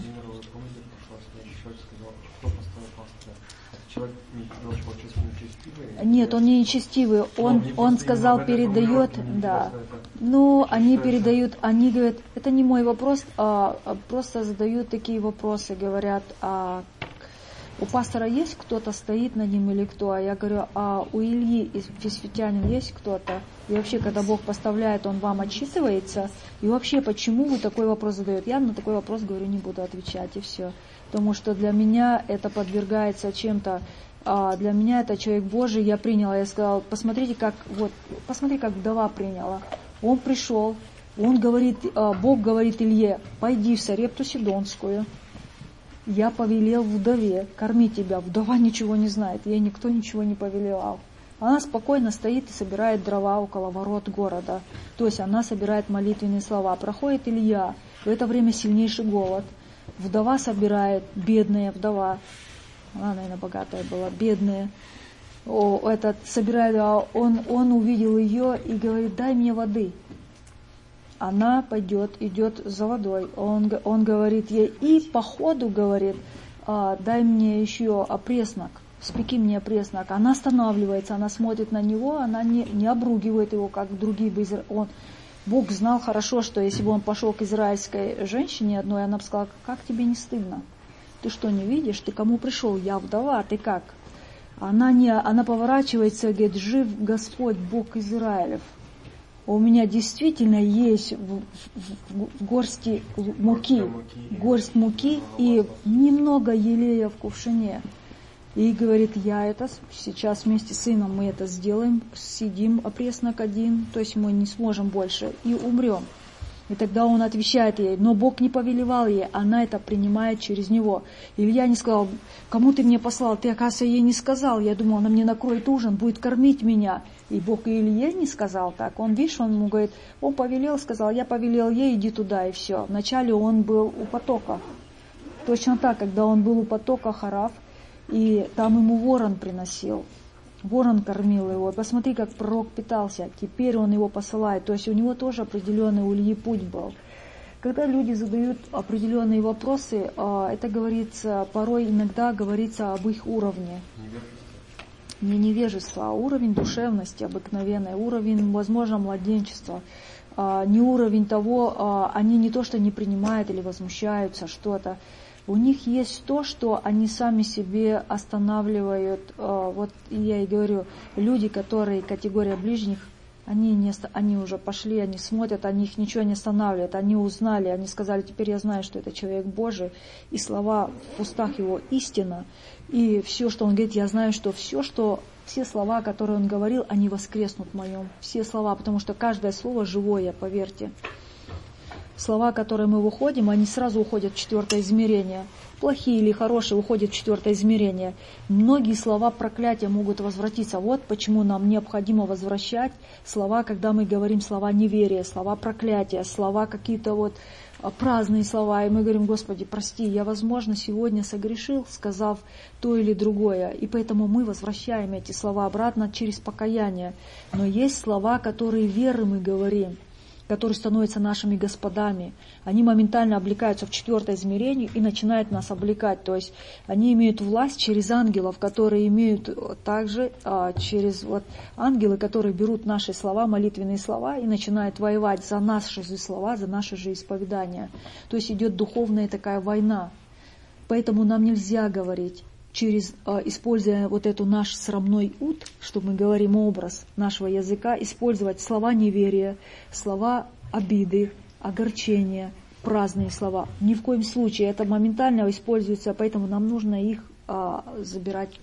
Человек должен получиться нечестивый? Нет, он не нечестивый. Он, он сказал, передает, да. Ну, они передают, они говорят, это не мой вопрос, а, а просто задают такие вопросы, говорят, а у пастора есть кто-то, стоит над ним или кто? А я говорю, а у Ильи из Фисфитянин есть кто-то? И вообще, когда Бог поставляет, Он вам отчитывается? И вообще, почему вы такой вопрос задаете? Я на такой вопрос, говорю, не буду отвечать, и все. Потому что для меня это подвергается чем-то, а для меня это человек Божий, я приняла, я сказала, посмотрите, как, вот, посмотри, как вдова приняла. Он пришел, он говорит, Бог говорит Илье, пойди в Сарепту Сидонскую. Я повелел вдове кормить тебя. Вдова ничего не знает, ей никто ничего не повелевал. Она спокойно стоит и собирает дрова около ворот города. То есть она собирает молитвенные слова. Проходит Илья, в это время сильнейший голод. Вдова собирает, бедная вдова. Она, наверное, богатая была, бедная. о, этот собирает, а он, он увидел ее и говорит: дай мне воды. Она пойдет, идет за водой. Он, он говорит ей, и по ходу говорит: а, дай мне еще опреснок, спеки мне опреснок. Она останавливается, она смотрит на него, она не, не обругивает его, как другие бы. Он, Бог знал хорошо, что если бы он пошел к израильской женщине одной, она бы сказала: как тебе не стыдно? Ты что, не видишь? Ты кому пришел? Я вдова, ты как? Она, не, она поворачивается и говорит: жив Господь, Бог Израилев. У меня действительно есть в, в, в горсти муки, горсть муки и немного елея в кувшине. И говорит: я это сейчас вместе с сыном мы это сделаем, съедим опреснок один, то есть мы не сможем больше и умрем. И тогда он отвечает ей: но Бог не повелевал ей, она это принимает через него. Илья не сказал: кому ты мне послал? Ты, оказывается, ей не сказал. Я думал, она мне накроет ужин, будет кормить меня. И Бог и Илье не сказал так. Он, видишь, он ему говорит: он повелел, сказал, я повелел ей, иди туда, и все. Вначале он был у потока. Точно так, когда он был у потока Харав, и там ему ворон приносил. Ворон кормил его. Посмотри, как пророк питался. Теперь он его посылает. То есть у него тоже определенный у Ильи путь был. Когда люди задают определенные вопросы, это говорится, порой иногда говорится об их уровне. Не невежество, а уровень душевности обыкновенный, уровень, возможно, младенчества. Не уровень того, они не то, что не принимают или возмущаются, что-то. У них есть то, что они сами себе останавливают. Вот я и говорю, люди, которые категория ближних, они, не, они уже пошли, они смотрят, они их ничего не останавливает. Они узнали, они сказали: теперь я знаю, что это человек Божий, и слова в устах его истина. И все, что он говорит, я знаю, что все, что все слова, которые он говорил, они воскреснут в моем. Все слова, потому что каждое слово живое, поверьте. Слова, которые мы выходим, они сразу уходят в четвертое измерение. Плохие или хорошие уходят в четвертое измерение. Многие слова проклятия могут возвратиться. Вот почему нам необходимо возвращать слова, когда мы говорим слова неверия, слова проклятия, слова какие-то вот праздные слова. И мы говорим: Господи, прости, я, возможно, сегодня согрешил, сказав то или другое. И поэтому мы возвращаем эти слова обратно через покаяние. Но есть слова, которые веры мы говорим, которые становятся нашими господами. Они моментально облекаются в четвертое измерение и начинают нас облекать. То есть они имеют власть через ангелов, которые имеют также а, через вот, ангелы, которые берут наши слова, молитвенные слова, и начинают воевать за наши же слова, за наше же исповедание. То есть идет духовная такая война. Поэтому нам нельзя говорить через, используя вот эту наш срамной ут, что мы говорим образ нашего языка, использовать слова неверия, слова обиды, огорчения, праздные слова. Ни в коем случае это моментально используется, поэтому нам нужно их а, забирать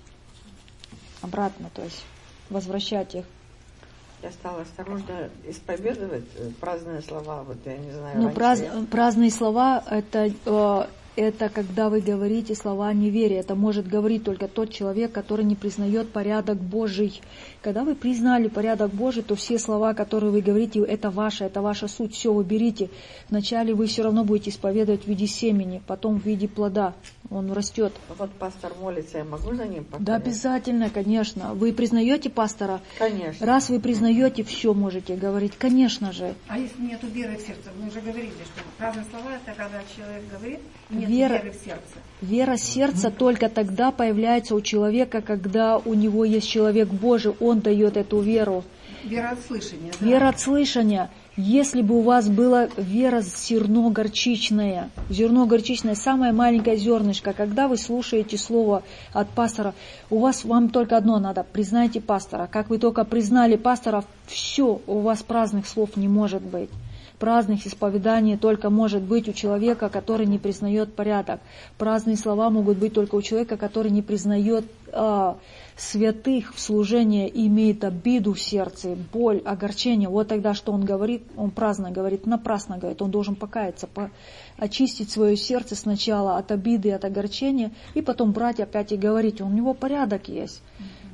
обратно, то есть возвращать их. Я стала осторожно исповедовать праздные слова, вот я не знаю. Ну, праз, праздные слова это... Это когда вы говорите слова неверия. Это может говорить только тот человек, который не признает порядок Божий. Когда вы признали порядок Божий, то все слова, которые вы говорите, это ваше, это ваша суть. Все вы берите. Вначале вы все равно будете исповедовать в виде семени, потом в виде плода. Он растет. Вот пастор молится, я могу за ним повторять? Да, обязательно, конечно. Вы признаете пастора? Конечно. Раз вы признаете, все можете говорить. Конечно же. А если нет веры в сердце? Мы уже говорили, что праздные слова — это когда человек говорит, и нет Вера, веры в сердце. Вера сердца только тогда появляется у человека, когда у него есть человек Божий, он дает эту веру. Вера от слышания. Да? Вера от слышания. Если бы у вас была вера зерно горчичное, зерно горчичное, самое маленькое зернышко, когда вы слушаете слово от пастора, у вас, вам только одно надо, признайте пастора. Как вы только признали пастора, все, у вас праздных слов не может быть. Праздных исповеданий только может быть у человека, который не признает порядок. Праздные слова могут быть только у человека, который не признает а, святых в служении, имеет обиду в сердце, боль, огорчение. Вот тогда что он говорит? Он праздно говорит, напрасно говорит. Он должен покаяться, по, очистить свое сердце сначала от обиды, от огорчения, и потом брать опять и говорить. У него порядок есть.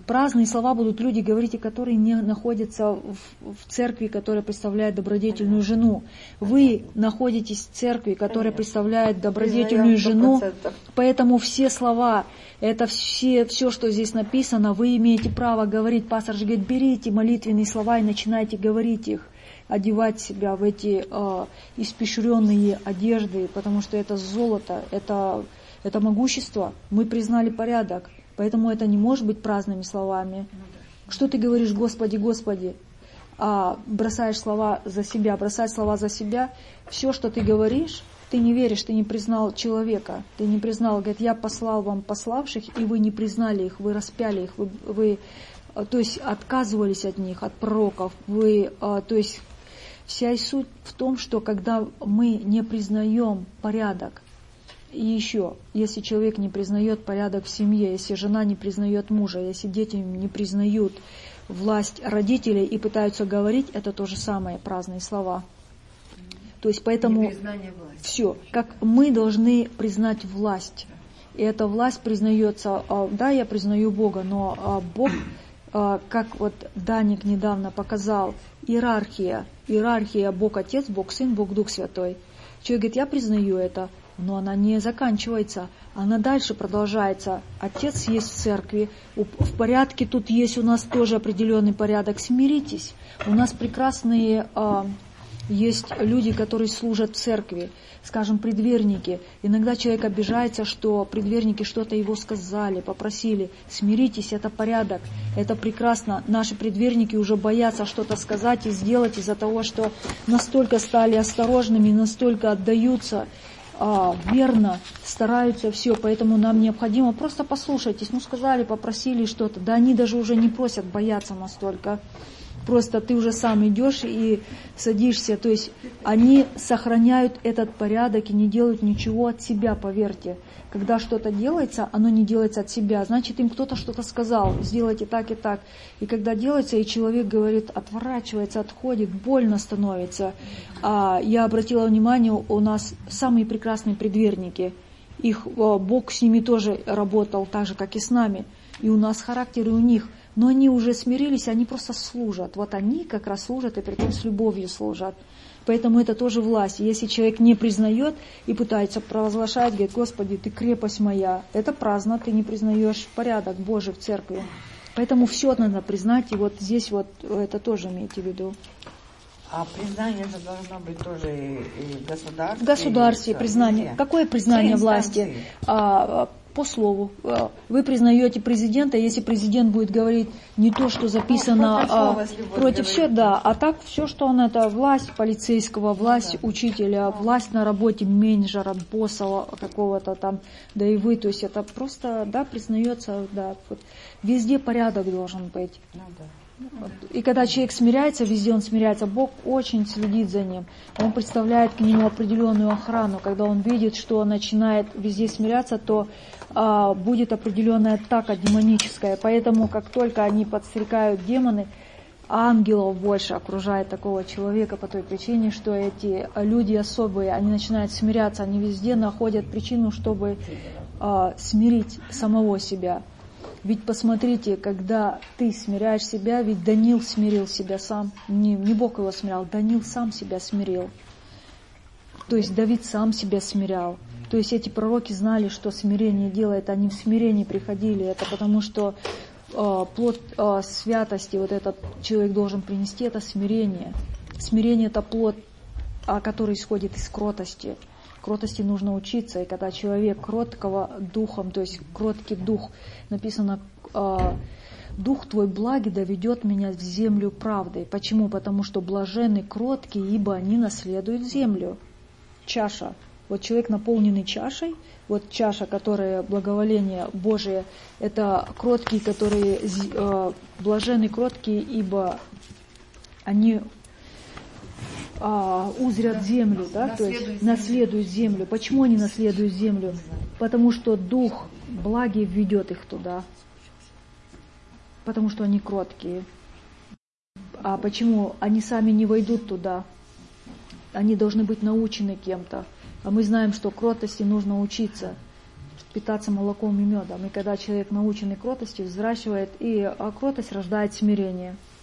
праздные слова будут люди говорить, которые не находятся в, в церкви, которая представляет добродетельную жену. Вы находитесь в церкви, которая представляет добродетельную жену, поэтому все слова, это все, все, что здесь написано, вы имеете право говорить. Пастор же говорит, берите молитвенные слова и начинайте говорить их, одевать себя в эти э, испещренные одежды, потому что это золото, это, это могущество. Мы признали порядок. Поэтому это не может быть праздными словами. Что ты говоришь, Господи, Господи, а бросаешь слова за себя, бросаешь слова за себя, все, что ты говоришь, ты не веришь, ты не признал человека, ты не признал, говорит, я послал вам пославших, и вы не признали их, вы распяли их, вы, вы то есть отказывались от них, от пророков, вы, то есть вся суть в том, что когда мы не признаем порядок, и еще, если человек не признает порядок в семье, если жена не признает мужа, если дети не признают власть родителей и пытаются говорить, это то же самое, праздные слова. То есть поэтому все, как мы должны признать власть. И эта власть признается, да, я признаю Бога, но Бог, как вот Даник недавно показал, иерархия, иерархия Бог Отец, Бог Сын, Бог Дух Святой. Человек говорит, я признаю это. Но она не заканчивается, она дальше продолжается. Отец есть в церкви, в порядке тут есть у нас тоже определенный порядок. Смиритесь. У нас прекрасные а, есть люди, которые служат в церкви, скажем, предверники. Иногда человек обижается, что предверники что-то его сказали, попросили. Смиритесь, это порядок, это прекрасно. Наши предверники уже боятся что-то сказать и сделать из-за того, что настолько стали осторожными, настолько отдаются. А, верно, стараются все, поэтому нам необходимо просто послушайтесь, ну сказали, попросили что-то, да они даже уже не просят, боятся настолько, просто ты уже сам идешь и садишься, то есть они сохраняют этот порядок и не делают ничего от себя, поверьте. Когда что-то делается, оно не делается от себя, значит им кто-то что-то сказал, сделайте так и так. И когда делается, и человек говорит, отворачивается, отходит, больно становится. А я обратила внимание, у нас самые прекрасные предверники, их Бог с ними тоже работал, так же, как и с нами. И у нас характер, и у них. Но они уже смирились, они просто служат. Вот они как раз служат, и притом с любовью служат. Поэтому это тоже власть. Если человек не признает и пытается провозглашать, говорит, Господи, ты крепость моя, это праздно, ты не признаешь порядок Божий в церкви. Поэтому все надо признать, и вот здесь вот это тоже имейте в виду. А признание же должно быть тоже и в государстве. В государстве и признание. Везде. Какое признание власти? А, по слову. Вы признаете президента, если президент будет говорить не то, что записано ну, а, против всего, да, а так все, что он это власть полицейского, власть ну, да. учителя, власть на работе менеджера, босса какого-то там, да и вы, то есть это просто, да, признается, да, вот, везде порядок должен быть. Ну, да. И когда человек смиряется, везде он смиряется, Бог очень следит за ним. Он представляет к нему определенную охрану. Когда он видит, что он начинает везде смиряться, то а, будет определенная атака демоническая. Поэтому, как только они подстрекают демоны, ангелов больше окружает такого человека по той причине, что эти люди особые, они начинают смиряться, они везде находят причину, чтобы а, смирить самого себя. Ведь посмотрите, когда ты смиряешь себя, ведь Даниил смирил себя сам, не, не Бог его смирял, Даниил сам себя смирил. То есть Давид сам себя смирял. То есть эти пророки знали, что смирение делает, они в смирении приходили. Это потому что э, плод э, святости, вот этот человек должен принести, это смирение. Смирение это плод, а, который исходит из кротости. Кротости нужно учиться, и когда человек кроткого духом, то есть кроткий дух, написано, дух твой благий доведет меня в землю правдой. Почему? Потому что блаженны кроткие, ибо они наследуют землю. Чаша. Вот человек, наполненный чашей, вот чаша, которая благоволение Божие, это кроткие, которые блаженны кроткие, ибо они А, узрят землю, да, то есть наследуют землю. Почему они наследуют землю? Потому что Дух благий ведет их туда. Потому что они кроткие. А почему? Они сами не войдут туда. Они должны быть научены кем-то. А мы знаем, что кротости нужно учиться. питаться молоком и медом. И когда человек, наученный кротости, взращивает, и а кротость рождает смирение.